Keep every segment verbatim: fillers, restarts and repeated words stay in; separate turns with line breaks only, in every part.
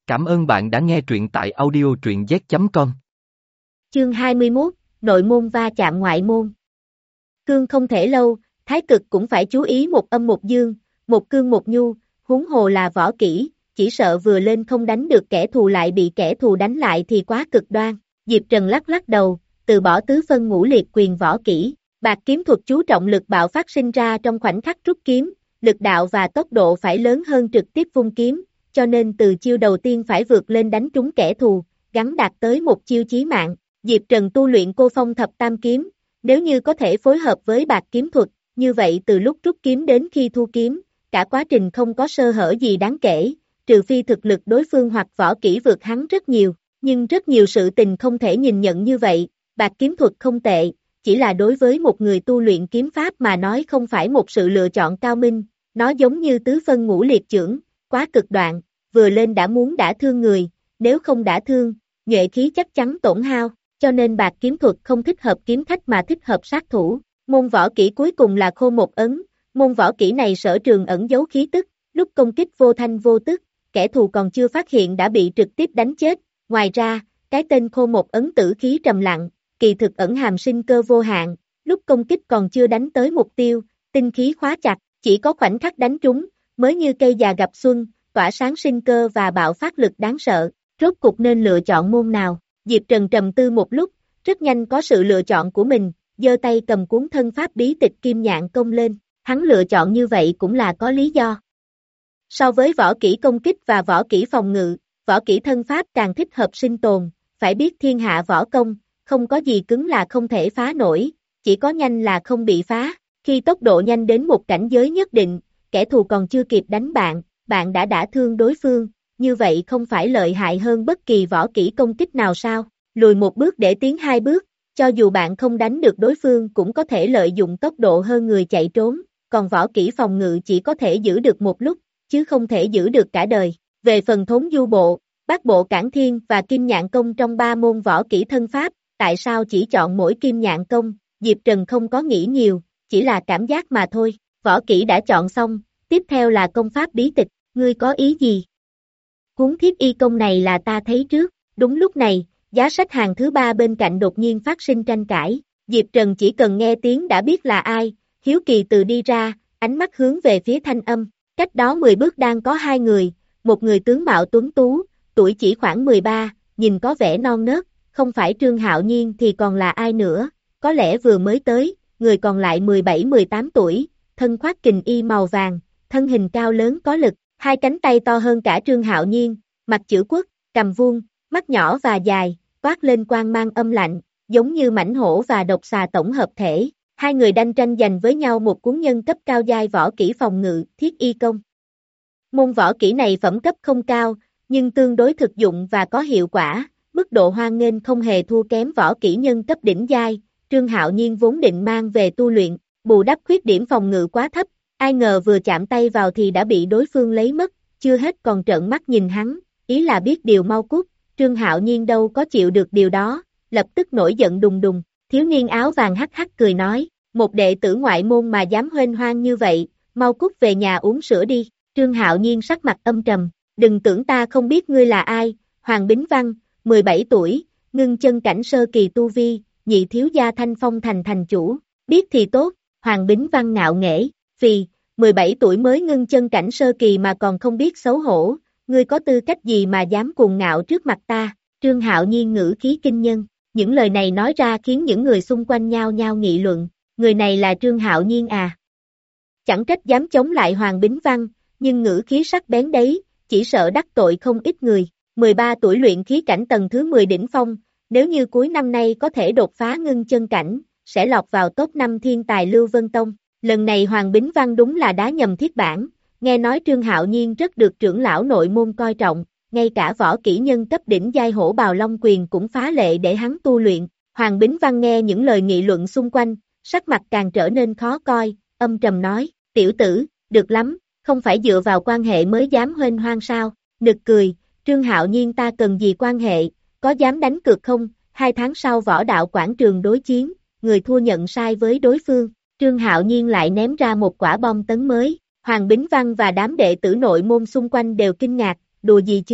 Cảm ơn bạn đã nghe truyện tại audio truyện z chấm com.
Chương hai mươi mốt, Nội môn va chạm ngoại môn. Cương không thể lâu, thái cực cũng phải chú ý một âm một dương, một cương một nhu, huống hồ là võ kỹ, chỉ sợ vừa lên không đánh được kẻ thù lại bị kẻ thù đánh lại thì quá cực đoan. Diệp Trần lắc lắc đầu, từ bỏ tứ phân ngũ liệt quyền võ kỹ, bạc kiếm thuật chú trọng lực bạo phát sinh ra trong khoảnh khắc rút kiếm, lực đạo và tốc độ phải lớn hơn trực tiếp vung kiếm, cho nên từ chiêu đầu tiên phải vượt lên đánh trúng kẻ thù, gắn đạt tới một chiêu chí mạng. Diệp Trần tu luyện Cô Phong thập tam kiếm, nếu như có thể phối hợp với bạc kiếm thuật, như vậy từ lúc rút kiếm đến khi thu kiếm, cả quá trình không có sơ hở gì đáng kể, trừ phi thực lực đối phương hoặc võ kỹ vượt hắn rất nhiều, nhưng rất nhiều sự tình không thể nhìn nhận như vậy, bạc kiếm thuật không tệ, chỉ là đối với một người tu luyện kiếm pháp mà nói không phải một sự lựa chọn cao minh, nó giống như tứ phân ngũ liệt chưởng, quá cực đoạn, vừa lên đã muốn đả thương người, nếu không đả thương, nhuệ khí chắc chắn tổn hao, cho nên bạc kiếm thuật không thích hợp kiếm khách mà thích hợp sát thủ. Môn võ kỹ cuối cùng là khô một ấn, môn võ kỹ này sở trường ẩn giấu khí tức, lúc công kích vô thanh vô tức, kẻ thù còn chưa phát hiện đã bị trực tiếp đánh chết, ngoài ra, cái tên khô một ấn tử khí trầm lặng, kỳ thực ẩn hàm sinh cơ vô hạn, lúc công kích còn chưa đánh tới mục tiêu, tinh khí khóa chặt, chỉ có khoảnh khắc đánh trúng, mới như cây già gặp xuân, tỏa sáng sinh cơ và bạo phát lực đáng sợ, rốt cục nên lựa chọn môn nào, Diệp Trần trầm tư một lúc, rất nhanh có sự lựa chọn của mình, giơ tay cầm cuốn thân pháp bí tịch Kim Nhạn Công lên, hắn lựa chọn như vậy cũng là có lý do. So với võ kỹ công kích và võ kỹ phòng ngự, võ kỹ thân pháp càng thích hợp sinh tồn, phải biết thiên hạ võ công, không có gì cứng là không thể phá nổi, chỉ có nhanh là không bị phá, khi tốc độ nhanh đến một cảnh giới nhất định, kẻ thù còn chưa kịp đánh bạn, bạn đã đả thương đối phương, như vậy không phải lợi hại hơn bất kỳ võ kỹ công kích nào sao, lùi một bước để tiến hai bước, cho dù bạn không đánh được đối phương cũng có thể lợi dụng tốc độ hơn người chạy trốn, còn võ kỹ phòng ngự chỉ có thể giữ được một lúc, chứ không thể giữ được cả đời. Về phần thốn du bộ, bát bộ cản thiên và kim nhạn công trong ba môn võ kỹ thân pháp, tại sao chỉ chọn mỗi kim nhạn công, Diệp Trần không có nghĩ nhiều, chỉ là cảm giác mà thôi, võ kỹ đã chọn xong, tiếp theo là công pháp bí tịch, ngươi có ý gì? Cuốn thiết y công này là ta thấy trước, đúng lúc này, giá sách hàng thứ ba bên cạnh đột nhiên phát sinh tranh cãi, Diệp Trần chỉ cần nghe tiếng đã biết là ai, hiếu kỳ từ đi ra, ánh mắt hướng về phía thanh âm, cách đó mười bước đang có hai người, một người tướng mạo tuấn tú, tuổi chỉ khoảng mười ba, nhìn có vẻ non nớt, không phải Trương Hạo Nhiên thì còn là ai nữa, có lẽ vừa mới tới, người còn lại mười bảy mười tám tuổi, thân khoác kình y màu vàng, thân hình cao lớn có lực, hai cánh tay to hơn cả Trương Hạo Nhiên, mặt chữ quốc, cằm vuông, mắt nhỏ và dài, toát lên quang mang âm lạnh, giống như mãnh hổ và độc xà tổng hợp thể. Hai người đanh tranh giành với nhau một cuốn nhân cấp cao giai võ kỹ phòng ngự, thiết y công. Môn võ kỹ này phẩm cấp không cao, nhưng tương đối thực dụng và có hiệu quả, mức độ hoan nghênh không hề thua kém võ kỹ nhân cấp đỉnh giai. Trương Hạo Nhiên vốn định mang về tu luyện, bù đắp khuyết điểm phòng ngự quá thấp, ai ngờ vừa chạm tay vào thì đã bị đối phương lấy mất, chưa hết còn trợn mắt nhìn hắn, ý là biết điều mau cút. Trương Hạo Nhiên đâu có chịu được điều đó, lập tức nổi giận đùng đùng, thiếu niên áo vàng hắc hắc cười nói, một đệ tử ngoại môn mà dám huênh hoang như vậy, mau cút về nhà uống sữa đi. Trương Hạo Nhiên sắc mặt âm trầm, đừng tưởng ta không biết ngươi là ai, Hoàng Bính Văn, mười bảy tuổi, ngưng chân cảnh sơ kỳ tu vi, nhị thiếu gia Thanh Phong thành thành chủ, biết thì tốt. Hoàng Bính Văn ngạo nghễ, vì, mười bảy tuổi mới ngưng chân cảnh sơ kỳ mà còn không biết xấu hổ, ngươi có tư cách gì mà dám cuồng ngạo trước mặt ta. Trương Hạo Nhiên ngữ khí kinh nhân, những lời này nói ra khiến những người xung quanh nhao nhao nghị luận, người này là Trương Hạo Nhiên à. Chẳng trách dám chống lại Hoàng Bính Văn, nhưng ngữ khí sắc bén đấy, chỉ sợ đắc tội không ít người, mười ba tuổi luyện khí cảnh tầng thứ mười đỉnh phong, nếu như cuối năm nay có thể đột phá ngưng chân cảnh, sẽ lọt vào top năm thiên tài Lưu Vân Tông. Lần này Hoàng Bính Văn đúng là đá nhầm thiết bản, nghe nói Trương Hạo Nhiên rất được trưởng lão nội môn coi trọng, ngay cả võ kỹ nhân cấp đỉnh giai hổ bào long quyền cũng phá lệ để hắn tu luyện. Hoàng Bính Văn nghe những lời nghị luận xung quanh, sắc mặt càng trở nên khó coi, âm trầm nói, tiểu tử, được lắm, không phải dựa vào quan hệ mới dám huênh hoang sao, nực cười, Trương Hạo Nhiên ta cần gì quan hệ, có dám đánh cược không, hai tháng sau võ đạo quảng trường đối chiến, người thua nhận sai với đối phương. Trương Hạo Nhiên lại ném ra một quả bom tấn mới, Hoàng Bính Văn và đám đệ tử nội môn xung quanh đều kinh ngạc, đùa gì chứ,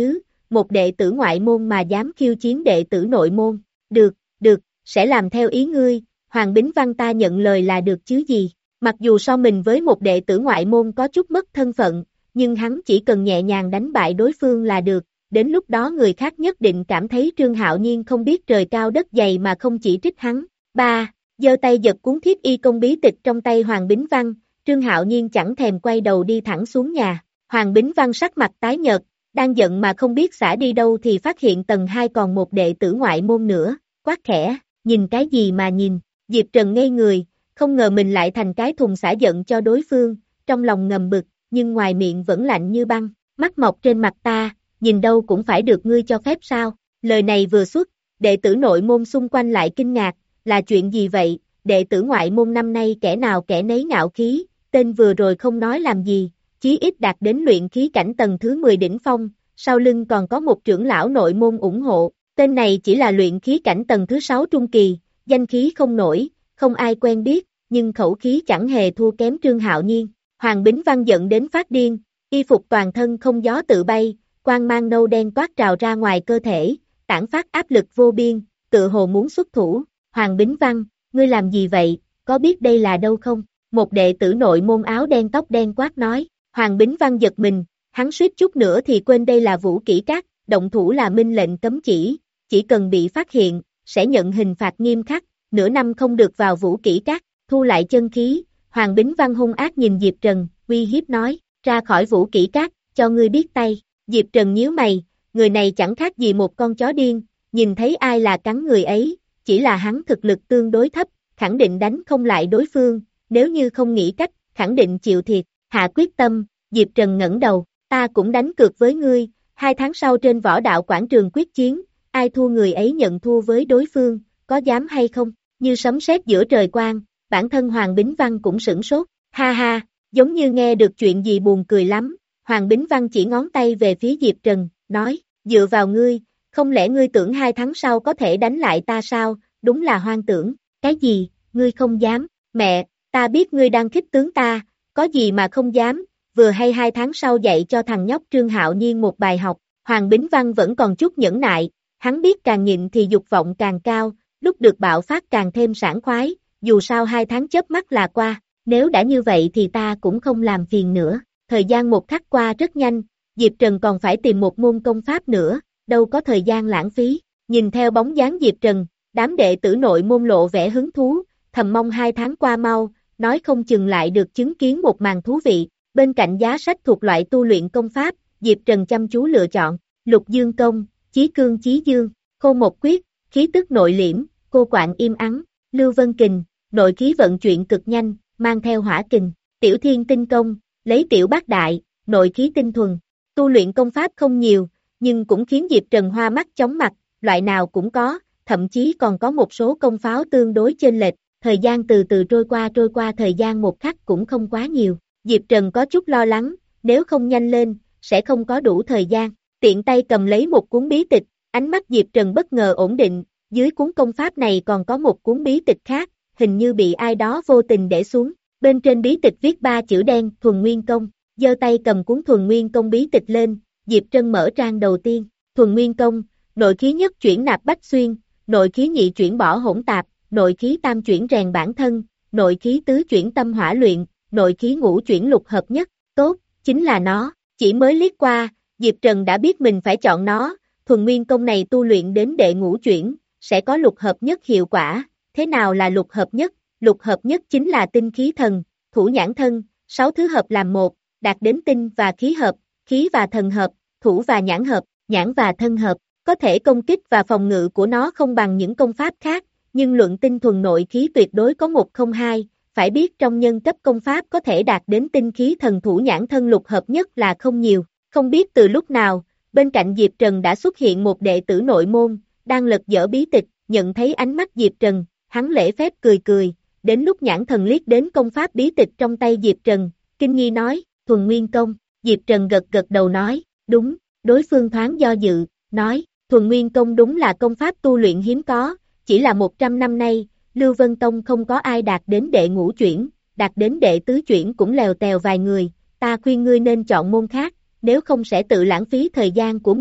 một đệ tử ngoại môn mà dám khiêu chiến đệ tử nội môn. Được, được, sẽ làm theo ý ngươi, Hoàng Bính Văn ta nhận lời là được chứ gì. Mặc dù so mình với một đệ tử ngoại môn có chút mất thân phận, nhưng hắn chỉ cần nhẹ nhàng đánh bại đối phương là được, đến lúc đó người khác nhất định cảm thấy Trương Hạo Nhiên không biết trời cao đất dày mà không chỉ trích hắn. Ba, giơ tay giật cuốn thiết y công bí tịch trong tay Hoàng Bính Văn, Trương Hạo Nhiên chẳng thèm quay đầu đi thẳng xuống nhà. Hoàng Bính Văn sắc mặt tái nhợt, đang giận mà không biết xả đi đâu thì phát hiện tầng hai còn một đệ tử ngoại môn nữa, quát khẽ, nhìn cái gì mà nhìn. Diệp Trần ngây người, không ngờ mình lại thành cái thùng xả giận cho đối phương, trong lòng ngầm bực, nhưng ngoài miệng vẫn lạnh như băng, mắt mọc trên mặt ta, nhìn đâu cũng phải được ngươi cho phép sao. Lời này vừa xuất, đệ tử nội môn xung quanh lại kinh ngạc, là chuyện gì vậy, đệ tử ngoại môn năm nay kẻ nào kẻ nấy ngạo khí, tên vừa rồi không nói làm gì, chí ít đạt đến luyện khí cảnh tầng thứ mười đỉnh phong, sau lưng còn có một trưởng lão nội môn ủng hộ, tên này chỉ là luyện khí cảnh tầng thứ sáu trung kỳ, danh khí không nổi, không ai quen biết, nhưng khẩu khí chẳng hề thua kém Trương Hạo Nhiên. Hoàng Bính Văn giận đến phát điên, y phục toàn thân không gió tự bay, quang mang nâu đen toát trào ra ngoài cơ thể, tản phát áp lực vô biên, tự hồ muốn xuất thủ. Hoàng Bính Văn, ngươi làm gì vậy, có biết đây là đâu không? Một đệ tử nội môn áo đen tóc đen quát nói. Hoàng Bính Văn giật mình, hắn suýt chút nữa thì quên đây là Vũ Kỹ Các, động thủ là minh lệnh cấm chỉ, chỉ cần bị phát hiện, sẽ nhận hình phạt nghiêm khắc, nửa năm không được vào Vũ Kỹ Các, thu lại chân khí. Hoàng Bính Văn hung ác nhìn Diệp Trần, uy hiếp nói, ra khỏi Vũ Kỹ Các, cho ngươi biết tay. Diệp Trần nhíu mày, người này chẳng khác gì một con chó điên, nhìn thấy ai là cắn người ấy, chỉ là hắn thực lực tương đối thấp, khẳng định đánh không lại đối phương, nếu như không nghĩ cách, khẳng định chịu thiệt. Hạ quyết tâm, Diệp Trần ngẩng đầu, ta cũng đánh cược với ngươi, hai tháng sau trên võ đạo quảng trường quyết chiến, ai thua người ấy nhận thua với đối phương, có dám hay không? Như sấm sét giữa trời quang, bản thân Hoàng Bính Văn cũng sửng sốt, ha ha, giống như nghe được chuyện gì buồn cười lắm. Hoàng Bính Văn chỉ ngón tay về phía Diệp Trần, nói, dựa vào ngươi, không lẽ ngươi tưởng hai tháng sau có thể đánh lại ta sao, đúng là hoang tưởng, cái gì, ngươi không dám, mẹ, ta biết ngươi đang khích tướng ta, có gì mà không dám, vừa hay hai tháng sau dạy cho thằng nhóc Trương Hạo Nhiên một bài học. Hoàng Bính Văn vẫn còn chút nhẫn nại, hắn biết càng nhịn thì dục vọng càng cao, lúc được bạo phát càng thêm sảng khoái, dù sao hai tháng chớp mắt là qua, nếu đã như vậy thì ta cũng không làm phiền nữa. Thời gian một khắc qua rất nhanh, Diệp Trần còn phải tìm một môn công pháp nữa, đâu có thời gian lãng phí. Nhìn theo bóng dáng Diệp Trần, đám đệ tử nội môn lộ vẻ hứng thú, thầm mong hai tháng qua mau, nói không chừng lại được chứng kiến một màn thú vị. Bên cạnh giá sách thuộc loại tu luyện công pháp, Diệp Trần chăm chú lựa chọn, Lục Dương Công, Chí Cương Chí Dương, Khô Một Quyết, khí tức nội liễm, cô quạng im ắng, Lưu Vân Kình, nội khí vận chuyển cực nhanh, mang theo hỏa kình, Tiểu Thiên Tinh Công, lấy tiểu bát đại, nội khí tinh thuần. Tu luyện công pháp không nhiều, nhưng cũng khiến Diệp Trần hoa mắt chóng mặt, loại nào cũng có, thậm chí còn có một số công pháo tương đối chênh lệch. Thời gian từ từ trôi qua trôi qua thời gian một khắc cũng không quá nhiều. Diệp Trần có chút lo lắng, nếu không nhanh lên, sẽ không có đủ thời gian. Tiện tay cầm lấy một cuốn bí tịch, ánh mắt Diệp Trần bất ngờ ổn định, dưới cuốn công pháp này còn có một cuốn bí tịch khác, hình như bị ai đó vô tình để xuống. Bên trên bí tịch viết ba chữ đen, Thuần Nguyên Công, giơ tay cầm cuốn Thuần Nguyên Công bí tịch lên, Diệp Trần mở trang đầu tiên, Thuần Nguyên Công, nội khí nhất chuyển nạp bách xuyên, nội khí nhị chuyển bỏ hỗn tạp, nội khí tam chuyển rèn bản thân, nội khí tứ chuyển tâm hỏa luyện, nội khí ngũ chuyển lục hợp nhất, tốt, chính là nó, chỉ mới liếc qua, Diệp Trần đã biết mình phải chọn nó. Thuần Nguyên Công này tu luyện đến đệ ngũ chuyển, sẽ có lục hợp nhất hiệu quả. Thế nào là lục hợp nhất? Lục hợp nhất chính là tinh khí thần, thủ nhãn thân, sáu thứ hợp làm một, đạt đến tinh và khí hợp, khí và thần hợp, thủ và nhãn hợp, nhãn và thân hợp. Có thể công kích và phòng ngự của nó không bằng những công pháp khác, nhưng luận tinh thuần nội khí tuyệt đối có một không hai, phải biết trong nhân cấp công pháp có thể đạt đến tinh khí thần thủ nhãn thân lục hợp nhất là không nhiều. Không biết từ lúc nào, bên cạnh Diệp Trần đã xuất hiện một đệ tử nội môn, đang lật dở bí tịch, nhận thấy ánh mắt Diệp Trần, hắn lễ phép cười cười, đến lúc nhãn thần liếc đến công pháp bí tịch trong tay Diệp Trần, kinh nghi nói, Thuần Nguyên Công, Diệp Trần gật gật đầu nói, đúng, đối phương thoáng do dự, nói, Thuần Nguyên Công đúng là công pháp tu luyện hiếm có, chỉ là một trăm năm nay, Lưu Vân Tông không có ai đạt đến đệ ngũ chuyển, đạt đến đệ tứ chuyển cũng lèo tèo vài người, ta khuyên ngươi nên chọn môn khác, nếu không sẽ tự lãng phí thời gian của mình.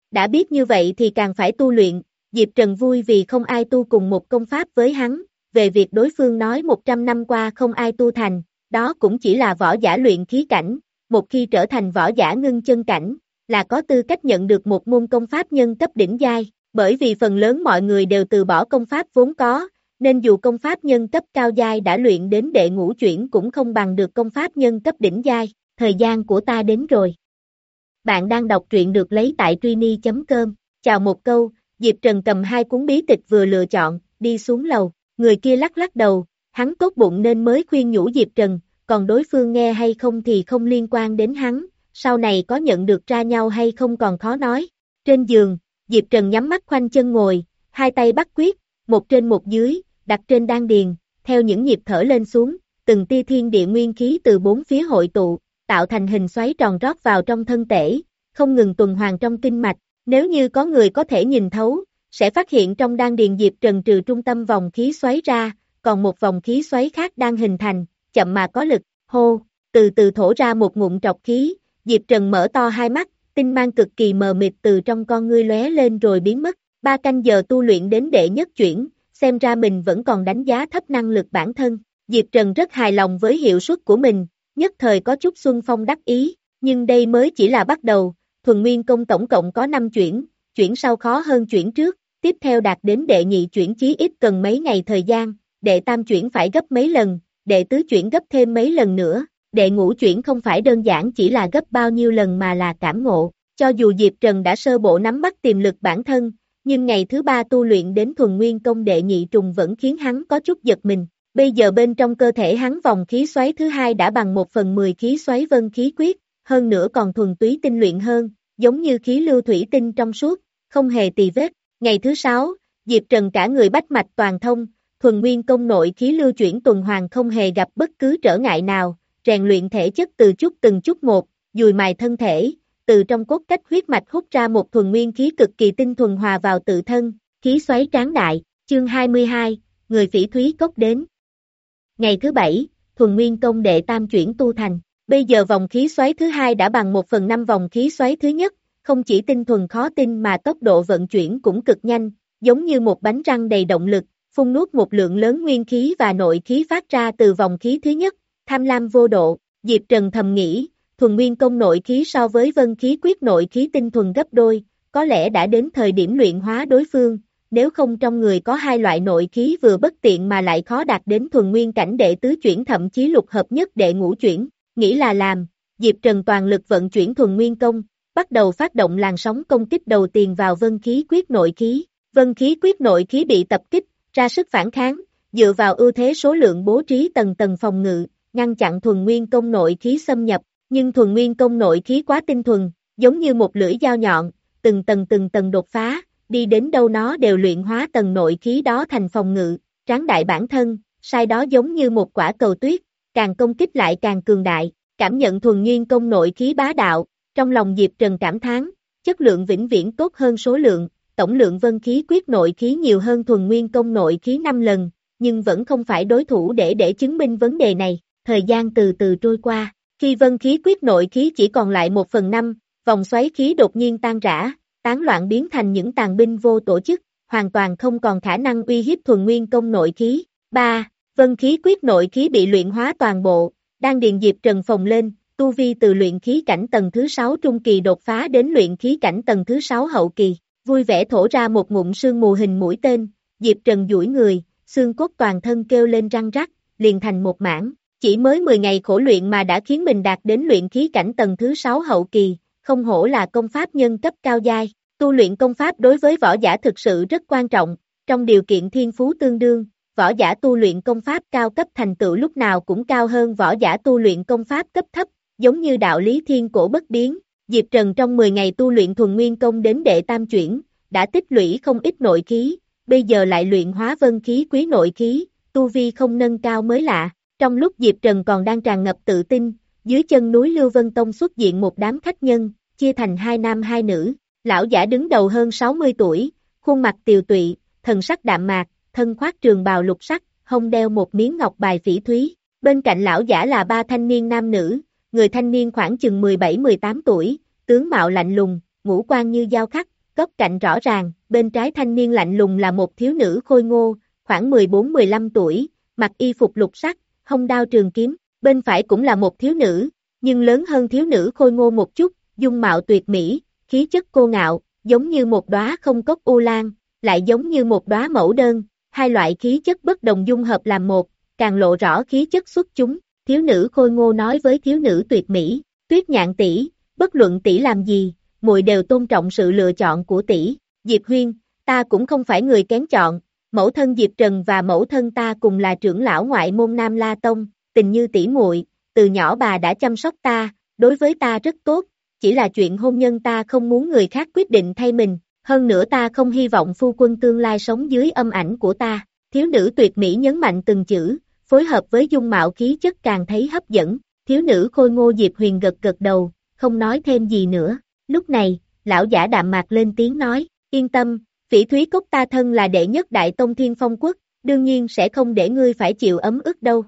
Đã biết như vậy thì càng phải tu luyện, Diệp Trần vui vì không ai tu cùng một công pháp với hắn, về việc đối phương nói một trăm năm qua không ai tu thành, đó cũng chỉ là võ giả luyện khí cảnh, một khi trở thành võ giả ngưng chân cảnh, là có tư cách nhận được một môn công pháp nhân cấp đỉnh giai, bởi vì phần lớn mọi người đều từ bỏ công pháp vốn có, nên dù công pháp nhân cấp cao giai đã luyện đến đệ ngũ chuyển cũng không bằng được công pháp nhân cấp đỉnh giai, thời gian của ta đến rồi. Bạn đang đọc truyện được lấy tại Trini chấm com, chào một câu, Diệp Trần cầm hai cuốn bí tịch vừa lựa chọn, đi xuống lầu, người kia lắc lắc đầu, hắn tốt bụng nên mới khuyên nhủ Diệp Trần, còn đối phương nghe hay không thì không liên quan đến hắn, sau này có nhận được ra nhau hay không còn khó nói. Trên giường, Diệp Trần nhắm mắt khoanh chân ngồi, hai tay bắt quyết, một trên một dưới, đặt trên đan điền, theo những nhịp thở lên xuống, từng tia thiên địa nguyên khí từ bốn phía hội tụ, tạo thành hình xoáy tròn rót vào trong thân thể, không ngừng tuần hoàn trong kinh mạch, nếu như có người có thể nhìn thấu, sẽ phát hiện trong đan điền Diệp Trần trừ trung tâm vòng khí xoáy ra, còn một vòng khí xoáy khác đang hình thành, chậm mà có lực, hô, từ từ thổ ra một ngụm trọc khí, Diệp Trần mở to hai mắt, tinh mang cực kỳ mờ mịt từ trong con ngươi lóe lên rồi biến mất, ba canh giờ tu luyện đến đệ nhất chuyển, xem ra mình vẫn còn đánh giá thấp năng lực bản thân, Diệp Trần rất hài lòng với hiệu suất của mình, nhất thời có chút xuân phong đắc ý, nhưng đây mới chỉ là bắt đầu, thuần nguyên công tổng cộng có năm chuyển, chuyển sau khó hơn chuyển trước, tiếp theo đạt đến đệ nhị chuyển chí ít cần mấy ngày thời gian, đệ tam chuyển phải gấp mấy lần, đệ tứ chuyển gấp thêm mấy lần nữa, đệ ngũ chuyển không phải đơn giản chỉ là gấp bao nhiêu lần mà là cảm ngộ, cho dù Diệp Trần đã sơ bộ nắm bắt tiềm lực bản thân, nhưng ngày thứ ba tu luyện đến thuần nguyên công đệ nhị trùng vẫn khiến hắn có chút giật mình. Bây giờ bên trong cơ thể hắn vòng khí xoáy thứ hai đã bằng một phần mười khí xoáy vân khí quyết, hơn nữa còn thuần túy tinh luyện hơn, giống như khí lưu thủy tinh trong suốt, không hề tì vết. Ngày thứ sáu, Diệp Trần cả người bách mạch toàn thông, thuần nguyên công nội khí lưu chuyển tuần hoàn không hề gặp bất cứ trở ngại nào, rèn luyện thể chất từ chút từng chút một, dùi mài thân thể, từ trong cốt cách huyết mạch hút ra một thuần nguyên khí cực kỳ tinh thuần hòa vào tự thân, khí xoáy tráng đại, chương hai mươi hai, người phỉ thúy cốc đến. Ngày thứ bảy, thuần nguyên công đệ tam chuyển tu thành, bây giờ vòng khí xoáy thứ hai đã bằng một phần năm vòng khí xoáy thứ nhất, không chỉ tinh thuần khó tin mà tốc độ vận chuyển cũng cực nhanh, giống như một bánh răng đầy động lực, phun nuốt một lượng lớn nguyên khí và nội khí phát ra từ vòng khí thứ nhất, tham lam vô độ, Diệp Trần thầm nghĩ, thuần nguyên công nội khí so với vân khí quyết nội khí tinh thuần gấp đôi, có lẽ đã đến thời điểm luyện hóa đối phương. Nếu không trong người có hai loại nội khí vừa bất tiện mà lại khó đạt đến thuần nguyên cảnh đệ tứ chuyển thậm chí lục hợp nhất đệ ngũ chuyển, nghĩ là làm, Diệp Trần toàn lực vận chuyển thuần nguyên công, bắt đầu phát động làn sóng công kích đầu tiên vào vân khí quyết nội khí, vân khí quyết nội khí bị tập kích, ra sức phản kháng, dựa vào ưu thế số lượng bố trí tầng tầng phòng ngự, ngăn chặn thuần nguyên công nội khí xâm nhập, nhưng thuần nguyên công nội khí quá tinh thuần, giống như một lưỡi dao nhọn, từng tầng từng tầng đột phá. Đi đến đâu nó đều luyện hóa tầng nội khí đó thành phòng ngự, tráng đại bản thân, sai đó giống như một quả cầu tuyết, càng công kích lại càng cường đại, cảm nhận thuần nguyên công nội khí bá đạo, trong lòng Diệp Trần cảm thán, chất lượng vĩnh viễn tốt hơn số lượng, tổng lượng vân khí quyết nội khí nhiều hơn thuần nguyên công nội khí năm lần, nhưng vẫn không phải đối thủ để để chứng minh vấn đề này, thời gian từ từ trôi qua, khi vân khí quyết nội khí chỉ còn lại một phần năm, vòng xoáy khí đột nhiên tan rã, tán loạn biến thành những tàn binh vô tổ chức, hoàn toàn không còn khả năng uy hiếp thuần nguyên công nội khí. ba. Vân khí quyết nội khí bị luyện hóa toàn bộ, đan điền Diệp Trần phồng lên, tu vi từ luyện khí cảnh tầng thứ sáu trung kỳ đột phá đến luyện khí cảnh tầng thứ sáu hậu kỳ, vui vẻ thổ ra một ngụm sương mù hình mũi tên, Diệp Trần duỗi người, xương cốt toàn thân kêu lên răng rắc, liền thành một mảng, chỉ mới mười ngày khổ luyện mà đã khiến mình đạt đến luyện khí cảnh tầng thứ sáu hậu kỳ. Không hổ là công pháp nhân cấp cao giai, tu luyện công pháp đối với võ giả thực sự rất quan trọng, trong điều kiện thiên phú tương đương, võ giả tu luyện công pháp cao cấp thành tựu lúc nào cũng cao hơn võ giả tu luyện công pháp cấp thấp, giống như đạo lý thiên cổ bất biến, Diệp Trần trong mười ngày tu luyện thuần nguyên công đến đệ tam chuyển, đã tích lũy không ít nội khí, bây giờ lại luyện hóa vân khí quý nội khí, tu vi không nâng cao mới lạ, trong lúc Diệp Trần còn đang tràn ngập tự tin, dưới chân núi Lưu Vân Tông xuất hiện một đám khách nhân, chia thành hai nam hai nữ, lão giả đứng đầu hơn sáu mươi tuổi, khuôn mặt tiều tụy, thần sắc đạm mạc, thân khoác trường bào lục sắc, hông đeo một miếng ngọc bài phỉ thúy, bên cạnh lão giả là ba thanh niên nam nữ, người thanh niên khoảng chừng mười bảy mười tám tuổi, tướng mạo lạnh lùng, ngũ quan như dao khắc, góc cạnh rõ ràng, bên trái thanh niên lạnh lùng là một thiếu nữ khôi ngô, khoảng mười bốn mười lăm tuổi, mặc y phục lục sắc, hông đao trường kiếm, bên phải cũng là một thiếu nữ, nhưng lớn hơn thiếu nữ khôi ngô một chút, dung mạo tuyệt mỹ, khí chất cô ngạo, giống như một đóa không cốc u lan, lại giống như một đóa mẫu đơn, hai loại khí chất bất đồng dung hợp làm một, càng lộ rõ khí chất xuất chúng. Thiếu nữ khôi ngô nói với thiếu nữ tuyệt mỹ, Tuyết Nhạn tỷ, bất luận tỷ làm gì, muội đều tôn trọng sự lựa chọn của tỷ. Diệp Huyên, ta cũng không phải người kén chọn, mẫu thân Diệp Trần và mẫu thân ta cùng là trưởng lão ngoại môn Nam La Tông, tình như tỷ muội, từ nhỏ bà đã chăm sóc ta, đối với ta rất tốt, chỉ là chuyện hôn nhân ta không muốn người khác quyết định thay mình, hơn nữa ta không hy vọng phu quân tương lai sống dưới âm ảnh của ta. Thiếu nữ tuyệt mỹ nhấn mạnh từng chữ, phối hợp với dung mạo khí chất càng thấy hấp dẫn, thiếu nữ khôi ngô Diệp Huyền gật gật đầu, không nói thêm gì nữa. Lúc này, lão giả đạm mạc lên tiếng nói, yên tâm, Phỉ Thúy Cốc ta thân là đệ nhất đại tông Thiên Phong Quốc, đương nhiên sẽ không để ngươi phải chịu ấm ức đâu.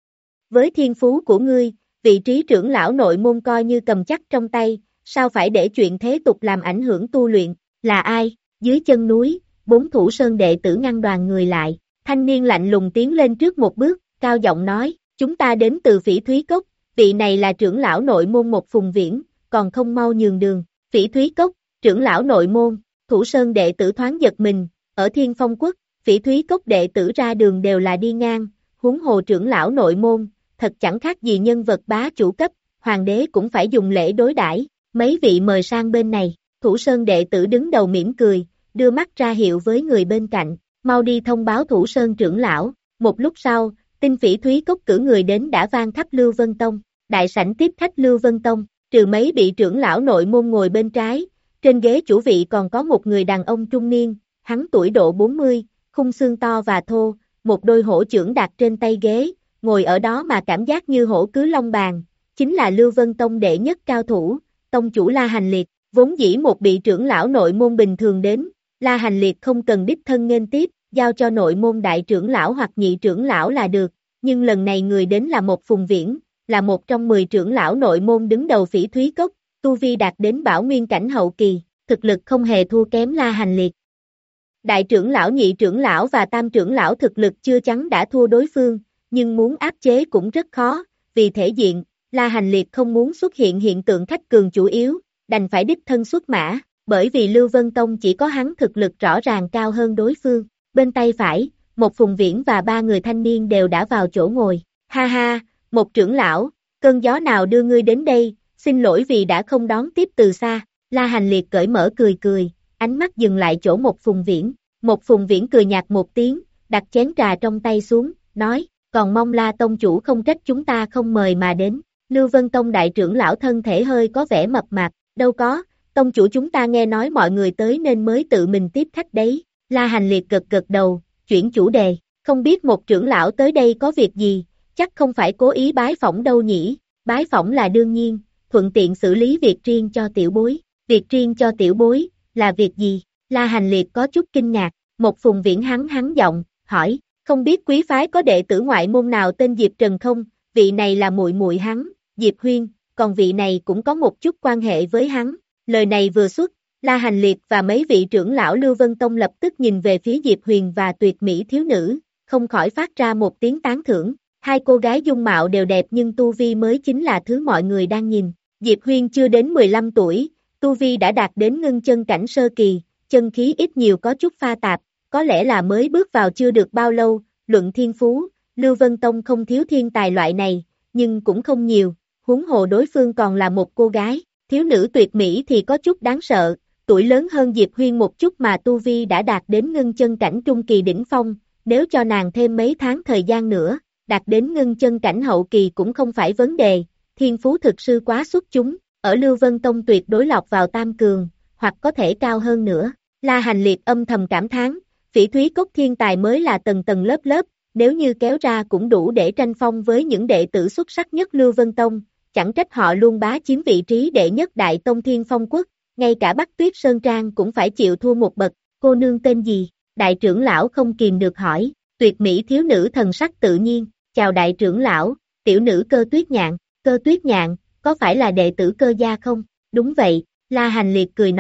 Với thiên phú của ngươi, vị trí trưởng lão nội môn coi như cầm chắc trong tay, sao phải để chuyện thế tục làm ảnh hưởng tu luyện, là ai? Dưới chân núi, bốn thủ sơn đệ tử ngăn đoàn người lại, thanh niên lạnh lùng tiến lên trước một bước, cao giọng nói, chúng ta đến từ Phỉ Thúy Cốc, vị này là trưởng lão nội môn một Phùng Viễn, còn không mau nhường đường. Phỉ Thúy Cốc, trưởng lão nội môn, thủ sơn đệ tử thoáng giật mình, ở Thiên Phong Quốc, Phỉ Thúy Cốc đệ tử ra đường đều là đi ngang, huống hồ trưởng lão nội môn, thật chẳng khác gì nhân vật bá chủ cấp, hoàng đế cũng phải dùng lễ đối đãi. Mấy vị mời sang bên này, thủ sơn đệ tử đứng đầu mỉm cười, đưa mắt ra hiệu với người bên cạnh, mau đi thông báo thủ sơn trưởng lão. Một lúc sau, tin Phỉ Thúy Cốc cử người đến đã vang khắp Lưu Vân Tông, đại sảnh tiếp khách Lưu Vân Tông, trừ mấy vị trưởng lão nội môn ngồi bên trái, trên ghế chủ vị còn có một người đàn ông trung niên, hắn tuổi độ bốn mươi, khung xương to và thô, một đôi hổ chưởng đặt trên tay ghế, ngồi ở đó mà cảm giác như hổ cứ long bàn, chính là Lưu Vân Tông đệ nhất cao thủ, tông chủ La Hành Liệt, vốn dĩ một vị trưởng lão nội môn bình thường đến, La Hành Liệt không cần đích thân nghênh tiếp, giao cho nội môn đại trưởng lão hoặc nhị trưởng lão là được, nhưng lần này người đến là một Phùng Viễn, là một trong mười trưởng lão nội môn đứng đầu Phỉ Thúy Cốc, tu vi đạt đến bảo nguyên cảnh hậu kỳ, thực lực không hề thua kém La Hành Liệt. Đại trưởng lão, nhị trưởng lão và tam trưởng lão thực lực chưa chắn đã thua đối phương, nhưng muốn áp chế cũng rất khó, vì thể diện, La Hành Liệt không muốn xuất hiện hiện tượng khách cường chủ yếu, đành phải đích thân xuất mã, bởi vì Lưu Vân Tông chỉ có hắn thực lực rõ ràng cao hơn đối phương. Bên tay phải, một Phùng Viễn và ba người thanh niên đều đã vào chỗ ngồi. Ha ha, một trưởng lão, cơn gió nào đưa ngươi đến đây, xin lỗi vì đã không đón tiếp từ xa. La Hành Liệt cởi mở cười cười, ánh mắt dừng lại chỗ một Phùng Viễn. Một Phùng Viễn cười nhạt một tiếng, đặt chén trà trong tay xuống, nói, còn mong La tông chủ không trách chúng ta không mời mà đến. Lưu Vân Tông đại trưởng lão thân thể hơi có vẻ mập mạp, đâu có, tông chủ chúng ta nghe nói mọi người tới nên mới tự mình tiếp khách đấy. La Hành Liệt gật gật đầu, chuyển chủ đề, không biết một trưởng lão tới đây có việc gì, chắc không phải cố ý bái phỏng đâu nhỉ, bái phỏng là đương nhiên, thuận tiện xử lý việc riêng cho tiểu bối, việc riêng cho tiểu bối, là việc gì? La Hành Liệt có chút kinh ngạc, một Phùng Viễn hắn hắn giọng, hỏi, không biết quý phái có đệ tử ngoại môn nào tên Diệp Trần không, vị này là muội muội hắn, Diệp Huyên, còn vị này cũng có một chút quan hệ với hắn, lời này vừa xuất, La Hành Liệt và mấy vị trưởng lão Lưu Vân Tông lập tức nhìn về phía Diệp Huyền và tuyệt mỹ thiếu nữ, không khỏi phát ra một tiếng tán thưởng. Hai cô gái dung mạo đều đẹp nhưng tu vi mới chính là thứ mọi người đang nhìn. Diệp Huyền chưa đến mười lăm tuổi, tu vi đã đạt đến ngưng chân cảnh sơ kỳ, chân khí ít nhiều có chút pha tạp, có lẽ là mới bước vào chưa được bao lâu. Luận thiên phú, Lưu Vân Tông không thiếu thiên tài loại này, nhưng cũng không nhiều, huống hồ đối phương còn là một cô gái, thiếu nữ tuyệt mỹ thì có chút đáng sợ. Tuổi lớn hơn Diệp Huyên một chút mà tu vi đã đạt đến ngưng chân cảnh trung kỳ đỉnh phong, nếu cho nàng thêm mấy tháng thời gian nữa, đạt đến ngưng chân cảnh hậu kỳ cũng không phải vấn đề, thiên phú thực sự quá xuất chúng, ở Lưu Vân Tông tuyệt đối lọt vào tam cường, hoặc có thể cao hơn nữa. La Hành Liệt âm thầm cảm thán, Phỉ Thúy Cốc thiên tài mới là tầng tầng lớp lớp, nếu như kéo ra cũng đủ để tranh phong với những đệ tử xuất sắc nhất Lưu Vân Tông, chẳng trách họ luôn bá chiếm vị trí đệ nhất đại tông Thiên Phong Quốc. Ngay cả Bắc Tuyết Sơn Trang cũng phải chịu thua một bậc, cô nương tên gì? Đại trưởng lão không kìm được hỏi, tuyệt mỹ thiếu nữ thần sắc tự nhiên, chào đại trưởng lão, tiểu nữ Cơ Tuyết Nhạn, Cơ Tuyết Nhạn, có phải là đệ tử Cơ gia không? Đúng vậy, La Hành Liệt cười nói,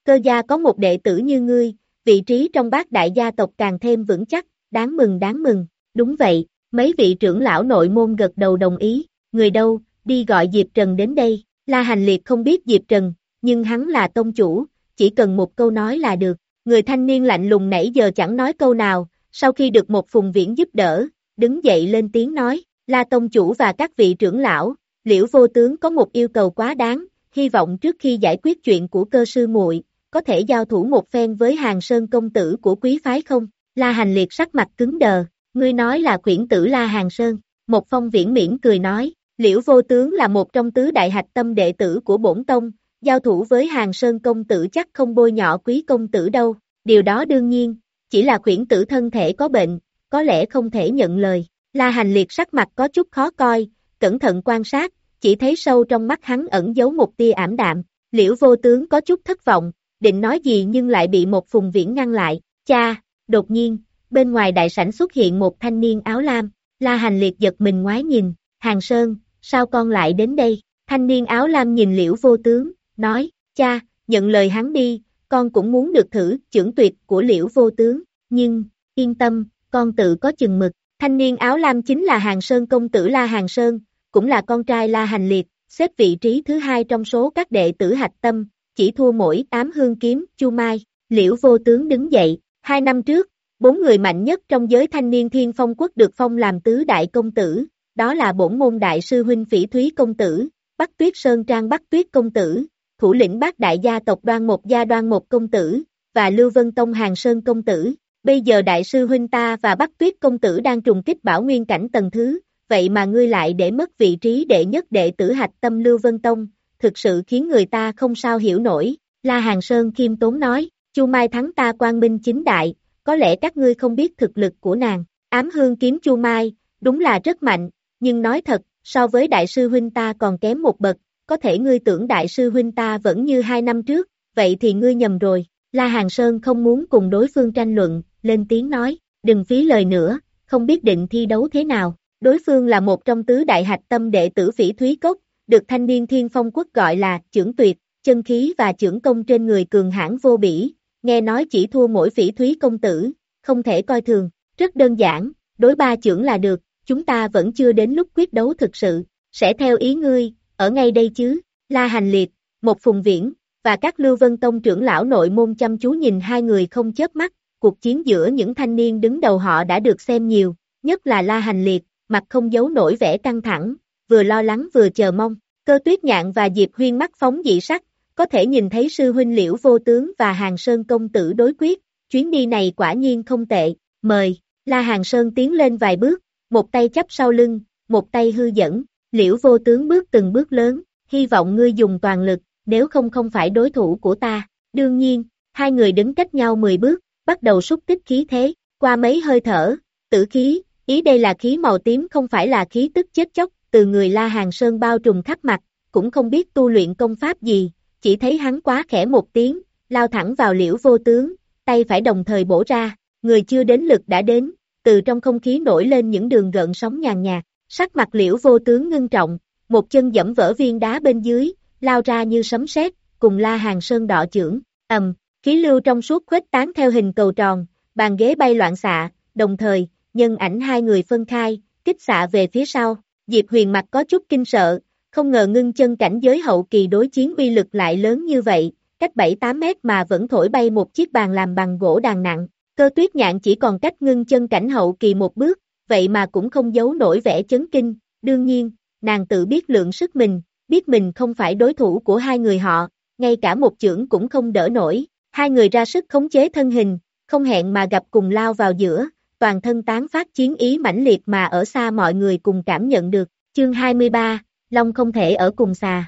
Cơ gia có một đệ tử như ngươi, vị trí trong bát đại gia tộc càng thêm vững chắc, đáng mừng đáng mừng, đúng vậy, mấy vị trưởng lão nội môn gật đầu đồng ý, người đâu, đi gọi Diệp Trần đến đây, La Hành Liệt không biết Diệp Trần, nhưng hắn là tông chủ, chỉ cần một câu nói là được, người thanh niên lạnh lùng nãy giờ chẳng nói câu nào, sau khi được một Phùng Viễn giúp đỡ, đứng dậy lên tiếng nói, La tông chủ và các vị trưởng lão, Liễu vô tướng có một yêu cầu quá đáng, hy vọng trước khi giải quyết chuyện của Cơ sư muội, có thể giao thủ một phen với Hàng Sơn công tử của quý phái không? La Hành Liệt sắc mặt cứng đờ, ngươi nói là khuyển tử La Hàng Sơn, một Phong Viễn mỉm cười nói, Liễu vô tướng là một trong tứ đại hạch tâm đệ tử của bổn tông, giao thủ với Hàng Sơn công tử chắc không bôi nhọ quý công tử đâu, điều đó đương nhiên, chỉ là khuyển tử thân thể có bệnh, có lẽ không thể nhận lời. La Hành Liệt sắc mặt có chút khó coi, cẩn thận quan sát, chỉ thấy sâu trong mắt hắn ẩn giấu một tia ảm đạm, Liễu vô tướng có chút thất vọng, định nói gì nhưng lại bị một Phùng Viễn ngăn lại, cha, đột nhiên, bên ngoài đại sảnh xuất hiện một thanh niên áo lam, La Hành Liệt giật mình ngoái nhìn, Hàng Sơn, sao con lại đến đây, thanh niên áo lam nhìn Liễu vô tướng, nói, cha, nhận lời hắn đi, con cũng muốn được thử chưởng tuyệt của Liễu vô tướng, nhưng, yên tâm, con tự có chừng mực, thanh niên áo lam chính là Hàng Sơn công tử La Hàng Sơn, cũng là con trai La Hành Liệt, xếp vị trí thứ hai trong số các đệ tử hạch tâm, chỉ thua mỗi ám hương kiếm, Chu Mai, Liễu vô tướng đứng dậy, hai năm trước, bốn người mạnh nhất trong giới thanh niên thiên phong quốc được phong làm tứ đại công tử, đó là bổn môn đại sư huynh Phỉ Thúy công tử, Bắc Tuyết Sơn Trang Bắc Tuyết công tử, thủ lĩnh bát đại gia tộc Đoan Một gia Đoan Một công tử, và Lưu Vân Tông Hàng Sơn công tử. Bây giờ đại sư huynh ta và Bắc Tuyết công tử đang trùng kích bảo nguyên cảnh tầng thứ, vậy mà ngươi lại để mất vị trí đệ nhất đệ tử hạch tâm Lưu Vân Tông, thực sự khiến người ta không sao hiểu nổi. La Hàng Sơn khiêm tốn nói, Chu Mai thắng ta quang minh chính đại, có lẽ các ngươi không biết thực lực của nàng. Ám hương kiếm Chu Mai, đúng là rất mạnh, nhưng nói thật, so với đại sư huynh ta còn kém một bậc, có thể ngươi tưởng đại sư huynh ta vẫn như hai năm trước, vậy thì ngươi nhầm rồi. La Hàng Sơn không muốn cùng đối phương tranh luận, lên tiếng nói, đừng phí lời nữa, không biết định thi đấu thế nào. Đối phương là một trong tứ đại hạch tâm đệ tử Phỉ Thúy Cốc, được thanh niên thiên phong quốc gọi là chưởng tuyệt, chân khí và chưởng công trên người cường hãn vô bỉ, nghe nói chỉ thua mỗi Phỉ Thúy công tử, không thể coi thường, rất đơn giản, đối ba chưởng là được, chúng ta vẫn chưa đến lúc quyết đấu thực sự, sẽ theo ý ngươi, ở ngay đây chứ. La Hành Liệt, một Phùng Viễn, và các Lưu Vân Tông trưởng lão nội môn chăm chú nhìn hai người không chớp mắt, cuộc chiến giữa những thanh niên đứng đầu họ đã được xem nhiều, nhất là La Hành Liệt, mặt không giấu nổi vẻ căng thẳng, vừa lo lắng vừa chờ mong. Cơ Tuyết Nhạn và Diệp Huyên mắt phóng dị sắc, có thể nhìn thấy sư huynh Liễu vô tướng và Hàng Sơn công tử đối quyết, chuyến đi này quả nhiên không tệ, mời. La Hàng Sơn tiến lên vài bước, một tay chắp sau lưng, một tay hư dẫn, Liễu vô tướng bước từng bước lớn, hy vọng ngươi dùng toàn lực, nếu không không phải đối thủ của ta. Đương nhiên, hai người đứng cách nhau mười bước, bắt đầu xúc tích khí thế, qua mấy hơi thở, tử khí, ý đây là khí màu tím không phải là khí tức chết chóc, từ người La Hàng Sơn bao trùm khắp mặt, cũng không biết tu luyện công pháp gì, chỉ thấy hắn quá khẽ một tiếng, lao thẳng vào Liễu vô tướng, tay phải đồng thời bổ ra, người chưa đến lực đã đến, từ trong không khí nổi lên những đường gợn sóng nhàn nhạt, sắc mặt Liễu vô tướng ngưng trọng, một chân dẫm vỡ viên đá bên dưới, lao ra như sấm sét, cùng La Hàng Sơn đọ chưởng, ầm, khí lưu trong suốt khuếch tán theo hình cầu tròn, bàn ghế bay loạn xạ, đồng thời, nhân ảnh hai người phân khai, kích xạ về phía sau, Diệp Huyền mặt có chút kinh sợ, không ngờ ngưng chân cảnh giới hậu kỳ đối chiến uy lực lại lớn như vậy, cách bảy tám mét mà vẫn thổi bay một chiếc bàn làm bằng gỗ đàn nặng, Cơ Tuyết Nhạn chỉ còn cách ngưng chân cảnh hậu kỳ một bước, vậy mà cũng không giấu nổi vẻ chấn kinh, đương nhiên, nàng tự biết lượng sức mình, biết mình không phải đối thủ của hai người họ, ngay cả một chưởng cũng không đỡ nổi, hai người ra sức khống chế thân hình, không hẹn mà gặp cùng lao vào giữa, toàn thân tán phát chiến ý mãnh liệt mà ở xa mọi người cùng cảm nhận được, chương hai mươi ba, Long không thể ở cùng xà.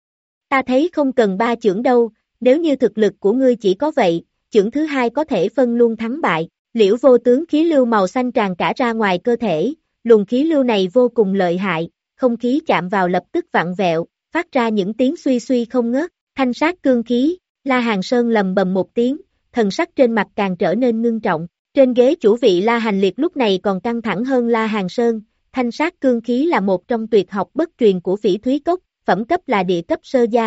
Ta thấy không cần ba chưởng đâu, nếu như thực lực của ngươi chỉ có vậy, chưởng thứ hai có thể phân luôn thắng bại, Liễu vô tướng khí lưu màu xanh tràn cả ra ngoài cơ thể, luồng khí lưu này vô cùng lợi hại, không khí chạm vào lập tức vặn vẹo, phát ra những tiếng suy suy không ngớt, thanh sát cương khí, La Hàng Sơn lầm bầm một tiếng, thần sắc trên mặt càng trở nên ngưng trọng, trên ghế chủ vị La Hành Liệt lúc này còn căng thẳng hơn La Hàng Sơn, thanh sát cương khí là một trong tuyệt học bất truyền của Phỉ Thúy Cốc, phẩm cấp là địa cấp sơ giai,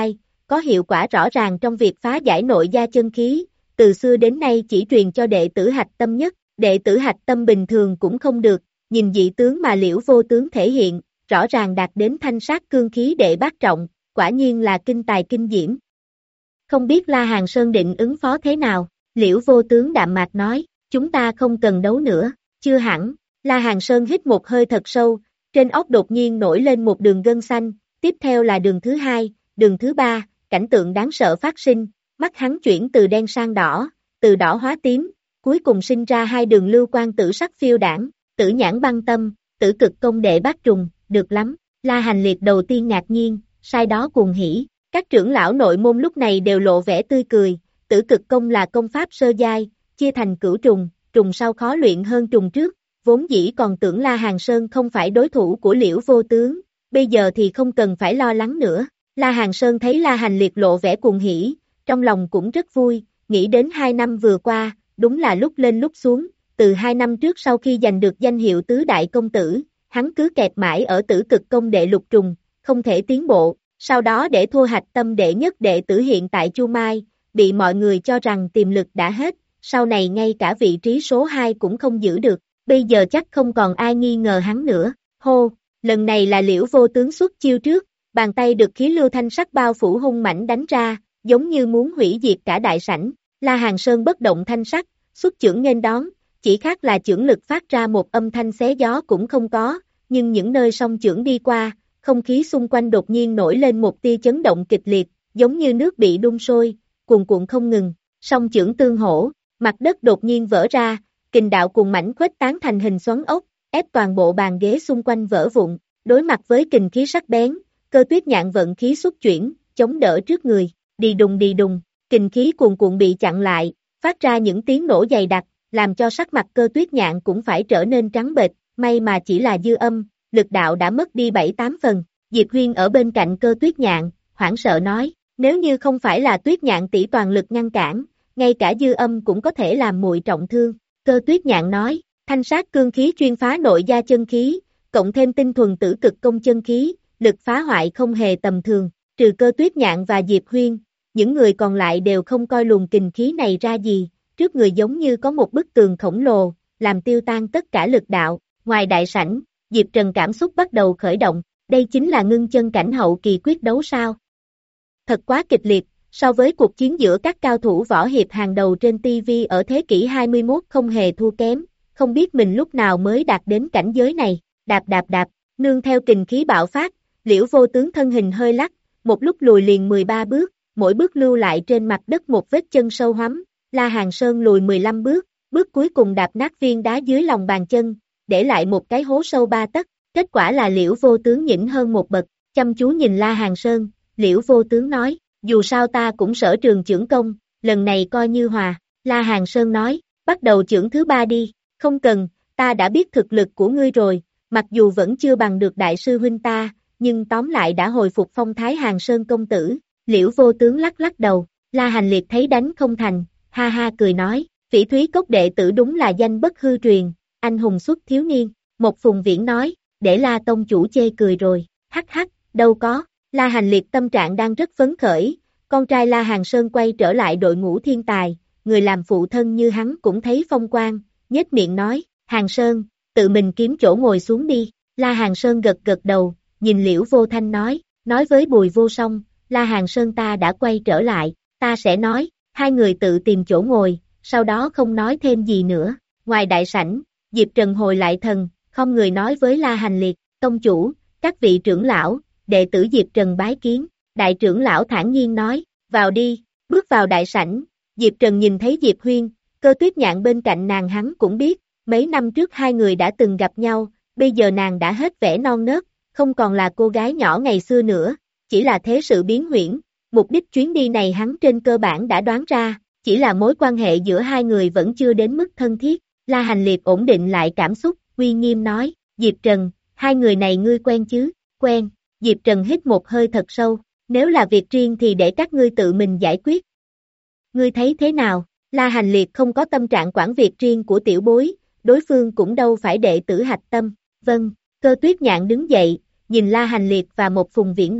có hiệu quả rõ ràng trong việc phá giải nội gia chân khí, từ xưa đến nay chỉ truyền cho đệ tử hạch tâm nhất, đệ tử hạch tâm bình thường cũng không được, nhìn dị tướng mà Liễu Vô Tướng thể hiện, rõ ràng đạt đến thanh sát cương khí đệ bát trọng, quả nhiên là kinh tài kinh diễm. Không biết La Hàn Sơn định ứng phó thế nào, Liễu Vô Tướng đạm mạc nói, chúng ta không cần đấu nữa, chưa hẳn, La Hàn Sơn hít một hơi thật sâu, trên óc đột nhiên nổi lên một đường gân xanh, tiếp theo là đường thứ hai, đường thứ ba, cảnh tượng đáng sợ phát sinh, mắt hắn chuyển từ đen sang đỏ, từ đỏ hóa tím, cuối cùng sinh ra hai đường lưu quang tử sắc phiêu đảng, tử nhãn băng tâm, tử cực công đệ bát trùng, được lắm, La Hành Liệt đầu tiên ngạc nhiên, sai đó cuồng hỉ, các trưởng lão nội môn lúc này đều lộ vẻ tươi cười, tử cực công là công pháp sơ giai, chia thành cửu trùng, trùng sau khó luyện hơn trùng trước, vốn dĩ còn tưởng La Hàn Sơn không phải đối thủ của Liễu Vô Tướng, bây giờ thì không cần phải lo lắng nữa. La Hàn Sơn thấy La Hành Liệt lộ vẻ cuồng hỉ, trong lòng cũng rất vui, nghĩ đến hai năm vừa qua, đúng là lúc lên lúc xuống, từ hai năm trước sau khi giành được danh hiệu tứ đại công tử, hắn cứ kẹt mãi ở tử cực công đệ lục trùng, không thể tiến bộ, sau đó để thua hạch tâm đệ nhất đệ tử hiện tại Chu Mai, bị mọi người cho rằng tiềm lực đã hết, sau này ngay cả vị trí số hai cũng không giữ được, bây giờ chắc không còn ai nghi ngờ hắn nữa, hô, lần này là Liễu Vô Tướng xuất chiêu trước, bàn tay được khí lưu thanh sắc bao phủ hung mãnh đánh ra, giống như muốn hủy diệt cả đại sảnh, La Hàn Sơn bất động thanh sắc, xuất chưởng nghênh đón, chỉ khác là chưởng lực phát ra một âm thanh xé gió cũng không có, nhưng những nơi song chưởng đi qua, không khí xung quanh đột nhiên nổi lên một tia chấn động kịch liệt, giống như nước bị đun sôi, cuồn cuộn không ngừng, song chưởng tương hỗ, mặt đất đột nhiên vỡ ra, kình đạo cuồng mãnh khuếch tán thành hình xoắn ốc, ép toàn bộ bàn ghế xung quanh vỡ vụn, đối mặt với kình khí sắc bén, Cơ Tuyết Nhạn vận khí xuất chuyển, chống đỡ trước người, đi đùng đi đùng, kình khí cuồn cuộn bị chặn lại, phát ra những tiếng nổ dày đặc, làm cho sắc mặt Cơ Tuyết Nhạn cũng phải trở nên trắng bệch, may mà chỉ là dư âm, lực đạo đã mất đi bảy tám phần. Diệp Huyên ở bên cạnh Cơ Tuyết Nhạn, hoảng sợ nói, nếu như không phải là Tuyết Nhạn tỷ toàn lực ngăn cản, ngay cả dư âm cũng có thể làm muội trọng thương. Cơ Tuyết Nhạn nói, thanh sát cương khí chuyên phá nội gia chân khí, cộng thêm tinh thuần tử cực công chân khí, lực phá hoại không hề tầm thường, trừ Cơ Tuyết Nhạn và Diệp Huyên, những người còn lại đều không coi luồng kình khí này ra gì, trước người giống như có một bức tường khổng lồ, làm tiêu tan tất cả lực đạo, ngoài đại sảnh, Diệp Trần cảm xúc bắt đầu khởi động, đây chính là ngưng chân cảnh hậu kỳ quyết đấu sao? Thật quá kịch liệt, so với cuộc chiến giữa các cao thủ võ hiệp hàng đầu trên ti vi ở thế kỷ hai mươi mốt không hề thua kém, không biết mình lúc nào mới đạt đến cảnh giới này, đạp đạp đạp, nương theo kình khí bạo phát, Liễu Vô Tướng thân hình hơi lắc, một lúc lùi liền mười ba bước, mỗi bước lưu lại trên mặt đất một vết chân sâu hoắm, La Hàn Sơn lùi mười lăm bước, bước cuối cùng đạp nát viên đá dưới lòng bàn chân, để lại một cái hố sâu ba tấc, kết quả là Liễu Vô Tướng nhỉnh hơn một bậc, chăm chú nhìn La Hàn Sơn, Liễu Vô Tướng nói, dù sao ta cũng sở trường chưởng công, lần này coi như hòa, La Hàn Sơn nói, bắt đầu chưởng thứ ba đi, không cần, ta đã biết thực lực của ngươi rồi, mặc dù vẫn chưa bằng được đại sư huynh ta, nhưng tóm lại đã hồi phục phong thái Hàn Sơn công tử, Liễu Vô Tướng lắc lắc đầu, La Hành Liệt thấy đánh không thành, ha ha cười nói, Phỉ Thúy Cốc đệ tử đúng là danh bất hư truyền, anh hùng xuất thiếu niên, một Phùng Viễn nói, để La tông chủ chê cười rồi, hắc hắc, đâu có, La Hành Liệt tâm trạng đang rất phấn khởi, con trai La Hàn Sơn quay trở lại đội ngũ thiên tài, người làm phụ thân như hắn cũng thấy phong quang, nhếch miệng nói, Hàn Sơn, tự mình kiếm chỗ ngồi xuống đi, La Hàn Sơn gật gật đầu, nhìn Liễu Vô Thanh nói, nói với Bùi Vô Song, La Hàn Sơn ta đã quay trở lại, ta sẽ nói, hai người tự tìm chỗ ngồi, sau đó không nói thêm gì nữa, ngoài đại sảnh, Diệp Trần hồi lại thần, không người nói với La Hành Liệt, tông chủ, các vị trưởng lão, đệ tử Diệp Trần bái kiến, đại trưởng lão thản nhiên nói, vào đi, bước vào đại sảnh, Diệp Trần nhìn thấy Diệp Huyên, Cơ Tuyết Nhạn bên cạnh nàng hắn cũng biết, mấy năm trước hai người đã từng gặp nhau, bây giờ nàng đã hết vẻ non nớt, không còn là cô gái nhỏ ngày xưa nữa, chỉ là thế sự biến huyễn, mục đích chuyến đi này hắn trên cơ bản đã đoán ra, chỉ là mối quan hệ giữa hai người vẫn chưa đến mức thân thiết, La Hành Liệt ổn định lại cảm xúc, uy nghiêm nói, Diệp Trần, hai người này ngươi quen chứ, quen, Diệp Trần hít một hơi thật sâu, nếu là việc riêng thì để các ngươi tự mình giải quyết. Ngươi thấy thế nào, La Hành Liệt không có tâm trạng quản việc riêng của tiểu bối, đối phương cũng đâu phải đệ tử hạch tâm, vâng, Cơ Tuyết Nhạn đứng dậy, nhìn La Hành Liệt và một Phùng Viễn nói,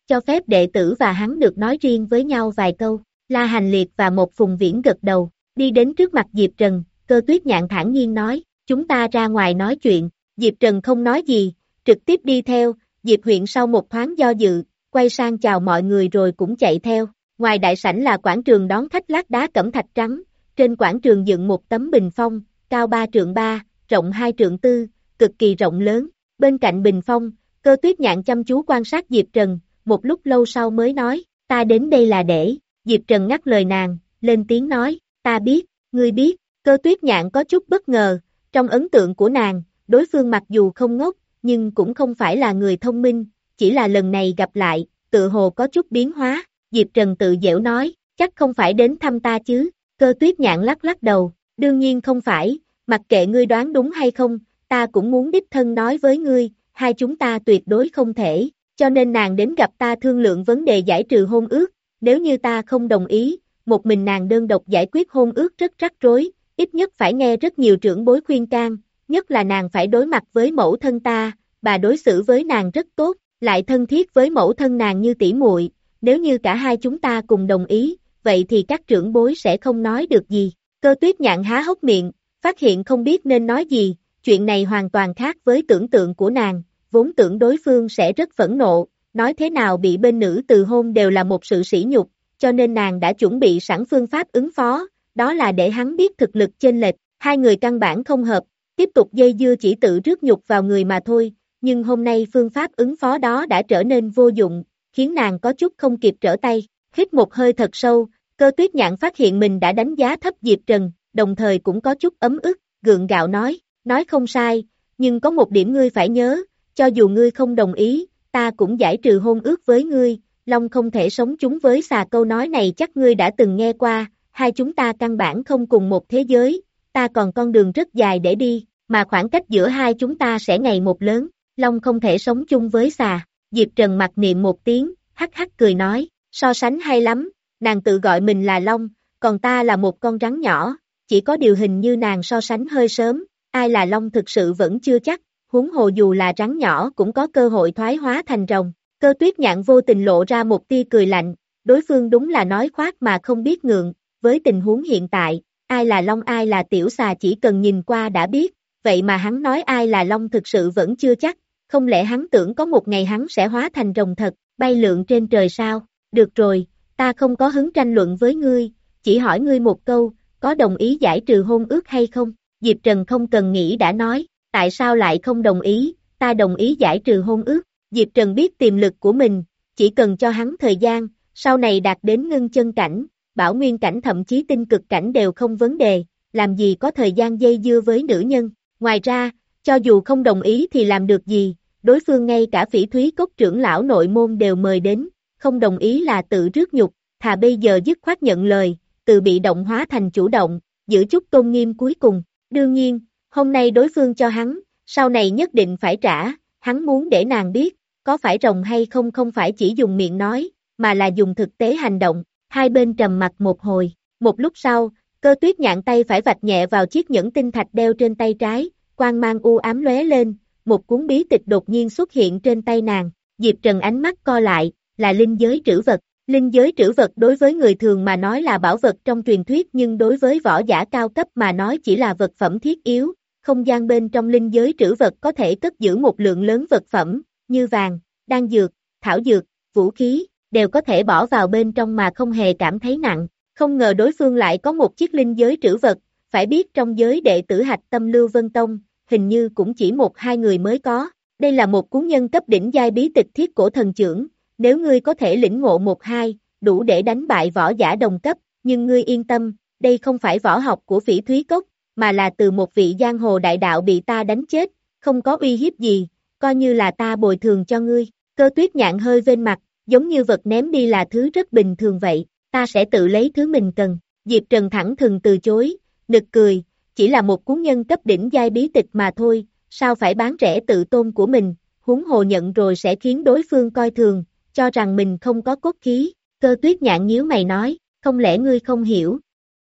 cho phép đệ tử và hắn được nói riêng với nhau vài câu. La Hành Liệt và một Phùng Viễn gật đầu, đi đến trước mặt Diệp Trần, Cơ Tuyết Nhạn thản nhiên nói, chúng ta ra ngoài nói chuyện. Diệp Trần không nói gì, trực tiếp đi theo. Diệp Huyện sau một thoáng do dự, quay sang chào mọi người rồi cũng chạy theo. Ngoài đại sảnh là quảng trường đón khách lát đá cẩm thạch trắng, trên quảng trường dựng một tấm bình phong, cao ba trượng ba, rộng hai trượng tư, cực kỳ rộng lớn. Bên cạnh bình phong, Cơ Tuyết Nhạn chăm chú quan sát Diệp Trần, một lúc lâu sau mới nói, ta đến đây là để. Diệp Trần ngắt lời nàng, lên tiếng nói, ta biết, ngươi biết. Cơ Tuyết Nhạn có chút bất ngờ, trong ấn tượng của nàng, đối phương mặc dù không ngốc, nhưng cũng không phải là người thông minh, chỉ là lần này gặp lại, tự hồ có chút biến hóa. Diệp Trần tự giễu nói, chắc không phải đến thăm ta chứ. Cơ Tuyết Nhạn lắc lắc đầu, đương nhiên không phải, mặc kệ ngươi đoán đúng hay không, ta cũng muốn đích thân nói với ngươi, hai chúng ta tuyệt đối không thể, cho nên nàng đến gặp ta thương lượng vấn đề giải trừ hôn ước, nếu như ta không đồng ý, một mình nàng đơn độc giải quyết hôn ước rất rắc rối, ít nhất phải nghe rất nhiều trưởng bối khuyên can, nhất là nàng phải đối mặt với mẫu thân ta, bà đối xử với nàng rất tốt, lại thân thiết với mẫu thân nàng như tỷ muội, nếu như cả hai chúng ta cùng đồng ý, vậy thì các trưởng bối sẽ không nói được gì. Cơ Tuyết Nhạn há hốc miệng, phát hiện không biết nên nói gì, chuyện này hoàn toàn khác với tưởng tượng của nàng, vốn tưởng đối phương sẽ rất phẫn nộ, nói thế nào bị bên nữ từ hôn đều là một sự sỉ nhục, cho nên nàng đã chuẩn bị sẵn phương pháp ứng phó, đó là để hắn biết thực lực chênh lệch, hai người căn bản không hợp, tiếp tục dây dưa chỉ tự rước nhục vào người mà thôi, nhưng hôm nay phương pháp ứng phó đó đã trở nên vô dụng, khiến nàng có chút không kịp trở tay, hít một hơi thật sâu, Cơ Tuyết Nhạn phát hiện mình đã đánh giá thấp Diệp Trần, đồng thời cũng có chút ấm ức, gượng gạo nói, nói không sai, nhưng có một điểm ngươi phải nhớ, cho dù ngươi không đồng ý, ta cũng giải trừ hôn ước với ngươi, Long không thể sống chung với xà, câu nói này chắc ngươi đã từng nghe qua, hai chúng ta căn bản không cùng một thế giới, ta còn con đường rất dài để đi, mà khoảng cách giữa hai chúng ta sẽ ngày một lớn, Long không thể sống chung với xà. Diệp Trần mặc niệm một tiếng, hắc hắc cười nói, so sánh hay lắm, nàng tự gọi mình là Long, còn ta là một con rắn nhỏ, chỉ có điều hình như nàng so sánh hơi sớm, ai là Long thực sự vẫn chưa chắc, huống hồ dù là rắn nhỏ cũng có cơ hội thoái hóa thành rồng. Cơ Tuyết Nhạn vô tình lộ ra một tia cười lạnh, đối phương đúng là nói khoác mà không biết ngượng, với tình huống hiện tại, ai là Long ai là tiểu xà chỉ cần nhìn qua đã biết, vậy mà hắn nói ai là Long thực sự vẫn chưa chắc, không lẽ hắn tưởng có một ngày hắn sẽ hóa thành rồng thật, bay lượn trên trời sao? Được rồi, ta không có hứng tranh luận với ngươi, chỉ hỏi ngươi một câu, có đồng ý giải trừ hôn ước hay không? Diệp Trần không cần nghĩ đã nói, tại sao lại không đồng ý, ta đồng ý giải trừ hôn ước. Diệp Trần biết tiềm lực của mình, chỉ cần cho hắn thời gian, sau này đạt đến ngưng chân cảnh, bảo nguyên cảnh thậm chí tinh cực cảnh đều không vấn đề, làm gì có thời gian dây dưa với nữ nhân. Ngoài ra, cho dù không đồng ý thì làm được gì, đối phương ngay cả Phỉ Thúy Cốc trưởng lão nội môn đều mời đến, không đồng ý là tự rước nhục, thà bây giờ dứt khoát nhận lời, từ bị động hóa thành chủ động, giữ chút tôn nghiêm cuối cùng. Đương nhiên, hôm nay đối phương cho hắn, sau này nhất định phải trả, hắn muốn để nàng biết, có phải rồng hay không không phải chỉ dùng miệng nói, mà là dùng thực tế hành động. Hai bên trầm mặc một hồi, một lúc sau, Cơ Tuyết Nhạn tay phải vạch nhẹ vào chiếc nhẫn tinh thạch đeo trên tay trái, quang mang u ám lóe lên, một cuốn bí tịch đột nhiên xuất hiện trên tay nàng. Diệp Trần ánh mắt co lại, là linh giới trữ vật. Linh giới trữ vật đối với người thường mà nói là bảo vật trong truyền thuyết, nhưng đối với võ giả cao cấp mà nói chỉ là vật phẩm thiết yếu. Không gian bên trong linh giới trữ vật có thể cất giữ một lượng lớn vật phẩm, như vàng, đan dược, thảo dược, vũ khí, đều có thể bỏ vào bên trong mà không hề cảm thấy nặng. Không ngờ đối phương lại có một chiếc linh giới trữ vật, phải biết trong giới đệ tử hạch tâm Lưu Vân Tông, hình như cũng chỉ một hai người mới có. Đây là một cuốn nhân cấp đỉnh giai bí tịch Thiết Cổ Thần Chưởng, nếu ngươi có thể lĩnh ngộ một hai, đủ để đánh bại võ giả đồng cấp, nhưng ngươi yên tâm, đây không phải võ học của Phỉ Thúy Cốc, mà là từ một vị giang hồ đại đạo bị ta đánh chết, không có uy hiếp gì, coi như là ta bồi thường cho ngươi. Cơ Tuyết Nhạn hơi vênh mặt, giống như vật ném đi là thứ rất bình thường vậy, ta sẽ tự lấy thứ mình cần. Diệp Trần thẳng thừng từ chối, nực cười, chỉ là một cuốn nhân cấp đỉnh giai bí tịch mà thôi, sao phải bán rẻ tự tôn của mình, huống hồ nhận rồi sẽ khiến đối phương coi thường, cho rằng mình không có cốt khí. Cơ Tuyết Nhạn nhíu mày nói, không lẽ ngươi không hiểu?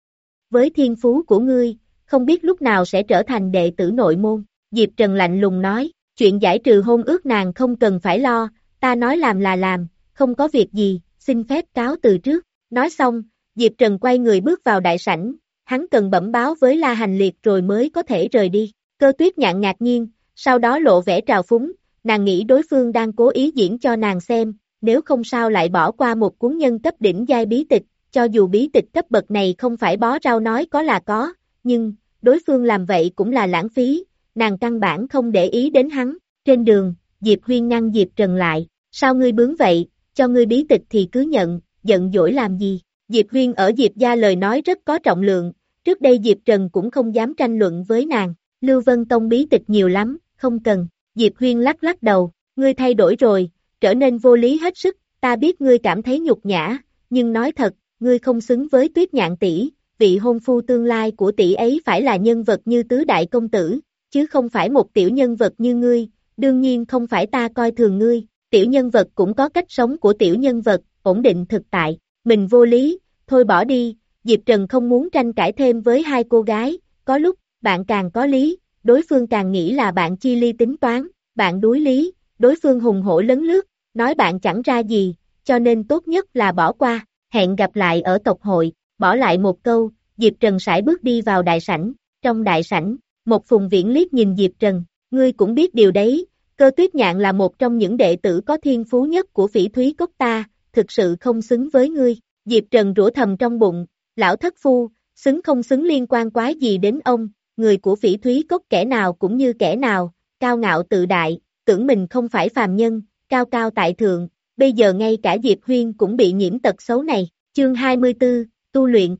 Với thiên phú của ngươi, không biết lúc nào sẽ trở thành đệ tử nội môn. Diệp Trần lạnh lùng nói, chuyện giải trừ hôn ước nàng không cần phải lo, ta nói làm là làm, không có việc gì, xin phép cáo từ trước. Nói xong, Diệp Trần quay người bước vào đại sảnh, hắn cần bẩm báo với La Hành Liệt rồi mới có thể rời đi. Cơ Tuyết Nhạn ngạc nhiên, sau đó lộ vẻ trào phúng, nàng nghĩ đối phương đang cố ý diễn cho nàng xem, nếu không sao lại bỏ qua một cuốn nhân cấp đỉnh giai bí tịch, cho dù bí tịch cấp bậc này không phải bó rau nói có là có, nhưng, đối phương làm vậy cũng là lãng phí, nàng căn bản không để ý đến hắn. Trên đường, Diệp Huyên ngăn Diệp Trần lại, sao ngươi bướng vậy, cho ngươi bí tịch thì cứ nhận, giận dỗi làm gì? Diệp Huyên ở Diệp gia lời nói rất có trọng lượng, trước đây Diệp Trần cũng không dám tranh luận với nàng, Lưu Vân Tông bí tịch nhiều lắm, không cần. Diệp Huyên lắc lắc đầu, ngươi thay đổi rồi, trở nên vô lý hết sức, ta biết ngươi cảm thấy nhục nhã, nhưng nói thật, ngươi không xứng với Tuyết Nhạn tỷ, vị hôn phu tương lai của tỷ ấy phải là nhân vật như tứ đại công tử, chứ không phải một tiểu nhân vật như ngươi, đương nhiên không phải ta coi thường ngươi, tiểu nhân vật cũng có cách sống của tiểu nhân vật, ổn định thực tại, mình vô lý, thôi bỏ đi, Diệp Trần không muốn tranh cãi thêm với hai cô gái, có lúc, bạn càng có lý, đối phương càng nghĩ là bạn chi ly tính toán, bạn đuối lý, đối phương hùng hổ lấn lướt, nói bạn chẳng ra gì, cho nên tốt nhất là bỏ qua, hẹn gặp lại ở tộc hội, bỏ lại một câu, Diệp Trần sải bước đi vào đại sảnh, trong đại sảnh, một Phùng Viễn liếc nhìn Diệp Trần, ngươi cũng biết điều đấy, Cơ Tuyết Nhạn là một trong những đệ tử có thiên phú nhất của Phỉ Thúy Cốc ta, thực sự không xứng với ngươi, Diệp Trần rủa thầm trong bụng, lão thất phu, xứng không xứng liên quan quái gì đến ông, người của Phỉ Thúy Cốc kẻ nào cũng như kẻ nào, cao ngạo tự đại, tưởng mình không phải phàm nhân, cao cao tại thượng, bây giờ ngay cả Diệp Huyên cũng bị nhiễm tật xấu này, chương hai mươi tư, tu luyện.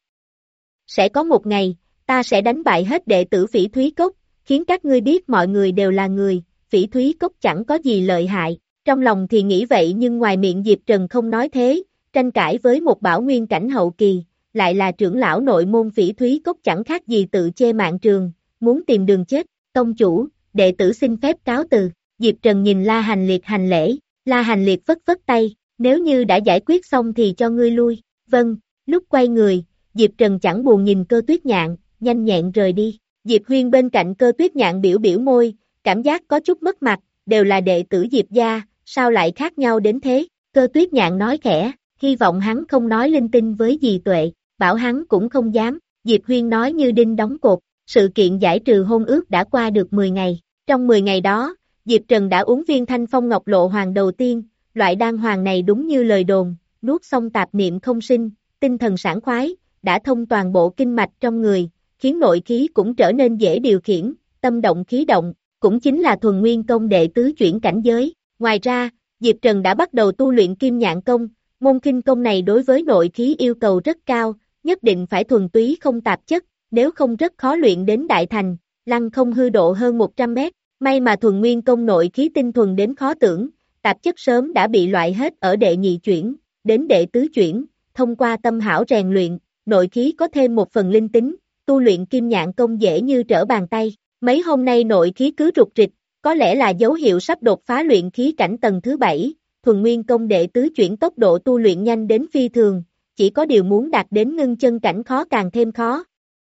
Sẽ có một ngày, ta sẽ đánh bại hết đệ tử Phỉ Thúy Cốc, khiến các ngươi biết mọi người đều là người, Phỉ Thúy Cốc chẳng có gì lợi hại, trong lòng thì nghĩ vậy nhưng ngoài miệng Diệp Trần không nói thế, tranh cãi với một bảo nguyên cảnh hậu kỳ, lại là trưởng lão nội môn Phỉ Thúy Cốc chẳng khác gì tự chê mạng trường, muốn tìm đường chết, tông chủ, đệ tử xin phép cáo từ, Diệp Trần nhìn La Hành Liệt hành lễ, La Hành Liệt vất vất tay, nếu như đã giải quyết xong thì cho ngươi lui, vâng, lúc quay người, Diệp Trần chẳng buồn nhìn Cơ Tuyết Nhạn, nhanh nhẹn rời đi, Diệp Huyên bên cạnh Cơ Tuyết Nhạn biểu biểu môi, cảm giác có chút mất mặt, đều là đệ tử Diệp gia, sao lại khác nhau đến thế, Cơ Tuyết Nhạn nói khẽ, hy vọng hắn không nói linh tinh với dì Tuệ, bảo hắn cũng không dám, Diệp Huyên nói như đinh đóng cột, sự kiện giải trừ hôn ước đã qua được mười ngày, trong mười ngày đó, Diệp Trần đã uống viên Thanh Phong Ngọc Lộ Hoàng đầu tiên, loại đan hoàng này đúng như lời đồn, nuốt xong tạp niệm không sinh, tinh thần sảng khoái, đã thông toàn bộ kinh mạch trong người, khiến nội khí cũng trở nên dễ điều khiển, tâm động khí động, cũng chính là thuần nguyên công đệ tứ chuyển cảnh giới. Ngoài ra, Diệp Trần đã bắt đầu tu luyện Kim Nhạn Công, môn kinh công này đối với nội khí yêu cầu rất cao, nhất định phải thuần túy không tạp chất, nếu không rất khó luyện đến đại thành, lăng không hư độ hơn một trăm mét. May mà thuần nguyên công nội khí tinh thuần đến khó tưởng, tạp chất sớm đã bị loại hết ở đệ nhị chuyển, đến đệ tứ chuyển, thông qua tâm hảo rèn luyện, nội khí có thêm một phần linh tính, tu luyện Kim Nhạn Công dễ như trở bàn tay. Mấy hôm nay nội khí cứ rục rịch, có lẽ là dấu hiệu sắp đột phá luyện khí cảnh tầng thứ bảy, thuần nguyên công đệ tứ chuyển tốc độ tu luyện nhanh đến phi thường, chỉ có điều muốn đạt đến ngưng chân cảnh khó càng thêm khó.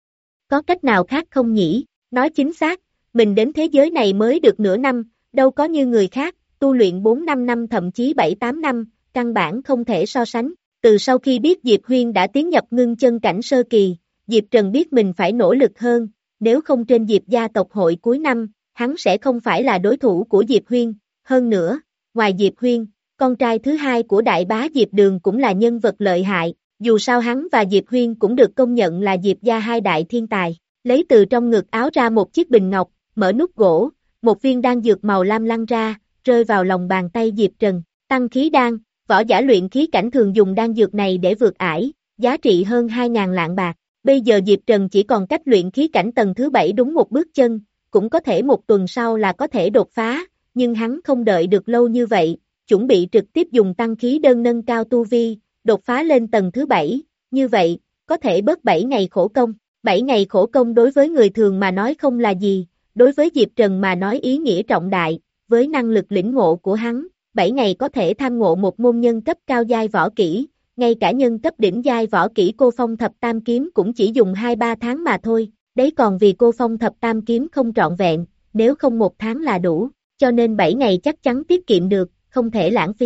Có cách nào khác không nhỉ? Nói chính xác, mình đến thế giới này mới được nửa năm, đâu có như người khác, tu luyện bốn năm năm thậm chí bảy tám năm, căn bản không thể so sánh. Từ sau khi biết Diệp Huyên đã tiến nhập ngưng chân cảnh sơ kỳ, Diệp Trần biết mình phải nỗ lực hơn, nếu không trên Diệp gia tộc hội cuối năm, hắn sẽ không phải là đối thủ của Diệp Huyên. Hơn nữa, ngoài Diệp Huyên, con trai thứ hai của đại bá Diệp Đường cũng là nhân vật lợi hại, dù sao hắn và Diệp Huyên cũng được công nhận là Diệp gia hai đại thiên tài. Lấy từ trong ngực áo ra một chiếc bình ngọc, mở nút gỗ, một viên đan dược màu lam lăn ra, rơi vào lòng bàn tay Diệp Trần. Tăng khí đan, võ giả luyện khí cảnh thường dùng đan dược này để vượt ải, giá trị hơn hai nghìn lạng bạc. Bây giờ Diệp Trần chỉ còn cách luyện khí cảnh tầng thứ bảy đúng một bước chân, cũng có thể một tuần sau là có thể đột phá, nhưng hắn không đợi được lâu như vậy, chuẩn bị trực tiếp dùng tăng khí đơn nâng cao tu vi, đột phá lên tầng thứ bảy, như vậy, có thể bớt bảy ngày khổ công. bảy ngày khổ công đối với người thường mà nói không là gì, đối với Diệp Trần mà nói ý nghĩa trọng đại, với năng lực lĩnh ngộ của hắn, bảy ngày có thể tham ngộ một môn nhân cấp cao giai võ kỹ, ngay cả nhân cấp đỉnh giai võ kỹ Cô Phong Thập Tam Kiếm cũng chỉ dùng hai ba tháng mà thôi, đấy còn vì Cô Phong Thập Tam Kiếm không trọn vẹn, nếu không một tháng là đủ, cho nên bảy ngày chắc chắn tiết kiệm được, không thể lãng phí.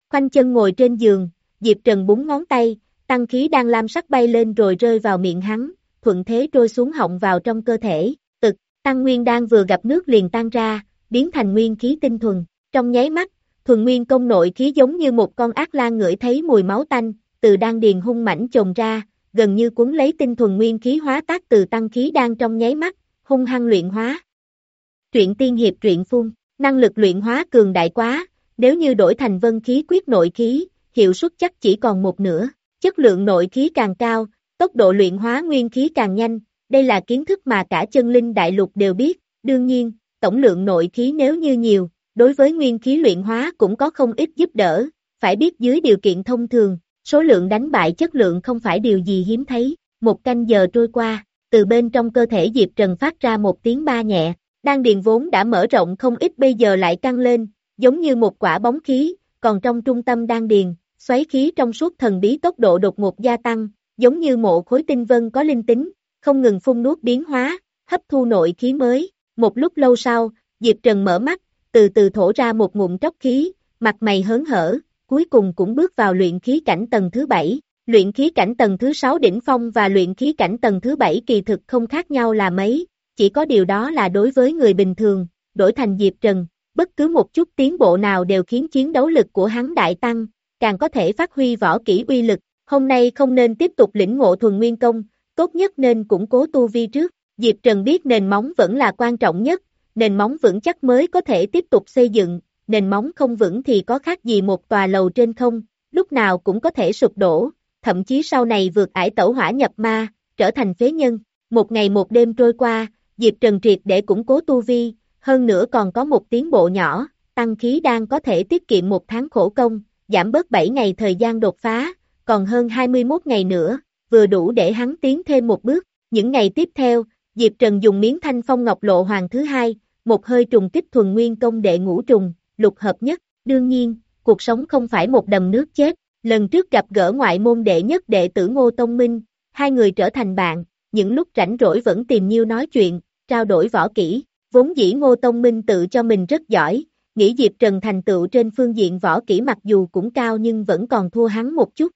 Khoanh chân ngồi trên giường, Diệp Trần búng ngón tay, tăng khí đang lam sắc bay lên rồi rơi vào miệng hắn, thuận thế trôi xuống họng vào trong cơ thể, ực, tăng nguyên đan vừa gặp nước liền tan ra, biến thành nguyên khí tinh thuần, trong nháy mắt, thuần nguyên công nội khí giống như một con ác lang ngửi thấy mùi máu tanh, từ đan điền hung mãnh chồng ra, gần như cuốn lấy tinh thuần nguyên khí hóa tác từ tăng khí đan trong nháy mắt, hung hăng luyện hóa. Truyện tiên hiệp truyện phun, năng lực luyện hóa cường đại quá, nếu như đổi thành vân khí quyết nội khí, hiệu suất chắc chỉ còn một nửa, chất lượng nội khí càng cao, tốc độ luyện hóa nguyên khí càng nhanh, đây là kiến thức mà cả chân linh đại lục đều biết, đương nhiên, tổng lượng nội khí nếu như nhiều, đối với nguyên khí luyện hóa cũng có không ít giúp đỡ, phải biết dưới điều kiện thông thường, số lượng đánh bại chất lượng không phải điều gì hiếm thấy, một canh giờ trôi qua, từ bên trong cơ thể Diệp Trần phát ra một tiếng ba nhẹ, đan điền vốn đã mở rộng không ít bây giờ lại căng lên, giống như một quả bóng khí, còn trong trung tâm đan điền, xoáy khí trong suốt thần bí tốc độ đột ngột gia tăng, giống như mộ khối tinh vân có linh tính, không ngừng phun nuốt biến hóa, hấp thu nội khí mới. Một lúc lâu sau, Diệp Trần mở mắt, từ từ thổ ra một ngụm tróc khí, mặt mày hớn hở, cuối cùng cũng bước vào luyện khí cảnh tầng thứ bảy. Luyện khí cảnh tầng thứ sáu đỉnh phong và luyện khí cảnh tầng thứ bảy kỳ thực không khác nhau là mấy, chỉ có điều đó là đối với người bình thường, đổi thành Diệp Trần, bất cứ một chút tiến bộ nào đều khiến chiến đấu lực của hắn đại tăng, càng có thể phát huy võ kỹ uy lực. Hôm nay không nên tiếp tục lĩnh ngộ thuần nguyên công, tốt nhất nên củng cố tu vi trước. Diệp Trần biết nền móng vẫn là quan trọng nhất, nền móng vững chắc mới có thể tiếp tục xây dựng, nền móng không vững thì có khác gì một tòa lầu trên không, lúc nào cũng có thể sụp đổ, thậm chí sau này vượt ải tẩu hỏa nhập ma, trở thành phế nhân. Một ngày một đêm trôi qua, Diệp Trần triệt để củng cố tu vi, hơn nữa còn có một tiến bộ nhỏ, tăng khí đang có thể tiết kiệm một tháng khổ công, giảm bớt bảy ngày thời gian đột phá, còn hơn hai mươi mốt ngày nữa, vừa đủ để hắn tiến thêm một bước. Những ngày tiếp theo, Diệp Trần dùng miếng thanh phong ngọc lộ hoàng thứ hai, một hơi trùng kích thuần nguyên công đệ ngũ trùng, lục hợp nhất. Đương nhiên, cuộc sống không phải một đầm nước chết, lần trước gặp gỡ ngoại môn đệ nhất đệ tử Ngô Tông Minh, hai người trở thành bạn, những lúc rảnh rỗi vẫn tìm nhiêu nói chuyện, trao đổi võ kỹ, vốn dĩ Ngô Tông Minh tự cho mình rất giỏi, nghĩ Diệp Trần thành tựu trên phương diện võ kỹ mặc dù cũng cao nhưng vẫn còn thua hắn một chút.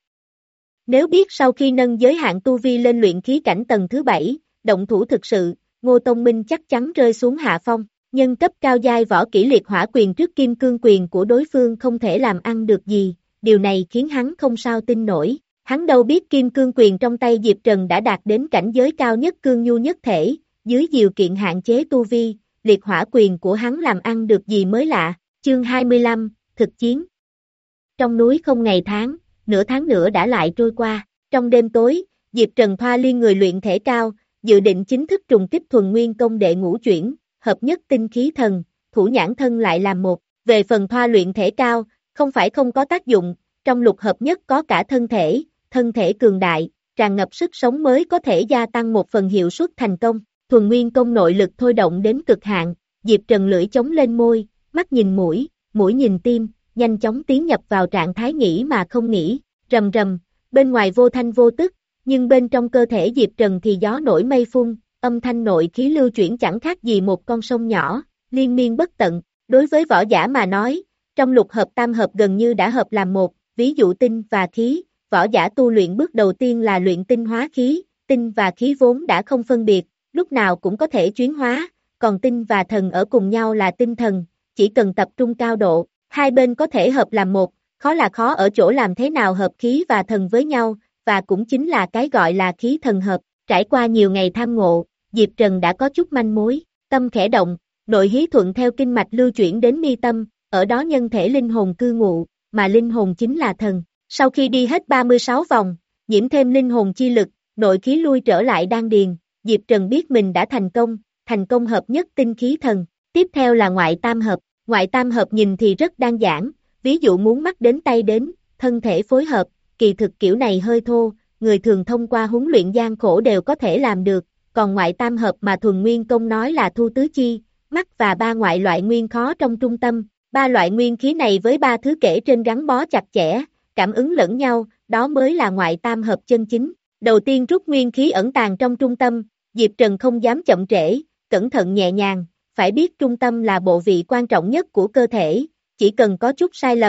Nếu biết sau khi nâng giới hạn tu vi lên luyện khí cảnh tầng thứ bảy, động thủ thực sự, Ngô Tông Minh chắc chắn rơi xuống hạ phong, nhân cấp cao giai võ kỹ liệt hỏa quyền trước kim cương quyền của đối phương không thể làm ăn được gì, điều này khiến hắn không sao tin nổi, hắn đâu biết kim cương quyền trong tay Diệp Trần đã đạt đến cảnh giới cao nhất cương nhu nhất thể, dưới điều kiện hạn chế tu vi, liệt hỏa quyền của hắn làm ăn được gì mới lạ. Chương hai mươi lăm, thực chiến. Trong núi không ngày tháng, nửa tháng nữa đã lại trôi qua, trong đêm tối, Diệp Trần thoa liên người luyện thể cao, dự định chính thức trùng kích thuần nguyên công đệ ngũ chuyển, hợp nhất tinh khí thần, thủ nhãn thân lại làm một. Về phần thoa luyện thể cao, không phải không có tác dụng, trong lục hợp nhất có cả thân thể, thân thể cường đại, tràn ngập sức sống mới có thể gia tăng một phần hiệu suất thành công. Thuần nguyên công nội lực thôi động đến cực hạn, Diệp Trần lưỡi chống lên môi, mắt nhìn mũi, mũi nhìn tim, nhanh chóng tiến nhập vào trạng thái nghĩ mà không nghĩ, rầm rầm, bên ngoài vô thanh vô tức, nhưng bên trong cơ thể Diệp Trần thì gió nổi mây phun, âm thanh nội khí lưu chuyển chẳng khác gì một con sông nhỏ, liên miên bất tận. Đối với võ giả mà nói, trong lục hợp tam hợp gần như đã hợp làm một, ví dụ tinh và khí, võ giả tu luyện bước đầu tiên là luyện tinh hóa khí, tinh và khí vốn đã không phân biệt, lúc nào cũng có thể chuyển hóa, còn tinh và thần ở cùng nhau là tinh thần, chỉ cần tập trung cao độ, hai bên có thể hợp làm một, khó là khó ở chỗ làm thế nào hợp khí và thần với nhau, và cũng chính là cái gọi là khí thần hợp. Trải qua nhiều ngày tham ngộ, Diệp Trần đã có chút manh mối, tâm khẽ động, nội hí thuận theo kinh mạch lưu chuyển đến mi tâm, ở đó nhân thể linh hồn cư ngụ, mà linh hồn chính là thần. Sau khi đi hết ba mươi sáu vòng, nhiễm thêm linh hồn chi lực, nội khí lui trở lại đan điền, Diệp Trần biết mình đã thành công, thành công hợp nhất tinh khí thần. Tiếp theo là ngoại tam hợp, ngoại tam hợp nhìn thì rất đơn giản, ví dụ muốn mắt đến tay đến, thân thể phối hợp, kỳ thực kiểu này hơi thô, người thường thông qua huấn luyện gian khổ đều có thể làm được, còn ngoại tam hợp mà thuần nguyên công nói là thu tứ chi, mắt và ba ngoại loại nguyên khó trong trung tâm, ba loại nguyên khí này với ba thứ kể trên gắn bó chặt chẽ, cảm ứng lẫn nhau, đó mới là ngoại tam hợp chân chính. Đầu tiên rút nguyên khí ẩn tàng trong trung tâm, Diệp Trần không dám chậm trễ, cẩn thận nhẹ nhàng, phải biết trung tâm là bộ vị quan trọng nhất của cơ thể, chỉ cần có chút sai lầm,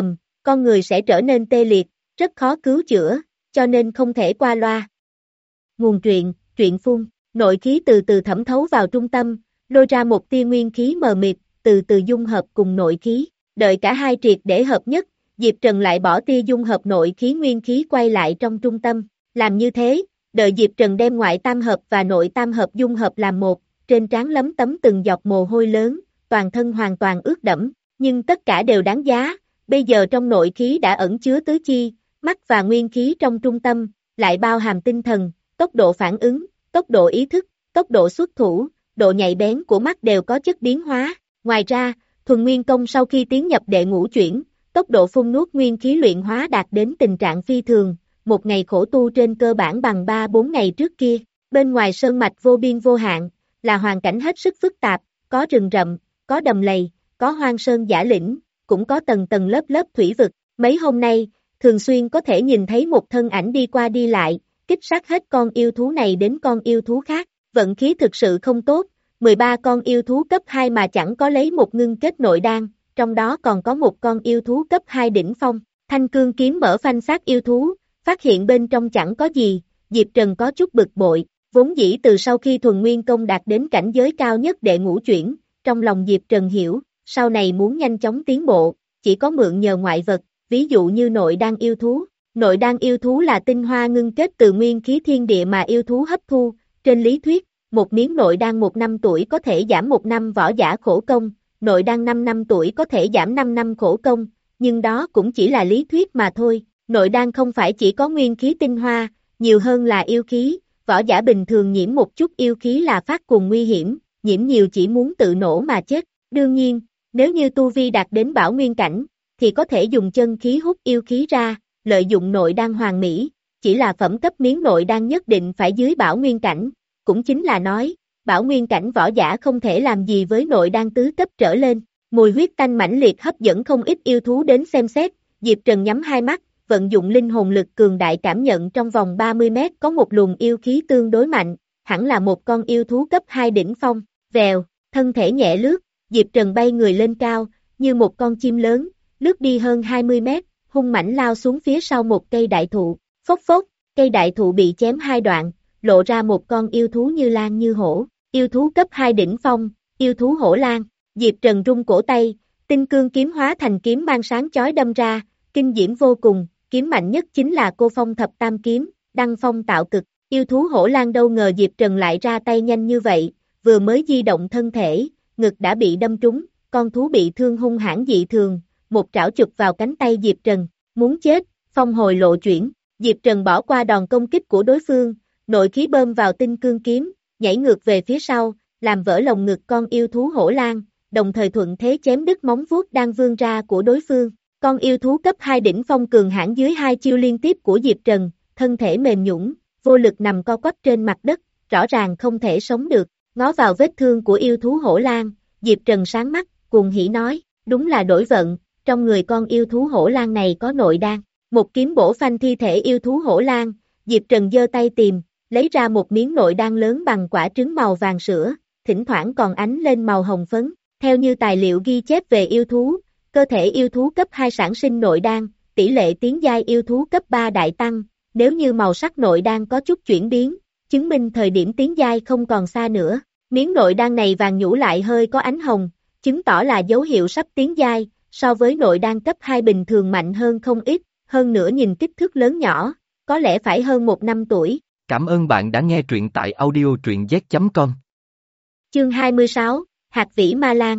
con người sẽ trở nên tê liệt, rất khó cứu chữa, cho nên không thể qua loa. Nguồn truyện, truyện phun, nội khí từ từ thẩm thấu vào trung tâm, lôi ra một tia nguyên khí mờ mịt, từ từ dung hợp cùng nội khí, đợi cả hai triệt để hợp nhất, Diệp Trần lại bỏ tia dung hợp nội khí nguyên khí quay lại trong trung tâm, làm như thế, đợi Diệp Trần đem ngoại tam hợp và nội tam hợp dung hợp làm một, trên trán lấm tấm từng giọt mồ hôi lớn, toàn thân hoàn toàn ướt đẫm, nhưng tất cả đều đáng giá, bây giờ trong nội khí đã ẩn chứa tứ chi, mắt và nguyên khí trong trung tâm, lại bao hàm tinh thần, tốc độ phản ứng, tốc độ ý thức, tốc độ xuất thủ, độ nhạy bén của mắt đều có chất biến hóa. Ngoài ra, thuần nguyên công sau khi tiến nhập đệ ngũ chuyển, tốc độ phun nuốt nguyên khí luyện hóa đạt đến tình trạng phi thường, một ngày khổ tu trên cơ bản bằng ba bốn ngày trước kia. Bên ngoài sơn mạch vô biên vô hạn, là hoàn cảnh hết sức phức tạp, có rừng rậm, có đầm lầy, có hoang sơn giả lĩnh, cũng có tầng tầng lớp lớp thủy vực. Mấy hôm nay, thường xuyên có thể nhìn thấy một thân ảnh đi qua đi lại, kích sát hết con yêu thú này đến con yêu thú khác. Vận khí thực sự không tốt, mười ba con yêu thú cấp hai mà chẳng có lấy một ngưng kết nội đan, trong đó còn có một con yêu thú cấp hai đỉnh phong. Thanh cương kiếm mở phanh xác yêu thú, phát hiện bên trong chẳng có gì, Diệp Trần có chút bực bội, vốn dĩ từ sau khi thuần nguyên công đạt đến cảnh giới cao nhất đệ ngũ chuyển, trong lòng Diệp Trần hiểu, sau này muốn nhanh chóng tiến bộ, chỉ có mượn nhờ ngoại vật, ví dụ như nội đan yêu thú. Nội đan yêu thú là tinh hoa ngưng kết từ nguyên khí thiên địa mà yêu thú hấp thu, trên lý thuyết, một miếng nội đan một năm tuổi có thể giảm một năm võ giả khổ công, nội đan năm năm tuổi có thể giảm năm năm khổ công, nhưng đó cũng chỉ là lý thuyết mà thôi. Nội đan không phải chỉ có nguyên khí tinh hoa, nhiều hơn là yêu khí, võ giả bình thường nhiễm một chút yêu khí là phát cuồng nguy hiểm, nhiễm nhiều chỉ muốn tự nổ mà chết. Đương nhiên, nếu như tu vi đạt đến bảo nguyên cảnh, thì có thể dùng chân khí hút yêu khí ra, lợi dụng nội đan hoàn mỹ, chỉ là phẩm cấp miếng nội đan nhất định phải dưới bảo nguyên cảnh, cũng chính là nói, bảo nguyên cảnh võ giả không thể làm gì với nội đan tứ cấp trở lên. Mùi huyết tanh mãnh liệt hấp dẫn không ít yêu thú đến xem xét, Diệp Trần nhắm hai mắt, vận dụng linh hồn lực cường đại cảm nhận trong vòng ba mươi mét có một luồng yêu khí tương đối mạnh, hẳn là một con yêu thú cấp hai đỉnh phong. Vèo, thân thể nhẹ lướt, Diệp Trần bay người lên cao, như một con chim lớn, lướt đi hơn hai mươi mét, hung mãnh lao xuống phía sau một cây đại thụ. Phốc phốc, cây đại thụ bị chém hai đoạn, lộ ra một con yêu thú như lang như hổ, yêu thú cấp hai đỉnh phong, yêu thú hổ lang. Diệp Trần rung cổ tay, tinh cương kiếm hóa thành kiếm mang sáng chói đâm ra, kinh diễm vô cùng, kiếm mạnh nhất chính là Cô Phong Thập Tam Kiếm, đăng phong tạo cực. Yêu thú hổ lang đâu ngờ Diệp Trần lại ra tay nhanh như vậy, vừa mới di động thân thể, ngực đã bị đâm trúng, con thú bị thương hung hãn dị thường, một trảo chụp vào cánh tay Diệp Trần, muốn chết, phong hồi lộ chuyển. Diệp Trần bỏ qua đòn công kích của đối phương, nội khí bơm vào tinh cương kiếm, nhảy ngược về phía sau, làm vỡ lồng ngực con yêu thú hổ lang, đồng thời thuận thế chém đứt móng vuốt đang vươn ra của đối phương. Con yêu thú cấp hai đỉnh phong cường hãn dưới hai chiêu liên tiếp của Diệp Trần, thân thể mềm nhũn, vô lực nằm co quắp trên mặt đất, rõ ràng không thể sống được. Ngó vào vết thương của yêu thú hổ lang, Diệp Trần sáng mắt, cuồng hỉ nói, đúng là đổi vận, trong người con yêu thú hổ lang này có nội đan. Một kiếm bổ phanh thi thể yêu thú hổ lang, Diệp Trần giơ tay tìm, lấy ra một miếng nội đan lớn bằng quả trứng màu vàng sữa, thỉnh thoảng còn ánh lên màu hồng phấn. Theo như tài liệu ghi chép về yêu thú, cơ thể yêu thú cấp hai sản sinh nội đan, tỷ lệ tiến giai yêu thú cấp ba đại tăng, nếu như màu sắc nội đan có chút chuyển biến, chứng minh thời điểm tiến giai không còn xa nữa. Miếng nội đan này vàng nhũ lại hơi có ánh hồng, chứng tỏ là dấu hiệu sắp tiến giai, so với nội đan cấp hai bình thường mạnh hơn không ít, hơn nữa nhìn kích thước lớn nhỏ, có lẽ phải hơn một năm tuổi.
Cảm ơn bạn đã nghe truyện tại audio truyện z chấm com.
Chương hai mươi sáu, Hạt Vĩ Ma Lan.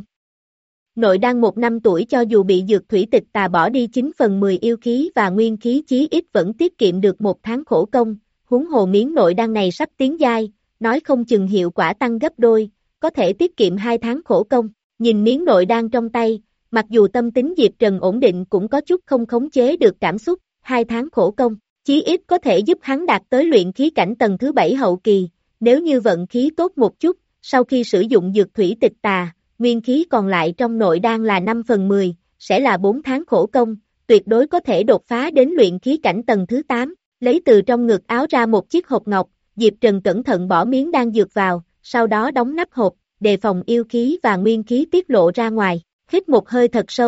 Nội đan một năm tuổi cho dù bị dược thủy tịch tà bỏ đi chín phần mười yêu khí và nguyên khí chí ít vẫn tiết kiệm được một tháng khổ công, huống hồ miếng nội đan này sắp tiến giai, nói không chừng hiệu quả tăng gấp đôi, có thể tiết kiệm hai tháng khổ công. Nhìn miếng nội đan trong tay, mặc dù tâm tính Diệp Trần ổn định cũng có chút không khống chế được cảm xúc, hai tháng khổ công, chí ít có thể giúp hắn đạt tới luyện khí cảnh tầng thứ bảy hậu kỳ, nếu như vận khí tốt một chút, sau khi sử dụng dược thủy tịch tà, nguyên khí còn lại trong nội đan là năm phần mười, sẽ là bốn tháng khổ công, tuyệt đối có thể đột phá đến luyện khí cảnh tầng thứ tám, lấy từ trong ngực áo ra một chiếc hộp ngọc, Diệp Trần cẩn thận bỏ miếng đan dược vào, sau đó đóng nắp hộp, đề phòng yêu khí và nguyên khí tiết lộ ra ngoài. Hít một hơi thật sâu,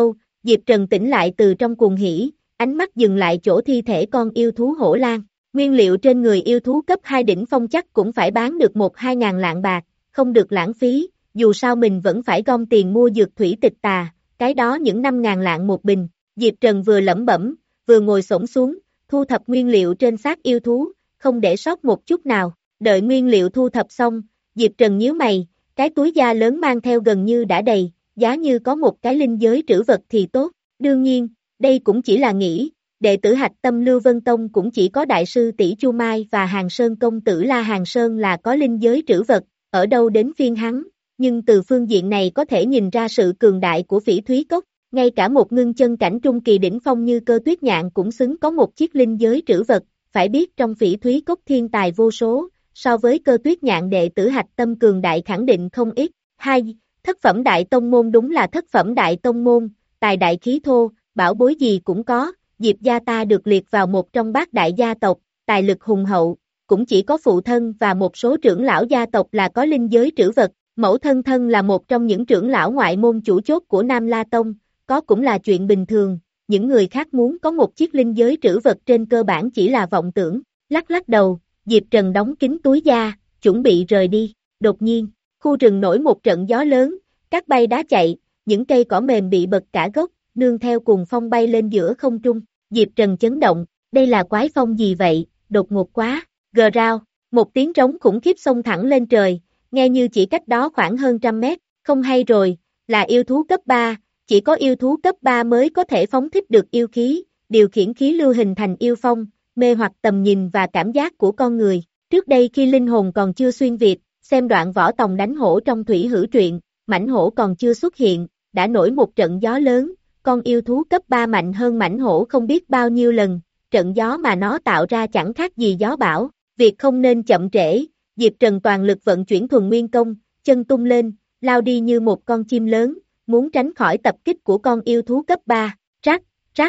Diệp Trần tỉnh lại từ trong cuồng hỉ, ánh mắt dừng lại chỗ thi thể con yêu thú hổ lang. Nguyên liệu trên người yêu thú cấp hai đỉnh phong chắc cũng phải bán được một hai ngàn lạng bạc, không được lãng phí, dù sao mình vẫn phải gom tiền mua dược thủy tịch tà, cái đó những năm ngàn lạng một bình. Diệp Trần vừa lẩm bẩm, vừa ngồi xổm xuống, thu thập nguyên liệu trên xác yêu thú, không để sót một chút nào. Đợi nguyên liệu thu thập xong, Diệp Trần nhíu mày, cái túi da lớn mang theo gần như đã đầy, giá như có một cái linh giới trữ vật thì tốt. Đương nhiên, đây cũng chỉ là nghĩ, đệ tử hạch tâm Lưu Vân Tông cũng chỉ có đại sư tỷ Chu Mai và Hàng Sơn công tử La Hàng Sơn là có linh giới trữ vật, ở đâu đến phiên hắn, nhưng từ phương diện này có thể nhìn ra sự cường đại của Phỉ Thúy Cốc, ngay cả một ngưng chân cảnh trung kỳ đỉnh phong như Cơ Tuyết Nhạn cũng xứng có một chiếc linh giới trữ vật, phải biết trong Phỉ Thúy Cốc thiên tài vô số, so với Cơ Tuyết Nhạn đệ tử hạch tâm cường đại khẳng định không ít. Hai, thất phẩm đại tông môn đúng là thất phẩm đại tông môn, tài đại khí thô, bảo bối gì cũng có, Diệp gia ta được liệt vào một trong bát đại gia tộc, tài lực hùng hậu, cũng chỉ có phụ thân và một số trưởng lão gia tộc là có linh giới trữ vật, mẫu thân thân là một trong những trưởng lão ngoại môn chủ chốt của Nam La Tông, có cũng là chuyện bình thường, những người khác muốn có một chiếc linh giới trữ vật trên cơ bản chỉ là vọng tưởng, lắc lắc đầu, Diệp Trần đóng kín túi da, chuẩn bị rời đi, đột nhiên, khu rừng nổi một trận gió lớn, cát bay đá chạy, những cây cỏ mềm bị bật cả gốc, nương theo cùng phong bay lên giữa không trung, Diệp Trần chấn động, đây là quái phong gì vậy, đột ngột quá, gờ rao, một tiếng trống khủng khiếp xông thẳng lên trời, nghe như chỉ cách đó khoảng hơn trăm mét, không hay rồi, là yêu thú cấp ba, chỉ có yêu thú cấp ba mới có thể phóng thích được yêu khí, điều khiển khí lưu hình thành yêu phong, mê hoặc tầm nhìn và cảm giác của con người. Trước đây khi linh hồn còn chưa xuyên việt, xem đoạn võ tòng đánh hổ trong thủy hữu truyện, mãnh hổ còn chưa xuất hiện, đã nổi một trận gió lớn, con yêu thú cấp ba mạnh hơn mãnh hổ không biết bao nhiêu lần, trận gió mà nó tạo ra chẳng khác gì gió bão, việc không nên chậm trễ, Diệp Trần toàn lực vận chuyển thuần nguyên công, chân tung lên, lao đi như một con chim lớn, muốn tránh khỏi tập kích của con yêu thú cấp ba, rắc, rắc.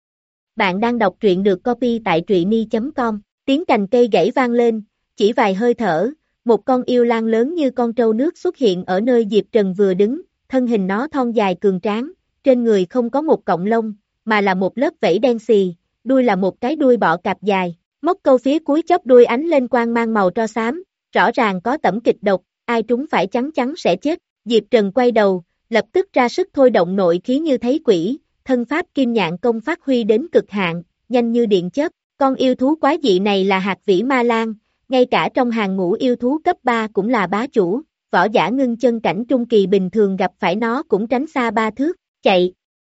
Bạn đang đọc truyện được copy tại truyện mi chấm com, tiếng cành cây gãy vang lên, chỉ vài hơi thở, một con yêu lang lớn như con trâu nước xuất hiện ở nơi Diệp Trần vừa đứng, thân hình nó thon dài cường tráng, trên người không có một cọng lông, mà là một lớp vảy đen xì, đuôi là một cái đuôi bọ cạp dài, móc câu phía cuối chóp đuôi ánh lên quang mang màu tro xám, rõ ràng có tẩm kịch độc, ai trúng phải chắn chắn sẽ chết, Diệp Trần quay đầu, lập tức ra sức thôi động nội khí như thấy quỷ, thân pháp kim nhạn công phát huy đến cực hạn, nhanh như điện chớp, con yêu thú quái dị này là hạt vĩ ma lang, ngay cả trong hàng ngũ yêu thú cấp ba cũng là bá chủ, võ giả ngưng chân cảnh trung kỳ bình thường gặp phải nó cũng tránh xa ba thước, chạy.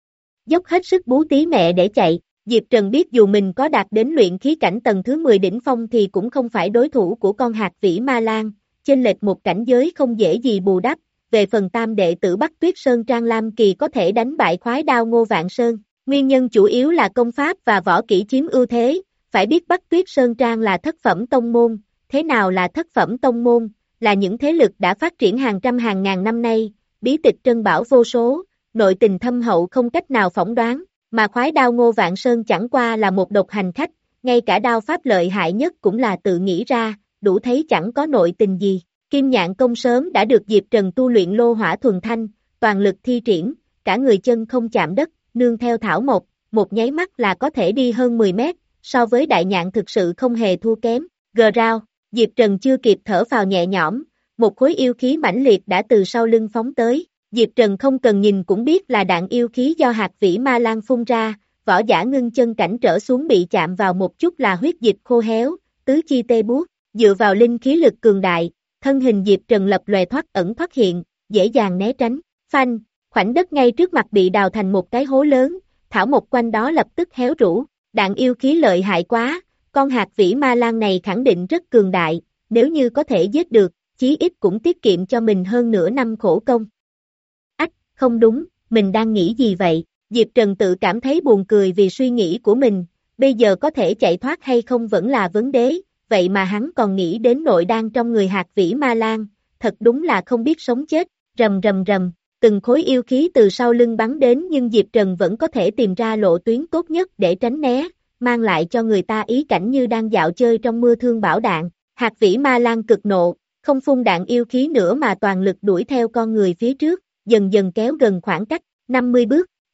Dốc hết sức bú tí mẹ để chạy, Diệp Trần biết dù mình có đạt đến luyện khí cảnh tầng thứ mười đỉnh phong thì cũng không phải đối thủ của con hạt vĩ ma lang, chênh lệch một cảnh giới không dễ gì bù đắp. Về phần tam đệ tử Bắc Tuyết Sơn Trang Lam Kỳ có thể đánh bại khoái đao Ngô Vạn Sơn, nguyên nhân chủ yếu là công pháp và võ kỹ chiếm ưu thế, phải biết Bắc Tuyết Sơn Trang là thất phẩm tông môn, thế nào là thất phẩm tông môn, là những thế lực đã phát triển hàng trăm hàng ngàn năm nay, bí tịch trân bảo vô số, nội tình thâm hậu không cách nào phỏng đoán, mà khoái đao Ngô Vạn Sơn chẳng qua là một độc hành khách, ngay cả đao pháp lợi hại nhất cũng là tự nghĩ ra, đủ thấy chẳng có nội tình gì. Kim nhạn công sớm đã được Diệp Trần tu luyện lô hỏa thuần thanh, toàn lực thi triển, cả người chân không chạm đất, nương theo thảo mộc, một nháy mắt là có thể đi hơn mười mét, so với đại nhạn thực sự không hề thua kém. Gờ rao, Diệp Trần chưa kịp thở phào nhẹ nhõm, một khối yêu khí mãnh liệt đã từ sau lưng phóng tới, Diệp Trần không cần nhìn cũng biết là đạn yêu khí do hạt vĩ ma lang phun ra, võ giả ngưng chân cảnh trở xuống bị chạm vào một chút là huyết dịch khô héo, tứ chi tê buốt, dựa vào linh khí lực cường đại. Thân hình Diệp Trần lập lòe thoát ẩn thoát hiện, dễ dàng né tránh, phanh, khoảnh đất ngay trước mặt bị đào thành một cái hố lớn, thảo mộc quanh đó lập tức héo rũ, đạn yêu khí lợi hại quá, con hạt vĩ ma lang này khẳng định rất cường đại, nếu như có thể giết được, chí ít cũng tiết kiệm cho mình hơn nửa năm khổ công. Ách, không đúng, mình đang nghĩ gì vậy? Diệp Trần tự cảm thấy buồn cười vì suy nghĩ của mình, bây giờ có thể chạy thoát hay không vẫn là vấn đề. Vậy mà hắn còn nghĩ đến nội đan trong người hạt vĩ ma lang, thật đúng là không biết sống chết, rầm rầm rầm, từng khối yêu khí từ sau lưng bắn đến nhưng Diệp Trần vẫn có thể tìm ra lộ tuyến tốt nhất để tránh né, mang lại cho người ta ý cảnh như đang dạo chơi trong mưa thương bão đạn, hạt vĩ ma lang cực nộ, không phun đạn yêu khí nữa mà toàn lực đuổi theo con người phía trước, dần dần kéo gần khoảng cách, năm mươi bước,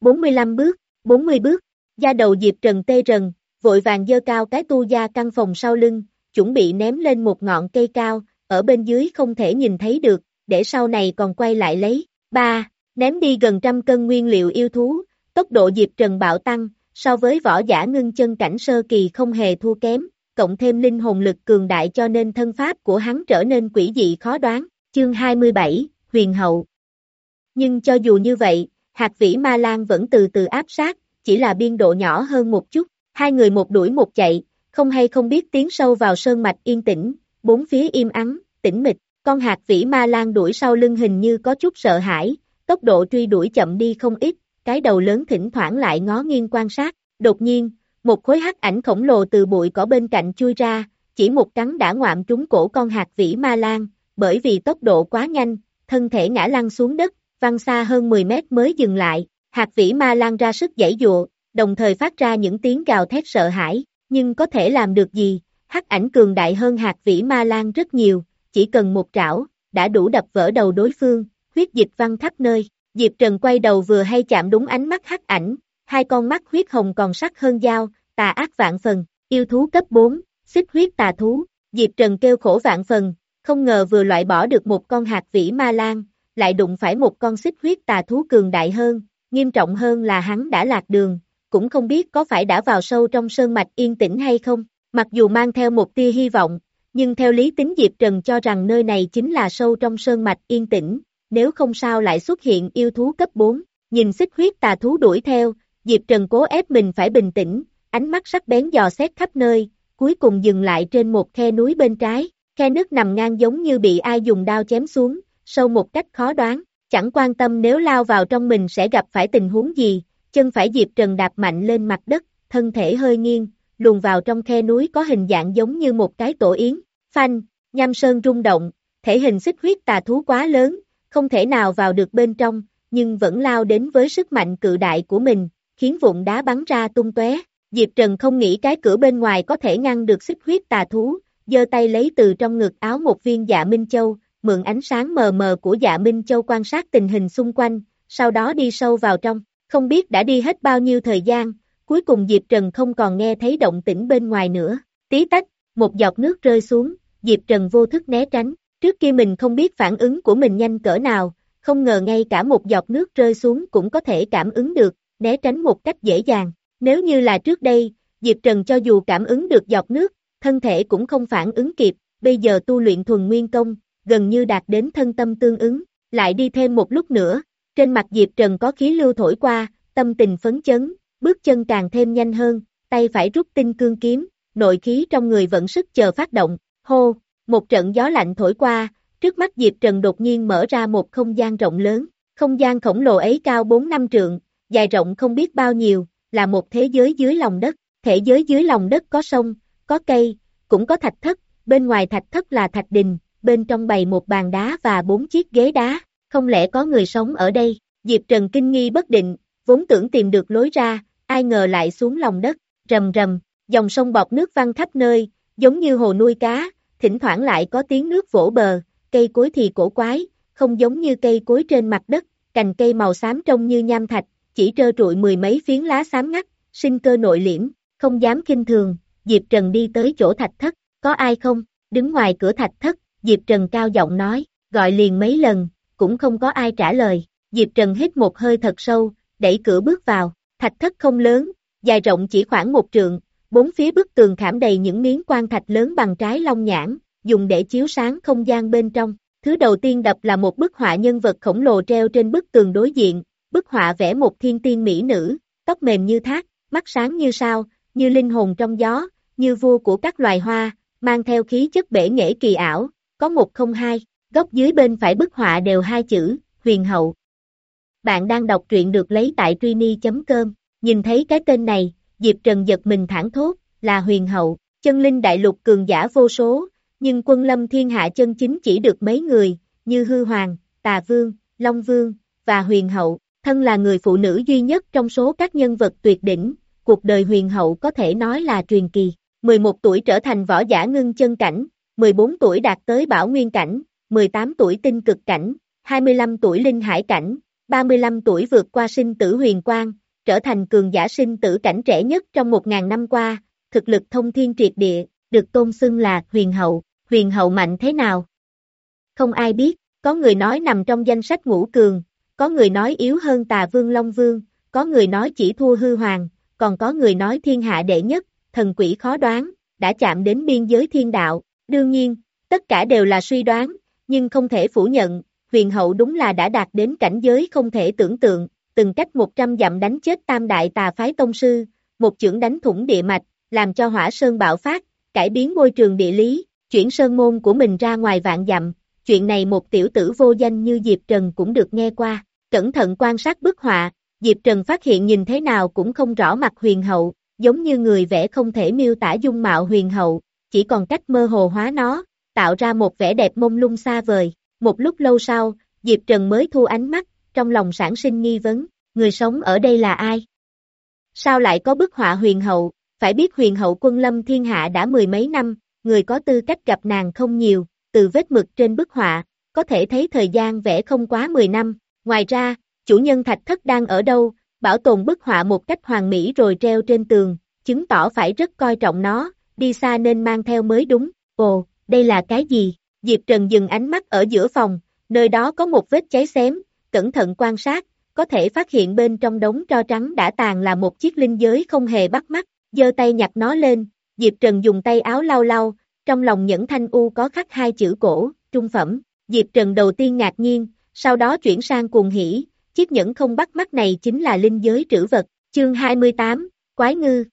bốn mươi lăm bước, bốn mươi bước, da đầu Diệp Trần tê rần, vội vàng giơ cao cái tu gia căn phòng sau lưng, chuẩn bị ném lên một ngọn cây cao, ở bên dưới không thể nhìn thấy được, để sau này còn quay lại lấy. ba. Ném đi gần trăm cân nguyên liệu yêu thú, tốc độ Diệp Trần bạo tăng, so với võ giả ngưng chân cảnh sơ kỳ không hề thua kém, cộng thêm linh hồn lực cường đại cho nên thân pháp của hắn trở nên quỷ dị khó đoán. Chương hai mươi bảy, Huyền Hậu. Nhưng cho dù như vậy, Hạc Vĩ Ma Lang vẫn từ từ áp sát, chỉ là biên độ nhỏ hơn một chút, hai người một đuổi một chạy, không hay không biết tiến sâu vào sơn mạch yên tĩnh, bốn phía im ắng, tĩnh mịch, con Hạc Vĩ Ma Lang đuổi sau lưng hình như có chút sợ hãi, tốc độ truy đuổi chậm đi không ít, cái đầu lớn thỉnh thoảng lại ngó nghiêng quan sát, đột nhiên, một khối hắc ảnh khổng lồ từ bụi cỏ bên cạnh chui ra, chỉ một cắn đã ngoạm trúng cổ con Hạc Vĩ Ma Lang, bởi vì tốc độ quá nhanh, thân thể ngã lăn xuống đất, văng xa hơn mười mét mới dừng lại, Hạc Vĩ Ma Lang ra sức giãy giụa, đồng thời phát ra những tiếng gào thét sợ hãi, nhưng có thể làm được gì, hắc ảnh cường đại hơn Hạc Vĩ Ma Lang rất nhiều, chỉ cần một trảo, đã đủ đập vỡ đầu đối phương, huyết dịch văng khắp nơi, Diệp Trần quay đầu vừa hay chạm đúng ánh mắt hắc ảnh, hai con mắt huyết hồng còn sắc hơn dao, tà ác vạn phần, yêu thú cấp bốn, xích huyết tà thú, Diệp Trần kêu khổ vạn phần, không ngờ vừa loại bỏ được một con Hạc Vĩ Ma Lang, lại đụng phải một con xích huyết tà thú cường đại hơn, nghiêm trọng hơn là hắn đã lạc đường, cũng không biết có phải đã vào sâu trong sơn mạch yên tĩnh hay không, mặc dù mang theo một tia hy vọng, nhưng theo lý tính Diệp Trần cho rằng nơi này chính là sâu trong sơn mạch yên tĩnh, nếu không sao lại xuất hiện yêu thú cấp bốn, nhìn xích huyết tà thú đuổi theo, Diệp Trần cố ép mình phải bình tĩnh, ánh mắt sắc bén dò xét khắp nơi, cuối cùng dừng lại trên một khe núi bên trái, khe nước nằm ngang giống như bị ai dùng đao chém xuống, sâu một cách khó đoán, chẳng quan tâm nếu lao vào trong mình sẽ gặp phải tình huống gì, chân phải Diệp Trần đạp mạnh lên mặt đất, thân thể hơi nghiêng, luồn vào trong khe núi có hình dạng giống như một cái tổ yến, phanh, nham sơn rung động, thể hình xích huyết tà thú quá lớn, không thể nào vào được bên trong, nhưng vẫn lao đến với sức mạnh cự đại của mình, khiến vụn đá bắn ra tung tóe. Diệp Trần không nghĩ cái cửa bên ngoài có thể ngăn được xích huyết tà thú, giơ tay lấy từ trong ngực áo một viên Dạ Minh Châu, mượn ánh sáng mờ mờ của Dạ Minh Châu quan sát tình hình xung quanh, sau đó đi sâu vào trong, không biết đã đi hết bao nhiêu thời gian, cuối cùng Diệp Trần không còn nghe thấy động tĩnh bên ngoài nữa, tí tách, một giọt nước rơi xuống, Diệp Trần vô thức né tránh, trước kia mình không biết phản ứng của mình nhanh cỡ nào, không ngờ ngay cả một giọt nước rơi xuống cũng có thể cảm ứng được, né tránh một cách dễ dàng, nếu như là trước đây, Diệp Trần cho dù cảm ứng được giọt nước, thân thể cũng không phản ứng kịp, bây giờ tu luyện thuần nguyên công, gần như đạt đến thân tâm tương ứng, lại đi thêm một lúc nữa, trên mặt Diệp Trần có khí lưu thổi qua, tâm tình phấn chấn, bước chân càng thêm nhanh hơn, tay phải rút tinh cương kiếm, nội khí trong người vẫn sức chờ phát động, hô, một trận gió lạnh thổi qua, trước mắt Diệp Trần đột nhiên mở ra một không gian rộng lớn, không gian khổng lồ ấy cao bốn năm trượng, dài rộng không biết bao nhiêu, là một thế giới dưới lòng đất, thể giới dưới lòng đất có sông, có cây, cũng có thạch thất, bên ngoài thạch thất là thạch đình, bên trong bày một bàn đá và bốn chiếc ghế đá, không lẽ có người sống ở đây, Diệp Trần kinh nghi bất định, vốn tưởng tìm được lối ra, ai ngờ lại xuống lòng đất, rầm rầm, dòng sông bọt nước văng khắp nơi, giống như hồ nuôi cá, thỉnh thoảng lại có tiếng nước vỗ bờ, cây cối thì cổ quái, không giống như cây cối trên mặt đất, cành cây màu xám trông như nham thạch, chỉ trơ trụi mười mấy phiến lá xám ngắt, sinh cơ nội liễm, không dám khinh thường, Diệp Trần đi tới chỗ thạch thất, có ai không, đứng ngoài cửa thạch thất, Diệp Trần cao giọng nói, gọi liền mấy lần, cũng không có ai trả lời, Diệp Trần hít một hơi thật sâu, đẩy cửa bước vào, thạch thất không lớn, dài rộng chỉ khoảng một trượng, bốn phía bức tường khảm đầy những miếng quan thạch lớn bằng trái long nhãn, dùng để chiếu sáng không gian bên trong, thứ đầu tiên đập là một bức họa nhân vật khổng lồ treo trên bức tường đối diện, bức họa vẽ một thiên tiên mỹ nữ, tóc mềm như thác, mắt sáng như sao, như linh hồn trong gió, như vua của các loài hoa, mang theo khí chất bể nghệ kỳ ảo, có một không hai, góc dưới bên phải bức họa đều hai chữ, huyền hậu. Bạn đang đọc truyện được lấy tại truy chấm com, nhìn thấy cái tên này, Diệp Trần giật mình thảng thốt, là huyền hậu, chân linh đại lục cường giả vô số, nhưng quân lâm thiên hạ chân chính chỉ được mấy người, như Hư Hoàng, Tà Vương, Long Vương, và huyền hậu, thân là người phụ nữ duy nhất trong số các nhân vật tuyệt đỉnh, cuộc đời huyền hậu có thể nói là truyền kỳ, mười một tuổi trở thành võ giả ngưng chân cảnh, mười bốn tuổi đạt tới bảo nguyên cảnh, mười tám tuổi tinh cực cảnh, hai mươi lăm tuổi linh hải cảnh, ba mươi lăm tuổi vượt qua sinh tử huyền quang, trở thành cường giả sinh tử cảnh trẻ nhất trong một ngàn năm qua, thực lực thông thiên triệt địa, được tôn xưng là huyền hậu. Huyền hậu mạnh thế nào? Không ai biết, có người nói nằm trong danh sách ngũ cường, có người nói yếu hơn Tà Vương Long Vương, có người nói chỉ thua hư hoàng, còn có người nói thiên hạ đệ nhất, thần quỷ khó đoán, đã chạm đến biên giới thiên đạo. Đương nhiên, tất cả đều là suy đoán, nhưng không thể phủ nhận, huyền hậu đúng là đã đạt đến cảnh giới không thể tưởng tượng, từng cách một trăm dặm đánh chết tam đại tà phái tông sư, một chưởng đánh thủng địa mạch, làm cho hỏa sơn bạo phát, cải biến môi trường địa lý, chuyển sơn môn của mình ra ngoài vạn dặm. Chuyện này một tiểu tử vô danh như Diệp Trần cũng được nghe qua. Cẩn thận quan sát bức họa, Diệp Trần phát hiện nhìn thế nào cũng không rõ mặt huyền hậu, giống như người vẽ không thể miêu tả dung mạo huyền hậu, chỉ còn cách mơ hồ hóa nó, tạo ra một vẻ đẹp mông lung xa vời. Một lúc lâu sau, Diệp Trần mới thu ánh mắt, trong lòng sản sinh nghi vấn, người sống ở đây là ai? Sao lại có bức họa huyền hậu? Phải biết huyền hậu quân lâm thiên hạ đã mười mấy năm, người có tư cách gặp nàng không nhiều, từ vết mực trên bức họa, có thể thấy thời gian vẽ không quá mười năm. Ngoài ra, chủ nhân thạch thất đang ở đâu, bảo tồn bức họa một cách hoàn mỹ rồi treo trên tường, chứng tỏ phải rất coi trọng nó, đi xa nên mang theo mới đúng. Ồ, đây là cái gì? Diệp Trần dừng ánh mắt ở giữa phòng, nơi đó có một vết cháy xém, cẩn thận quan sát, có thể phát hiện bên trong đống tro trắng đã tàn là một chiếc linh giới không hề bắt mắt, giơ tay nhặt nó lên, Diệp Trần dùng tay áo lau lau, trong lòng nhẫn thanh u có khắc hai chữ cổ, trung phẩm. Diệp Trần đầu tiên ngạc nhiên, sau đó chuyển sang cuồng hỉ, chiếc nhẫn không bắt mắt này chính là linh giới trữ vật. Chương hai mươi tám, Quái ngư.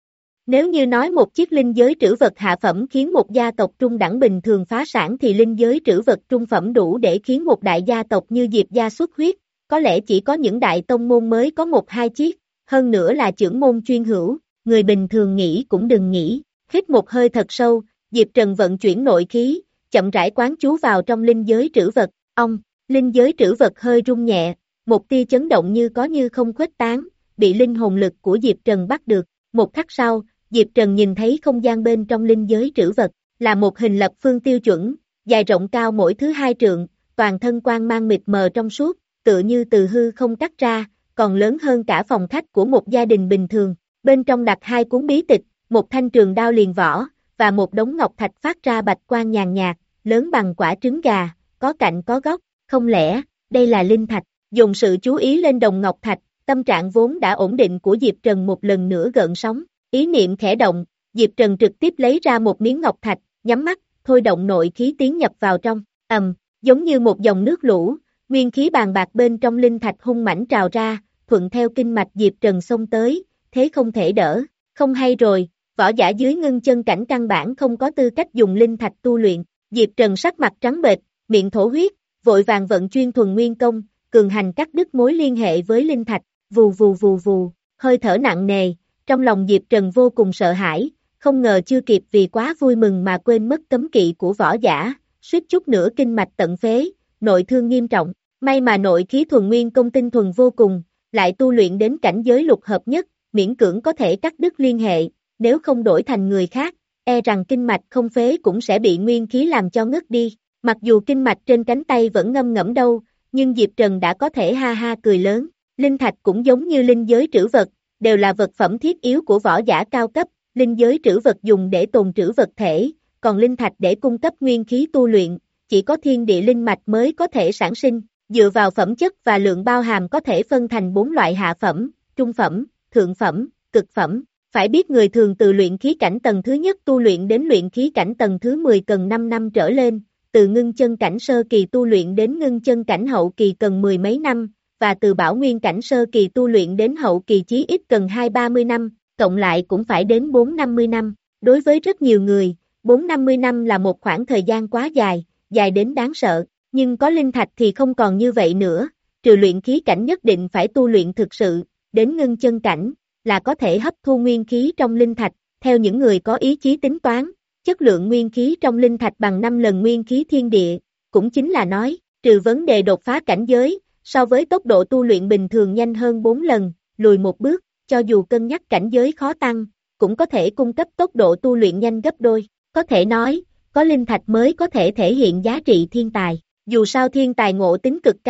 Nếu như nói một chiếc linh giới trữ vật hạ phẩm khiến một gia tộc trung đẳng bình thường phá sản thì linh giới trữ vật trung phẩm đủ để khiến một đại gia tộc như Diệp gia xuất huyết, có lẽ chỉ có những đại tông môn mới có một hai chiếc, hơn nữa là chưởng môn chuyên hữu, người bình thường nghĩ cũng đừng nghĩ. Hít một hơi thật sâu, Diệp Trần vận chuyển nội khí, chậm rãi quán chú vào trong linh giới trữ vật. Ông, linh giới trữ vật hơi rung nhẹ, một tia chấn động như có như không khuếch tán, bị linh hồn lực của Diệp Trần bắt được. Một khắc sau, Diệp Trần nhìn thấy không gian bên trong linh giới trữ vật, là một hình lập phương tiêu chuẩn, dài rộng cao mỗi thứ hai trượng, toàn thân quang mang mịt mờ trong suốt, tựa như từ hư không cắt ra, còn lớn hơn cả phòng khách của một gia đình bình thường. Bên trong đặt hai cuốn bí tịch, một thanh trường đao liền vỏ, và một đống ngọc thạch phát ra bạch quang nhàn nhạt, lớn bằng quả trứng gà, có cạnh có góc, không lẽ, đây là linh thạch. Dùng sự chú ý lên đồng ngọc thạch, tâm trạng vốn đã ổn định của Diệp Trần một lần nữa gợn sóng, ý niệm khẽ động, Diệp Trần trực tiếp lấy ra một miếng ngọc thạch, nhắm mắt, thôi động nội khí tiến nhập vào trong, ầm, giống như một dòng nước lũ, nguyên khí bàn bạc bên trong linh thạch hung mãnh trào ra, thuận theo kinh mạch Diệp Trần xông tới, thế không thể đỡ, không hay rồi, võ giả dưới ngưng chân cảnh căn bản không có tư cách dùng linh thạch tu luyện. Diệp Trần sắc mặt trắng bệch, miệng thổ huyết, vội vàng vận chuyên thuần nguyên công, cường hành cắt đứt mối liên hệ với linh thạch, vù vù vù vù, hơi thở nặng nề, trong lòng Diệp Trần vô cùng sợ hãi, không ngờ chưa kịp vì quá vui mừng mà quên mất cấm kỵ của võ giả, suýt chút nữa kinh mạch tận phế, nội thương nghiêm trọng. May mà nội khí thuần nguyên công tinh thuần vô cùng, lại tu luyện đến cảnh giới lục hợp nhất, miễn cưỡng có thể cắt đứt liên hệ, nếu không đổi thành người khác, e rằng kinh mạch không phế cũng sẽ bị nguyên khí làm cho ngất đi. Mặc dù kinh mạch trên cánh tay vẫn ngâm ngẫm đâu, nhưng Diệp Trần đã có thể ha ha cười lớn. Linh thạch cũng giống như linh giới trữ vật, đều là vật phẩm thiết yếu của võ giả cao cấp, linh giới trữ vật dùng để tồn trữ vật thể, còn linh thạch để cung cấp nguyên khí tu luyện, chỉ có thiên địa linh mạch mới có thể sản sinh, dựa vào phẩm chất và lượng bao hàm có thể phân thành bốn loại hạ phẩm, trung phẩm, thượng phẩm, cực phẩm. Phải biết người thường từ luyện khí cảnh tầng thứ nhất tu luyện đến luyện khí cảnh tầng thứ mười cần năm năm trở lên, từ ngưng chân cảnh sơ kỳ tu luyện đến ngưng chân cảnh hậu kỳ cần mười mấy năm, và từ bảo nguyên cảnh sơ kỳ tu luyện đến hậu kỳ chí ít cần hai ba mươi năm, cộng lại cũng phải đến bốn năm mươi năm. Đối với rất nhiều người, bốn năm mươi năm là một khoảng thời gian quá dài, dài đến đáng sợ, nhưng có linh thạch thì không còn như vậy nữa, trừ luyện khí cảnh nhất định phải tu luyện thực sự, đến ngưng chân cảnh, là có thể hấp thu nguyên khí trong linh thạch, theo những người có ý chí tính toán, chất lượng nguyên khí trong linh thạch bằng năm lần nguyên khí thiên địa, cũng chính là nói, trừ vấn đề đột phá cảnh giới, so với tốc độ tu luyện bình thường nhanh hơn bốn lần, lùi một bước, cho dù cân nhắc cảnh giới khó tăng, cũng có thể cung cấp tốc độ tu luyện nhanh gấp đôi, có thể nói, có linh thạch mới có thể thể hiện giá trị thiên tài, dù sao thiên tài ngộ tính cực cao,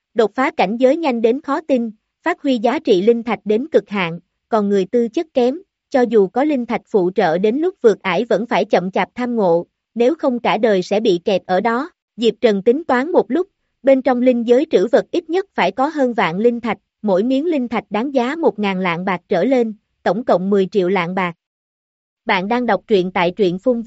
đột phá cảnh giới nhanh đến khó tin, phát huy giá trị linh thạch đến cực hạn, còn người tư chất kém, cho dù có linh thạch phụ trợ đến lúc vượt ải vẫn phải chậm chạp tham ngộ, nếu không cả đời sẽ bị kẹt ở đó. Diệp Trần tính toán một lúc, bên trong linh giới trữ vật ít nhất phải có hơn vạn linh thạch, mỗi miếng linh thạch đáng giá một ngàn lạng bạc trở lên, tổng cộng mười triệu lạng bạc. Bạn đang đọc truyện tại truyện phun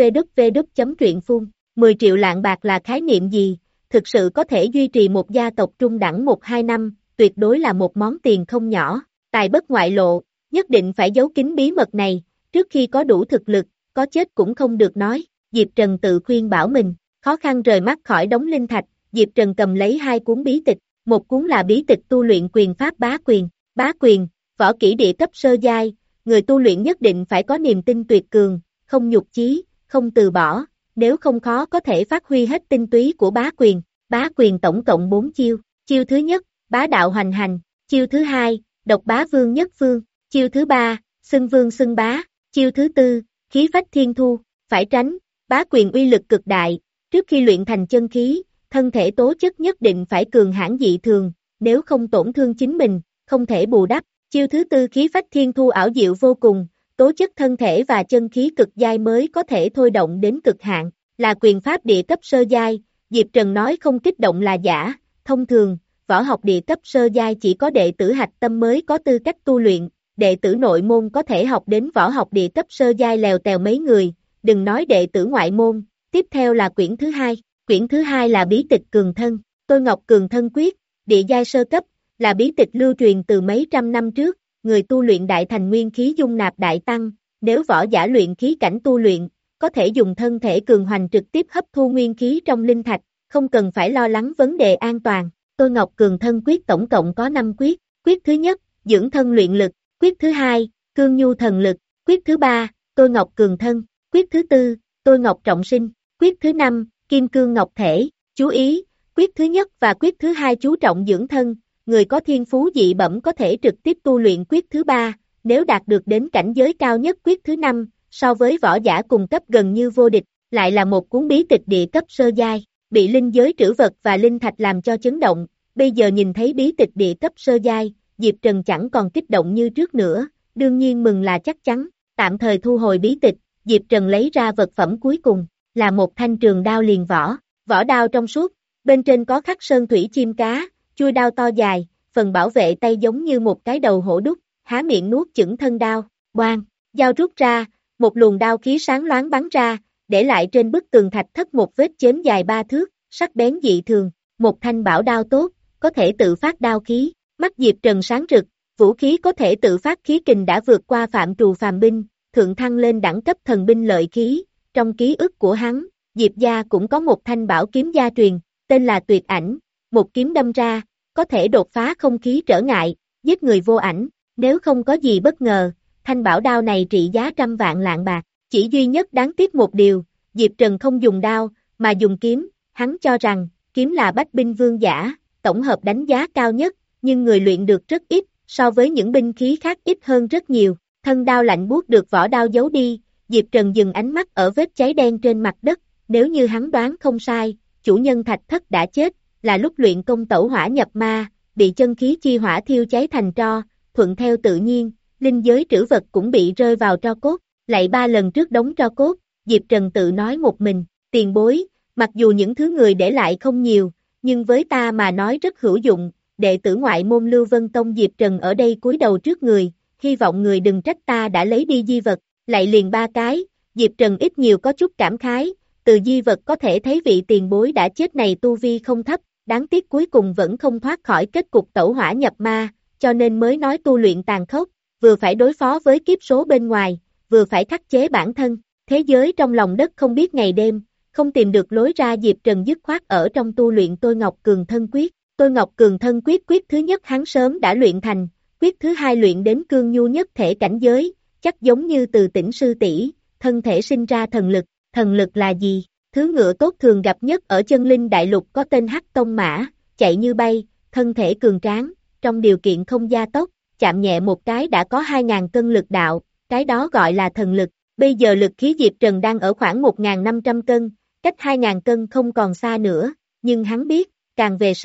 www chấm truyện phun. mười triệu lạng bạc là khái niệm gì? Thực sự có thể duy trì một gia tộc trung đẳng một hai năm, tuyệt đối là một món tiền không nhỏ. Tài bất ngoại lộ, nhất định phải giấu kín bí mật này, trước khi có đủ thực lực, có chết cũng không được nói. Diệp Trần tự khuyên bảo mình, khó khăn rời mắt khỏi đống linh thạch, Diệp Trần cầm lấy hai cuốn bí tịch, một cuốn là bí tịch tu luyện quyền pháp bá quyền, bá quyền, võ kỹ địa cấp sơ giai, người tu luyện nhất định phải có niềm tin tuyệt cường, không nhục chí, không từ bỏ, nếu không khó có thể phát huy hết tinh túy của bá quyền. Bá quyền tổng cộng bốn chiêu, chiêu thứ nhất, bá đạo hoành hành, chiêu thứ hai, độc bá vương nhất phương, chiêu thứ ba, xưng vương xưng bá, chiêu thứ tư, khí phách thiên thu, phải tránh, bá quyền uy lực cực đại, trước khi luyện thành chân khí, thân thể tố chất nhất định phải cường hãn dị thường, nếu không tổn thương chính mình, không thể bù đắp. Chiêu thứ tư khí phách thiên thu ảo diệu vô cùng, tố chất thân thể và chân khí cực giai mới có thể thôi động đến cực hạn, là quyền pháp địa cấp sơ giai. Diệp Trần nói không kích động là giả, thông thường, võ học địa cấp sơ giai chỉ có đệ tử hạch tâm mới có tư cách tu luyện, đệ tử nội môn có thể học đến võ học địa cấp sơ giai lèo tèo mấy người, đừng nói đệ tử ngoại môn. Tiếp theo là quyển thứ hai, quyển thứ hai là bí tịch cường thân, Tôi Ngọc Cường Thân Quyết, địa giai sơ cấp, là bí tịch lưu truyền từ mấy trăm năm trước, người tu luyện đại thành nguyên khí dung nạp đại tăng, nếu võ giả luyện khí cảnh tu luyện, có thể dùng thân thể cường hoành trực tiếp hấp thu nguyên khí trong linh thạch, không cần phải lo lắng vấn đề an toàn. Tôi Ngọc Cường Thân Quyết tổng cộng có năm quyết, quyết thứ nhất, dưỡng thân luyện lực, quyết thứ hai, cương nhu thần lực, quyết thứ ba, Tôi Ngọc Cường Thân, quyết thứ tư, Tôi Ngọc Trọng Sinh, quyết thứ năm, Kim Cương Ngọc Thể. Chú ý, quyết thứ nhất và quyết thứ hai chú trọng dưỡng thân, người có thiên phú dị bẩm có thể trực tiếp tu luyện quyết thứ ba, nếu đạt được đến cảnh giới cao nhất quyết thứ năm, so với võ giả cùng cấp gần như vô địch, lại là một cuốn bí tịch địa cấp sơ giai, bị linh giới trữ vật và linh thạch làm cho chấn động, bây giờ nhìn thấy bí tịch địa cấp sơ giai, Diệp Trần chẳng còn kích động như trước nữa, đương nhiên mừng là chắc chắn, tạm thời thu hồi bí tịch, Diệp Trần lấy ra vật phẩm cuối cùng, là một thanh trường đao liền vỏ, vỏ đao trong suốt, bên trên có khắc sơn thủy chim cá, chuôi đao to dài, phần bảo vệ tay giống như một cái đầu hổ đúc, há miệng nuốt chửng thân đao, boang, dao rút ra, một luồng đao khí sáng loáng bắn ra, để lại trên bức tường thạch thất một vết chém dài ba thước, sắc bén dị thường, một thanh bảo đao tốt, có thể tự phát đao khí, mắt Diệp Trần sáng rực, vũ khí có thể tự phát khí kình đã vượt qua phạm trù phàm binh, thượng thăng lên đẳng cấp thần binh lợi khí, trong ký ức của hắn, Diệp gia cũng có một thanh bảo kiếm gia truyền, tên là Tuyệt Ảnh, một kiếm đâm ra, có thể đột phá không khí trở ngại, giết người vô ảnh, nếu không có gì bất ngờ, thanh bảo đao này trị giá trăm vạn lạng bạc, chỉ duy nhất đáng tiếc một điều, Diệp Trần không dùng đao, mà dùng kiếm, hắn cho rằng, kiếm là bách binh vương giả, tổng hợp đánh giá cao nhất, nhưng người luyện được rất ít, so với những binh khí khác ít hơn rất nhiều, thân đao lạnh buốt được vỏ đao giấu đi, Diệp Trần dừng ánh mắt ở vết cháy đen trên mặt đất, nếu như hắn đoán không sai, chủ nhân thạch thất đã chết, là lúc luyện công tẩu hỏa nhập ma, bị chân khí chi hỏa thiêu cháy thành tro, thuận theo tự nhiên, linh giới trữ vật cũng bị rơi vào tro cốt, lạy ba lần trước đống tro cốt, Diệp Trần tự nói một mình, tiền bối, mặc dù những thứ người để lại không nhiều, nhưng với ta mà nói rất hữu dụng, đệ tử ngoại môn Lưu Vân Tông Diệp Trần ở đây cúi đầu trước người, hy vọng người đừng trách ta đã lấy đi di vật, lạy liền ba cái, Diệp Trần ít nhiều có chút cảm khái, từ di vật có thể thấy vị tiền bối đã chết này tu vi không thấp, đáng tiếc cuối cùng vẫn không thoát khỏi kết cục tẩu hỏa nhập ma, cho nên mới nói tu luyện tàn khốc, vừa phải đối phó với kiếp số bên ngoài, vừa phải khắc chế bản thân, thế giới trong lòng đất không biết ngày đêm, không tìm được lối ra Diệp Trần dứt khoát ở trong tu luyện Tôi Ngọc Cường Thân Quyết, Tôi Ngọc Cường Thân Quyết quyết thứ nhất hắn sớm đã luyện thành, quyết thứ hai luyện đến cương nhu nhất thể cảnh giới, chắc giống như từ tỉnh sư tỷ, thân thể sinh ra thần lực, thần lực là gì? Thứ ngựa tốt thường gặp nhất ở chân linh đại lục có tên Hắc Tông Mã, chạy như bay, thân thể cường tráng, trong điều kiện không gia tốc, chạm nhẹ một cái đã có hai nghìn cân lực đạo, cái đó gọi là thần lực. Bây giờ lực khí Diệp Trần đang ở khoảng một nghìn năm trăm cân, cách hai nghìn cân không còn xa nữa, nhưng hắn biết, càng về sau,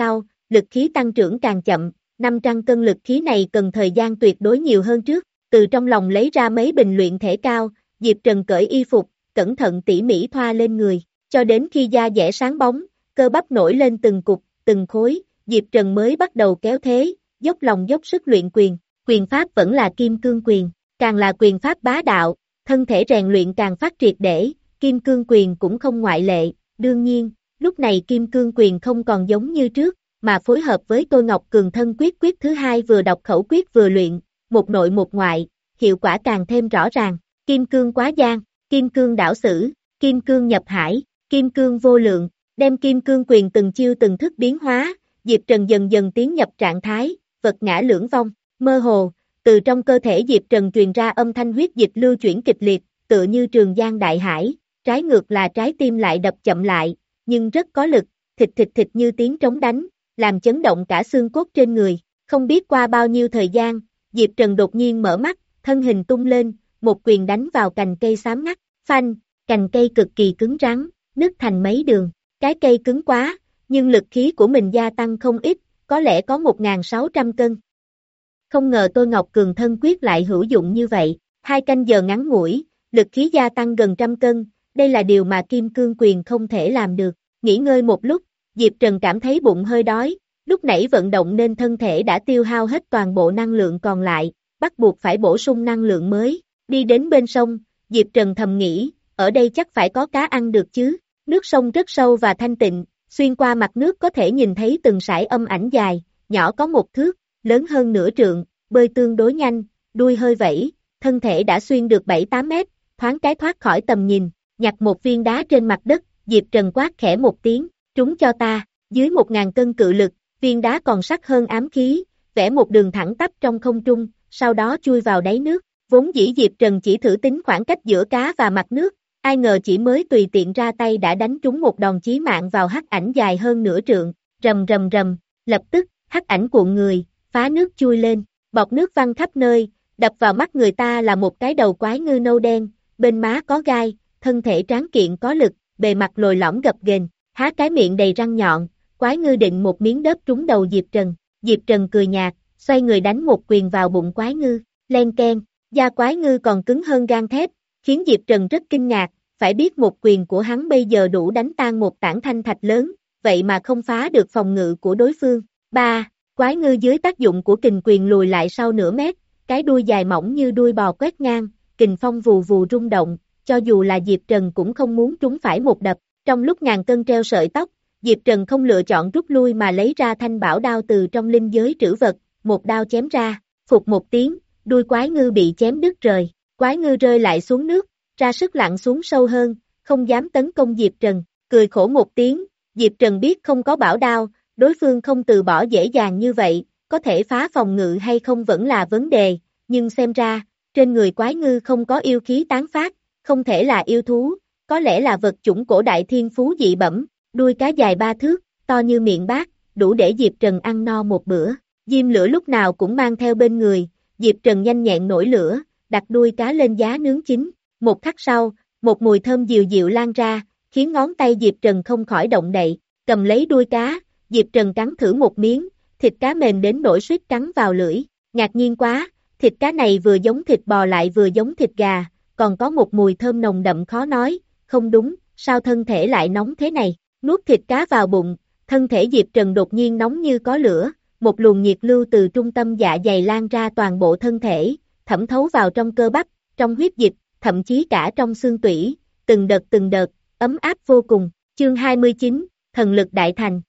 lực khí tăng trưởng càng chậm, năm trăm cân lực khí này cần thời gian tuyệt đối nhiều hơn trước. Từ trong lòng lấy ra mấy bình luyện thể cao, Diệp Trần cởi y phục, cẩn thận tỉ mỉ thoa lên người, cho đến khi da dẻ sáng bóng, cơ bắp nổi lên từng cục, từng khối, Diệp Trần mới bắt đầu kéo thế, dốc lòng dốc sức luyện quyền, quyền pháp vẫn là kim cương quyền, càng là quyền pháp bá đạo, thân thể rèn luyện càng phát triệt để, kim cương quyền cũng không ngoại lệ, đương nhiên, lúc này kim cương quyền không còn giống như trước, mà phối hợp với Tô Ngọc Cường thân quyết quyết thứ hai vừa đọc khẩu quyết vừa luyện, một nội một ngoại, hiệu quả càng thêm rõ ràng, kim cương quá giang, kim cương đảo sử, kim cương nhập hải, kim cương vô lượng, đem kim cương quyền từng chiêu từng thức biến hóa, Diệp Trần dần dần tiến nhập trạng thái, vật ngã lưỡng vong, mơ hồ, từ trong cơ thể Diệp Trần truyền ra âm thanh huyết dịch lưu chuyển kịch liệt, tựa như trường giang đại hải, trái ngược là trái tim lại đập chậm lại, nhưng rất có lực, thịt thịt thịt như tiếng trống đánh, làm chấn động cả xương cốt trên người, không biết qua bao nhiêu thời gian, Diệp Trần đột nhiên mở mắt, thân hình tung lên, một quyền đánh vào cành cây xám ngắt, phanh, cành cây cực kỳ cứng rắn, nứt thành mấy đường, cái cây cứng quá, nhưng lực khí của mình gia tăng không ít, có lẽ có một nghìn sáu trăm cân. Không ngờ Tô Ngọc Cường thân quyết lại hữu dụng như vậy, hai canh giờ ngắn ngủi, lực khí gia tăng gần trăm cân, đây là điều mà Kim Cương Quyền không thể làm được. Nghỉ ngơi một lúc, Diệp Trần cảm thấy bụng hơi đói, lúc nãy vận động nên thân thể đã tiêu hao hết toàn bộ năng lượng còn lại, bắt buộc phải bổ sung năng lượng mới. Đi đến bên sông, Diệp Trần thầm nghĩ, ở đây chắc phải có cá ăn được chứ, nước sông rất sâu và thanh tịnh, xuyên qua mặt nước có thể nhìn thấy từng sải âm ảnh dài, nhỏ có một thước, lớn hơn nửa trượng, bơi tương đối nhanh, đuôi hơi vẫy, thân thể đã xuyên được bảy tám mét, thoáng cái thoát khỏi tầm nhìn, nhặt một viên đá trên mặt đất, Diệp Trần quát khẽ một tiếng, trúng cho ta, dưới một ngàn cân cự lực, viên đá còn sắc hơn ám khí, vẽ một đường thẳng tắp trong không trung, sau đó chui vào đáy nước, vốn dĩ Diệp Trần chỉ thử tính khoảng cách giữa cá và mặt nước, ai ngờ chỉ mới tùy tiện ra tay đã đánh trúng một đòn chí mạng vào hắc ảnh dài hơn nửa trượng, rầm rầm rầm, lập tức, hắc ảnh cuộn người, phá nước chui lên, bọt nước văng khắp nơi, đập vào mắt người ta là một cái đầu quái ngư nâu đen, bên má có gai, thân thể tráng kiện có lực, bề mặt lồi lõm gập ghềnh, há cái miệng đầy răng nhọn, quái ngư định một miếng đớp trúng đầu Diệp Trần, Diệp Trần cười nhạt, xoay người đánh một quyền vào bụng quái ngư, len keng, da quái ngư còn cứng hơn gang thép, khiến Diệp Trần rất kinh ngạc, phải biết một quyền của hắn bây giờ đủ đánh tan một tảng thanh thạch lớn, vậy mà không phá được phòng ngự của đối phương. ba. Quái ngư dưới tác dụng của kình quyền lùi lại sau nửa mét, cái đuôi dài mỏng như đuôi bò quét ngang, kình phong vù vù rung động, cho dù là Diệp Trần cũng không muốn trúng phải một đập. Trong lúc ngàn cân treo sợi tóc, Diệp Trần không lựa chọn rút lui mà lấy ra thanh bảo đao từ trong linh giới trữ vật, một đao chém ra, phụt một tiếng, đuôi quái ngư bị chém đứt rời, quái ngư rơi lại xuống nước, ra sức lặn xuống sâu hơn, không dám tấn công Diệp Trần, cười khổ một tiếng, Diệp Trần biết không có bảo đao, đối phương không từ bỏ dễ dàng như vậy, có thể phá phòng ngự hay không vẫn là vấn đề, nhưng xem ra, trên người quái ngư không có yêu khí tán phát, không thể là yêu thú, có lẽ là vật chủng cổ đại thiên phú dị bẩm, đuôi cá dài ba thước, to như miệng bát, đủ để Diệp Trần ăn no một bữa, diêm lửa lúc nào cũng mang theo bên người, Diệp Trần nhanh nhẹn nổi lửa, đặt đuôi cá lên giá nướng chín, một khắc sau, một mùi thơm dịu dịu lan ra, khiến ngón tay Diệp Trần không khỏi động đậy, cầm lấy đuôi cá, Diệp Trần cắn thử một miếng, thịt cá mềm đến nỗi suýt cắn vào lưỡi, ngạc nhiên quá, thịt cá này vừa giống thịt bò lại vừa giống thịt gà, còn có một mùi thơm nồng đậm khó nói, không đúng, sao thân thể lại nóng thế này, nuốt thịt cá vào bụng, thân thể Diệp Trần đột nhiên nóng như có lửa, một luồng nhiệt lưu từ trung tâm dạ dày lan ra toàn bộ thân thể, thẩm thấu vào trong cơ bắp, trong huyết dịch, thậm chí cả trong xương tủy, từng đợt từng đợt, ấm áp vô cùng, chương hai mươi chín, thần lực đại thành.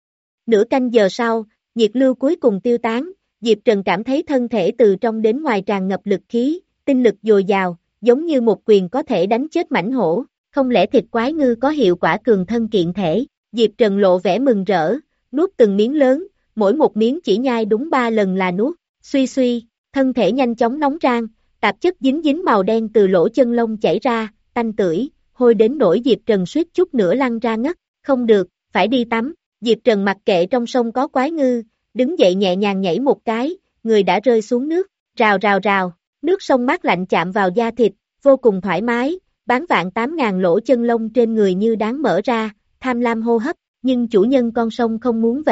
Nửa canh giờ sau, nhiệt lưu cuối cùng tiêu tán, Diệp Trần cảm thấy thân thể từ trong đến ngoài tràn ngập lực khí, tinh lực dồi dào, giống như một quyền có thể đánh chết mãnh hổ, không lẽ thịt quái ngư có hiệu quả cường thân kiện thể, Diệp Trần lộ vẻ mừng rỡ, nuốt từng miếng lớn, mỗi một miếng chỉ nhai đúng ba lần là nuốt, suy suy, thân thể nhanh chóng nóng rang, tạp chất dính dính màu đen từ lỗ chân lông chảy ra, tanh tưởi, hôi đến nỗi Diệp Trần suýt chút nữa lăn ra ngất, không được, phải đi tắm, Diệp Trần mặc kệ trong sông có quái ngư, đứng dậy nhẹ nhàng nhảy một cái, người đã rơi xuống nước, rào rào rào, nước sông mát lạnh chạm vào da thịt, vô cùng thoải mái, bán vạn tám ngàn lỗ chân lông trên người như đáng mở ra, tham lam hô hấp, nhưng chủ nhân con sông không muốn vậy,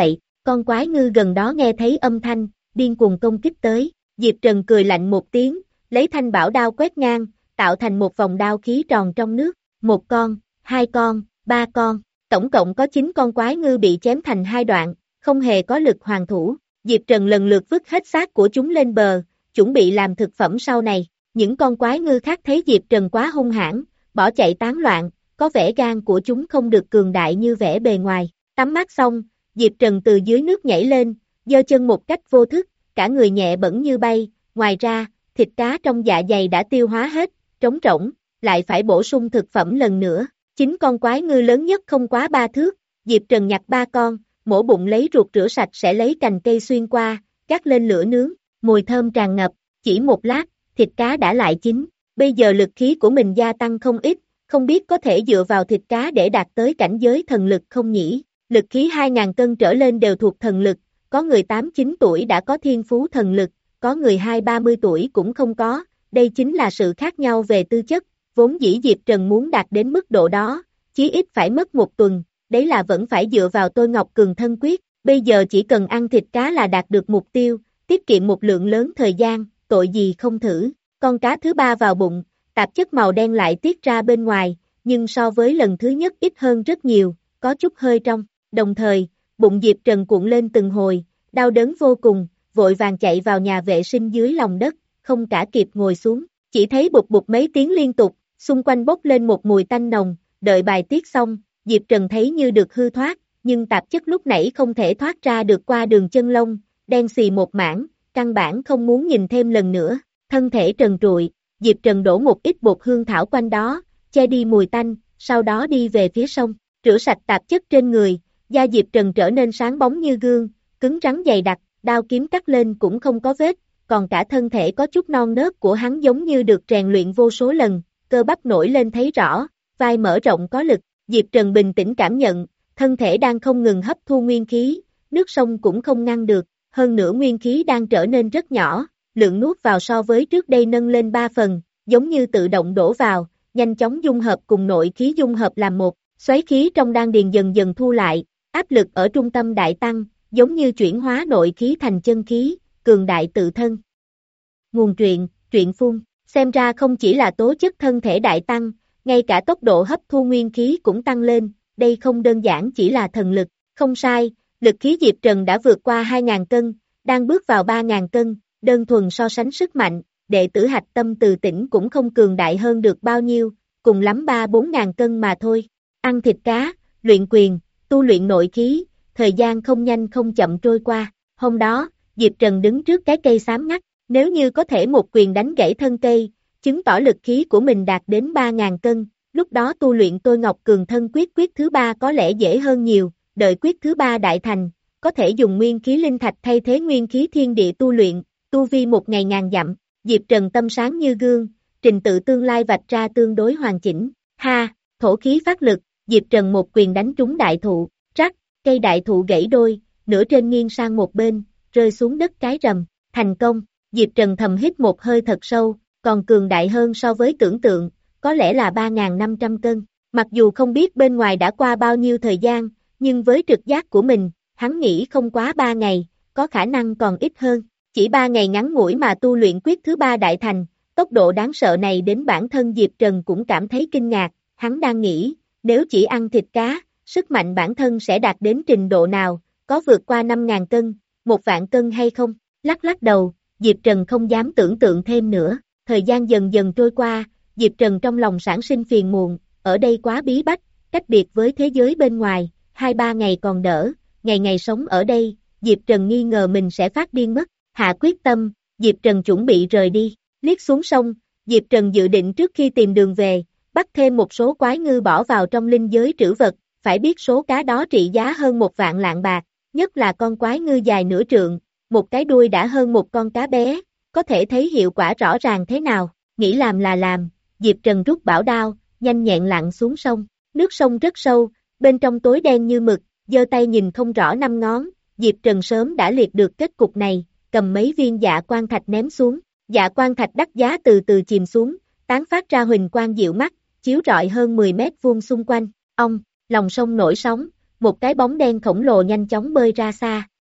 con quái ngư gần đó nghe thấy âm thanh, điên cuồng công kích tới, Diệp Trần cười lạnh một tiếng, lấy thanh bảo đao quét ngang, tạo thành một vòng đao khí tròn trong nước, một con, hai con, ba con, tổng cộng có chín con quái ngư bị chém thành hai đoạn, không hề có lực hoàn thủ, Diệp Trần lần lượt vứt hết xác của chúng lên bờ, chuẩn bị làm thực phẩm sau này, những con quái ngư khác thấy Diệp Trần quá hung hãn, bỏ chạy tán loạn, có vẻ gan của chúng không được cường đại như vẻ bề ngoài, tắm mát xong, Diệp Trần từ dưới nước nhảy lên, giơ chân một cách vô thức, cả người nhẹ bẫng như bay, ngoài ra, thịt cá trong dạ dày đã tiêu hóa hết, trống rỗng, lại phải bổ sung thực phẩm lần nữa, chín con quái ngư lớn nhất không quá ba thước, Diệp Trần nhặt ba con, mổ bụng lấy ruột rửa sạch sẽ lấy cành cây xuyên qua, cắt lên lửa nướng, mùi thơm tràn ngập, chỉ một lát, thịt cá đã lại chín, bây giờ lực khí của mình gia tăng không ít, không biết có thể dựa vào thịt cá để đạt tới cảnh giới thần lực không nhỉ, lực khí hai nghìn cân trở lên đều thuộc thần lực, có người tám chín tuổi đã có thiên phú thần lực, có người hai ba mươi tuổi cũng không có, đây chính là sự khác nhau về tư chất, vốn dĩ Diệp Trần muốn đạt đến mức độ đó, chí ít phải mất một tuần, đấy là vẫn phải dựa vào Tôi Ngọc Cường thân quyết, bây giờ chỉ cần ăn thịt cá là đạt được mục tiêu, tiết kiệm một lượng lớn thời gian, tội gì không thử, con cá thứ ba vào bụng, tạp chất màu đen lại tiết ra bên ngoài, nhưng so với lần thứ nhất ít hơn rất nhiều, có chút hơi trong, đồng thời, bụng Diệp Trần cuộn lên từng hồi, đau đớn vô cùng, vội vàng chạy vào nhà vệ sinh dưới lòng đất, không cả kịp ngồi xuống, chỉ thấy bụt bụt mấy tiếng liên tục, xung quanh bốc lên một mùi tanh nồng, đợi bài tiết xong, Diệp Trần thấy như được hư thoát, nhưng tạp chất lúc nãy không thể thoát ra được qua đường chân lông, đen xì một mảng, căn bản không muốn nhìn thêm lần nữa, thân thể trần trụi, Diệp Trần đổ một ít bột hương thảo quanh đó, che đi mùi tanh, sau đó đi về phía sông, rửa sạch tạp chất trên người, da Diệp Trần trở nên sáng bóng như gương, cứng rắn dày đặc, đao kiếm cắt lên cũng không có vết, còn cả thân thể có chút non nớt của hắn giống như được rèn luyện vô số lần, cơ bắp nổi lên thấy rõ, vai mở rộng có lực, Diệp Trần bình tĩnh cảm nhận, thân thể đang không ngừng hấp thu nguyên khí, nước sông cũng không ngăn được, hơn nữa nguyên khí đang trở nên rất nhỏ, lượng nuốt vào so với trước đây nâng lên ba phần, giống như tự động đổ vào, nhanh chóng dung hợp cùng nội khí dung hợp làm một, xoáy khí trong đan điền dần dần thu lại, áp lực ở trung tâm đại tăng, giống như chuyển hóa nội khí thành chân khí, cường đại tự thân. Nguồn truyện, truyện phun, xem ra không chỉ là tố chất thân thể đại tăng, ngay cả tốc độ hấp thu nguyên khí cũng tăng lên, đây không đơn giản chỉ là thần lực, không sai, lực khí Diệp Trần đã vượt qua hai nghìn cân, đang bước vào ba nghìn cân, đơn thuần so sánh sức mạnh, đệ tử hạch tâm từ tỉnh cũng không cường đại hơn được bao nhiêu, cùng lắm ba bốn nghìn cân mà thôi, ăn thịt cá, luyện quyền, tu luyện nội khí, thời gian không nhanh không chậm trôi qua, hôm đó, Diệp Trần đứng trước cái cây xám ngắt, nếu như có thể một quyền đánh gãy thân cây, chứng tỏ lực khí của mình đạt đến ba nghìn cân, lúc đó tu luyện Tôi Ngọc Cường thân quyết quyết thứ ba có lẽ dễ hơn nhiều, đợi quyết thứ ba đại thành, có thể dùng nguyên khí linh thạch thay thế nguyên khí thiên địa tu luyện, tu vi một ngày ngàn dặm, Diệp Trần tâm sáng như gương, trình tự tương lai vạch ra tương đối hoàn chỉnh, ha, thổ khí phát lực, Diệp Trần một quyền đánh trúng đại thụ, rắc, cây đại thụ gãy đôi, nửa trên nghiêng sang một bên, rơi xuống đất cái rầm, thành công, Diệp Trần thầm hít một hơi thật sâu, còn cường đại hơn so với tưởng tượng, có lẽ là ba nghìn năm trăm cân, mặc dù không biết bên ngoài đã qua bao nhiêu thời gian, nhưng với trực giác của mình, hắn nghĩ không quá ba ngày, có khả năng còn ít hơn, chỉ ba ngày ngắn ngủi mà tu luyện quyết thứ ba đại thành, tốc độ đáng sợ này đến bản thân Diệp Trần cũng cảm thấy kinh ngạc, hắn đang nghĩ, nếu chỉ ăn thịt cá, sức mạnh bản thân sẽ đạt đến trình độ nào, có vượt qua năm nghìn cân, một vạn cân hay không, lắc lắc đầu, Diệp Trần không dám tưởng tượng thêm nữa, thời gian dần dần trôi qua, Diệp Trần trong lòng sản sinh phiền muộn, ở đây quá bí bách, cách biệt với thế giới bên ngoài, hai ba ngày còn đỡ, ngày ngày sống ở đây, Diệp Trần nghi ngờ mình sẽ phát điên mất, hạ quyết tâm, Diệp Trần chuẩn bị rời đi, liếc xuống sông, Diệp Trần dự định trước khi tìm đường về, bắt thêm một số quái ngư bỏ vào trong linh giới trữ vật, phải biết số cá đó trị giá hơn một vạn lạng bạc, nhất là con quái ngư dài nửa trượng, một cái đuôi đã hơn một con cá bé, có thể thấy hiệu quả rõ ràng thế nào, nghĩ làm là làm, Diệp Trần rút bảo đao, nhanh nhẹn lặn xuống sông, nước sông rất sâu, bên trong tối đen như mực, giơ tay nhìn không rõ năm ngón, Diệp Trần sớm đã liệt được kết cục này, cầm mấy viên dạ quan thạch ném xuống, dạ quan thạch đắt giá từ từ chìm xuống, tán phát ra huỳnh quang dịu mắt, chiếu rọi hơn mười mét vuông xung quanh, ông, lòng sông nổi sóng, một cái bóng đen khổng lồ nhanh chóng bơi ra xa,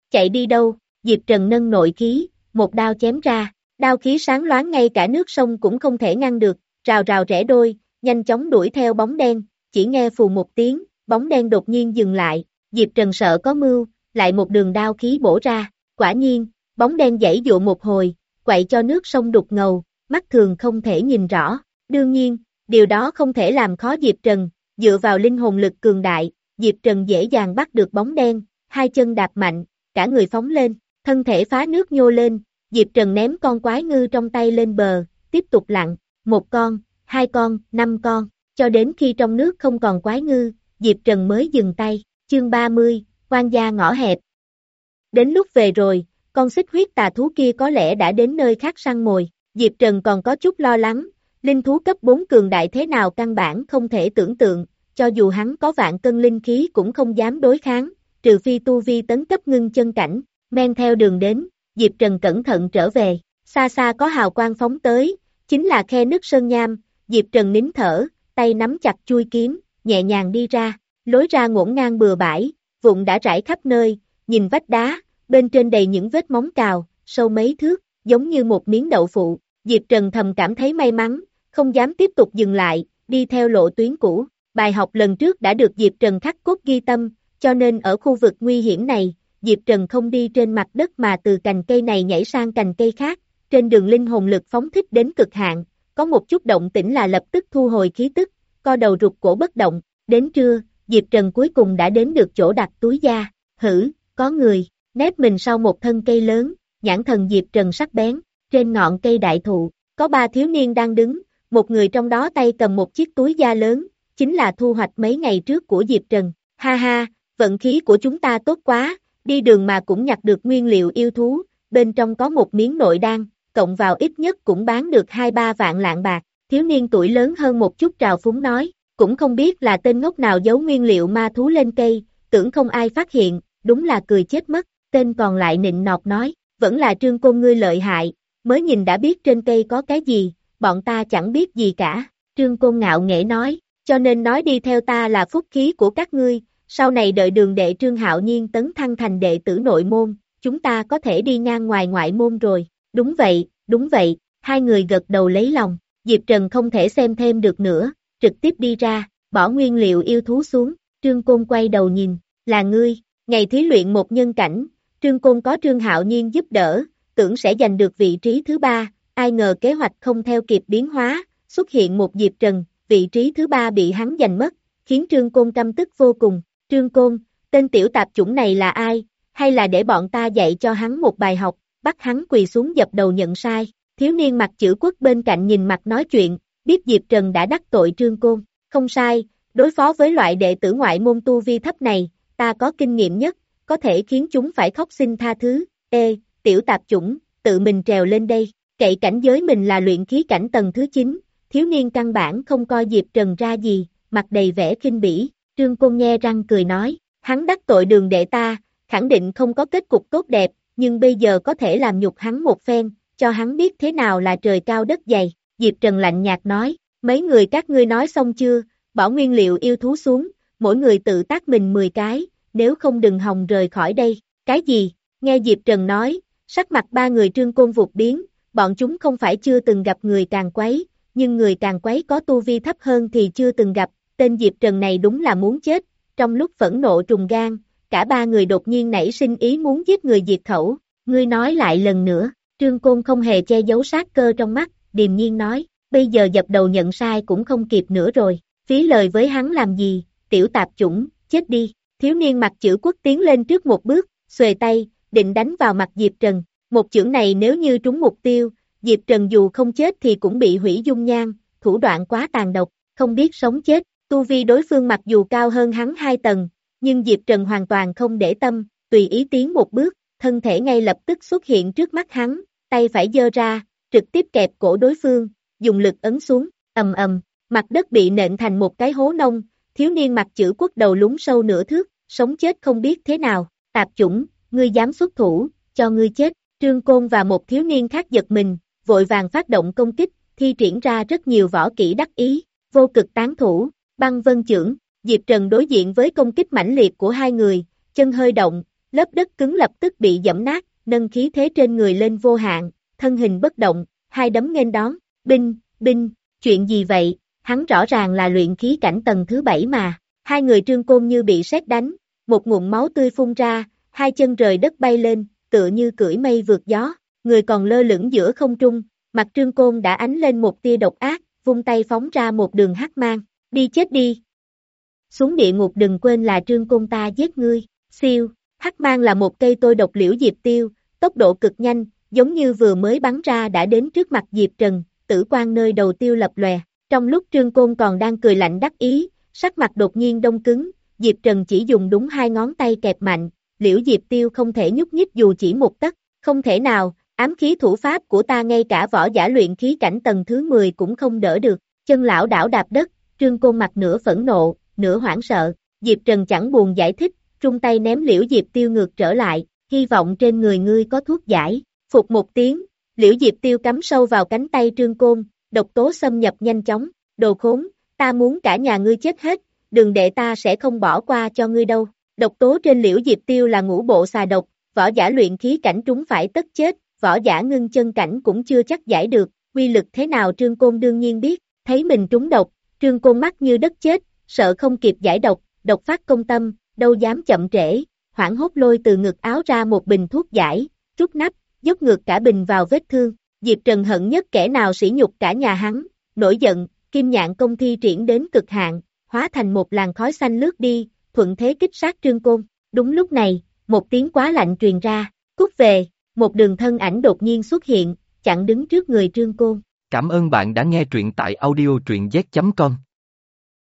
chạy đi đâu, Diệp Trần nâng nội khí, một đao chém ra, đao khí sáng loáng ngay cả nước sông cũng không thể ngăn được, rào rào rẽ đôi, nhanh chóng đuổi theo bóng đen, chỉ nghe phù một tiếng, bóng đen đột nhiên dừng lại, Diệp Trần sợ có mưu, lại một đường đao khí bổ ra, quả nhiên, bóng đen giãy dụa một hồi, quậy cho nước sông đục ngầu, mắt thường không thể nhìn rõ, đương nhiên, điều đó không thể làm khó Diệp Trần, dựa vào linh hồn lực cường đại, Diệp Trần dễ dàng bắt được bóng đen, hai chân đạp mạnh, cả người phóng lên, thân thể phá nước nhô lên, Diệp Trần ném con quái ngư trong tay lên bờ, tiếp tục lặn, một con, hai con, năm con, cho đến khi trong nước không còn quái ngư, Diệp Trần mới dừng tay, chương ba mươi, quan gia ngõ hẹp. Đến lúc về rồi, con xích huyết tà thú kia có lẽ đã đến nơi khác săn mồi, Diệp Trần còn có chút lo lắng, linh thú cấp bốn cường đại thế nào căn bản không thể tưởng tượng, cho dù hắn có vạn cân linh khí cũng không dám đối kháng, trừ phi tu vi tấn cấp ngưng chân cảnh, men theo đường đến, Diệp Trần cẩn thận trở về, xa xa có hào quang phóng tới, chính là khe nứt sơn nham, Diệp Trần nín thở, tay nắm chặt chui kiếm, nhẹ nhàng đi ra, lối ra ngổn ngang bừa bãi, vụn đã rải khắp nơi, nhìn vách đá, bên trên đầy những vết móng cào, sâu mấy thước, giống như một miếng đậu phụ, Diệp Trần thầm cảm thấy may mắn, không dám tiếp tục dừng lại, đi theo lộ tuyến cũ, bài học lần trước đã được Diệp Trần khắc cốt ghi tâm, cho nên ở khu vực nguy hiểm này, Diệp Trần không đi trên mặt đất mà từ cành cây này nhảy sang cành cây khác, trên đường linh hồn lực phóng thích đến cực hạn, có một chút động tĩnh là lập tức thu hồi khí tức, co đầu rụt cổ bất động, đến trưa, Diệp Trần cuối cùng đã đến được chỗ đặt túi da, hử, có người, nép mình sau một thân cây lớn, nhãn thần Diệp Trần sắc bén, trên ngọn cây đại thụ, có ba thiếu niên đang đứng, một người trong đó tay cầm một chiếc túi da lớn, chính là thu hoạch mấy ngày trước của Diệp Trần, ha ha, vận khí của chúng ta tốt quá, đi đường mà cũng nhặt được nguyên liệu yêu thú, bên trong có một miếng nội đan, cộng vào ít nhất cũng bán được hai ba vạn lạng bạc, thiếu niên tuổi lớn hơn một chút trào phúng nói, cũng không biết là tên ngốc nào giấu nguyên liệu ma thú lên cây, tưởng không ai phát hiện, đúng là cười chết mất, tên còn lại nịnh nọt nói, vẫn là Trương Côn ngươi lợi hại, mới nhìn đã biết trên cây có cái gì, bọn ta chẳng biết gì cả, Trương Côn ngạo nghễ nói, cho nên nói đi theo ta là phúc khí của các ngươi, sau này đợi đường đệ Trương Hạo Nhiên tấn thăng thành đệ tử nội môn, chúng ta có thể đi ngang ngoài ngoại môn rồi, đúng vậy, đúng vậy, hai người gật đầu lấy lòng, Diệp Trần không thể xem thêm được nữa, trực tiếp đi ra, bỏ nguyên liệu yêu thú xuống, Trương Côn quay đầu nhìn, là ngươi, ngày thí luyện một nhân cảnh, Trương Côn có Trương Hạo Nhiên giúp đỡ, tưởng sẽ giành được vị trí thứ ba, ai ngờ kế hoạch không theo kịp biến hóa, xuất hiện một Diệp Trần, vị trí thứ ba bị hắn giành mất, khiến Trương Côn căm tức vô cùng, Trương Côn, tên tiểu tạp chủng này là ai, hay là để bọn ta dạy cho hắn một bài học, bắt hắn quỳ xuống dập đầu nhận sai, thiếu niên mặt chữ quốc bên cạnh nhìn mặt nói chuyện, biết Diệp Trần đã đắc tội Trương Côn, không sai, đối phó với loại đệ tử ngoại môn tu vi thấp này, ta có kinh nghiệm nhất, có thể khiến chúng phải khóc xin tha thứ, ê, tiểu tạp chủng, tự mình trèo lên đây, cậy cảnh giới mình là luyện khí cảnh tầng thứ chín, thiếu niên căn bản không coi Diệp Trần ra gì, mặt đầy vẻ khinh bỉ, Trương Côn nhe răng cười nói, hắn đắc tội đường đệ ta, khẳng định không có kết cục tốt đẹp, nhưng bây giờ có thể làm nhục hắn một phen, cho hắn biết thế nào là trời cao đất dày, Diệp Trần lạnh nhạt nói, mấy người các ngươi nói xong chưa, bỏ nguyên liệu yêu thú xuống, mỗi người tự tác mình mười cái, nếu không đừng hòng rời khỏi đây, cái gì, nghe Diệp Trần nói, sắc mặt ba người Trương Côn vụt biến, bọn chúng không phải chưa từng gặp người càng quấy, nhưng người càng quấy có tu vi thấp hơn thì chưa từng gặp, tên Diệp Trần này đúng là muốn chết, trong lúc phẫn nộ trùng gan, cả ba người đột nhiên nảy sinh ý muốn giết người diệt khẩu, ngươi nói lại lần nữa, Trương Côn không hề che giấu sát cơ trong mắt, điềm nhiên nói, bây giờ dập đầu nhận sai cũng không kịp nữa rồi, phí lời với hắn làm gì, tiểu tạp chủng, chết đi, thiếu niên mặt chữ quốc tiến lên trước một bước, xuề tay, định đánh vào mặt Diệp Trần, một chưởng này nếu như trúng mục tiêu, Diệp Trần dù không chết thì cũng bị hủy dung nhan, thủ đoạn quá tàn độc, không biết sống chết, tu vi đối phương mặc dù cao hơn hắn hai tầng, nhưng Diệp Trần hoàn toàn không để tâm, tùy ý tiến một bước, thân thể ngay lập tức xuất hiện trước mắt hắn, tay phải giơ ra, trực tiếp kẹp cổ đối phương, dùng lực ấn xuống, ầm ầm, mặt đất bị nện thành một cái hố nông, thiếu niên mặt chữ quốc đầu lún sâu nửa thước, sống chết không biết thế nào, tạp chủng, ngươi dám xuất thủ, cho ngươi chết, Trương Côn và một thiếu niên khác giật mình, vội vàng phát động công kích, thi triển ra rất nhiều võ kỹ đắc ý, vô cực tán thủ, băng vân chưởng, Diệp Trần đối diện với công kích mãnh liệt của hai người, chân hơi động, lớp đất cứng lập tức bị giẫm nát, nâng khí thế trên người lên vô hạn, thân hình bất động, hai đấm nghênh đón, binh, binh, chuyện gì vậy, hắn rõ ràng là luyện khí cảnh tầng thứ bảy mà, hai người Trương Côn như bị sét đánh, một ngụm máu tươi phun ra, hai chân rời đất bay lên, tựa như cưỡi mây vượt gió, người còn lơ lửng giữa không trung, mặt Trương Côn đã ánh lên một tia độc ác, vung tay phóng ra một đường hắc mang, đi chết đi. Xuống địa ngục đừng quên là Trương Côn ta giết ngươi, siêu, hắc mang là một cây tôi độc liễu Diệp Tiêu, tốc độ cực nhanh, giống như vừa mới bắn ra đã đến trước mặt Diệp Trần, tử quang nơi đầu tiêu lập lòe, trong lúc Trương Côn còn đang cười lạnh đắc ý, sắc mặt đột nhiên đông cứng, Diệp Trần chỉ dùng đúng hai ngón tay kẹp mạnh, liễu Diệp Tiêu không thể nhúc nhích dù chỉ một tấc, không thể nào, ám khí thủ pháp của ta ngay cả võ giả luyện khí cảnh tầng thứ mười cũng không đỡ được, chân lão đảo đạp đất, Trương Côn mặt nửa phẫn nộ, nửa hoảng sợ, Diệp Trần chẳng buồn giải thích, trung tay ném liễu Diệp Tiêu ngược trở lại, hy vọng trên người ngươi có thuốc giải, phục một tiếng, liễu Diệp Tiêu cắm sâu vào cánh tay Trương Côn, độc tố xâm nhập nhanh chóng, đồ khốn, ta muốn cả nhà ngươi chết hết, đừng để ta sẽ không bỏ qua cho ngươi đâu, độc tố trên liễu Diệp Tiêu là ngũ bộ xà độc, võ giả luyện khí cảnh trúng phải tất chết, võ giả ngưng chân cảnh cũng chưa chắc giải được, quy lực thế nào Trương Côn đương nhiên biết, thấy mình trúng độc, Trương Côn mắt như đất chết, sợ không kịp giải độc, độc phát công tâm, đâu dám chậm trễ, hoảng hốt lôi từ ngực áo ra một bình thuốc giải, rút nắp, dốc ngược cả bình vào vết thương, Diệp Trần hận nhất kẻ nào sỉ nhục cả nhà hắn, nổi giận, kim nhạn công thi triển đến cực hạn, hóa thành một làn khói xanh lướt đi, thuận thế kích sát Trương Côn, đúng lúc này, một tiếng quá lạnh truyền ra, cút về, một đường thân ảnh đột nhiên xuất hiện, chặn đứng trước người Trương Côn.
Cảm ơn bạn đã nghe truyện tại audio truyện z chấm com.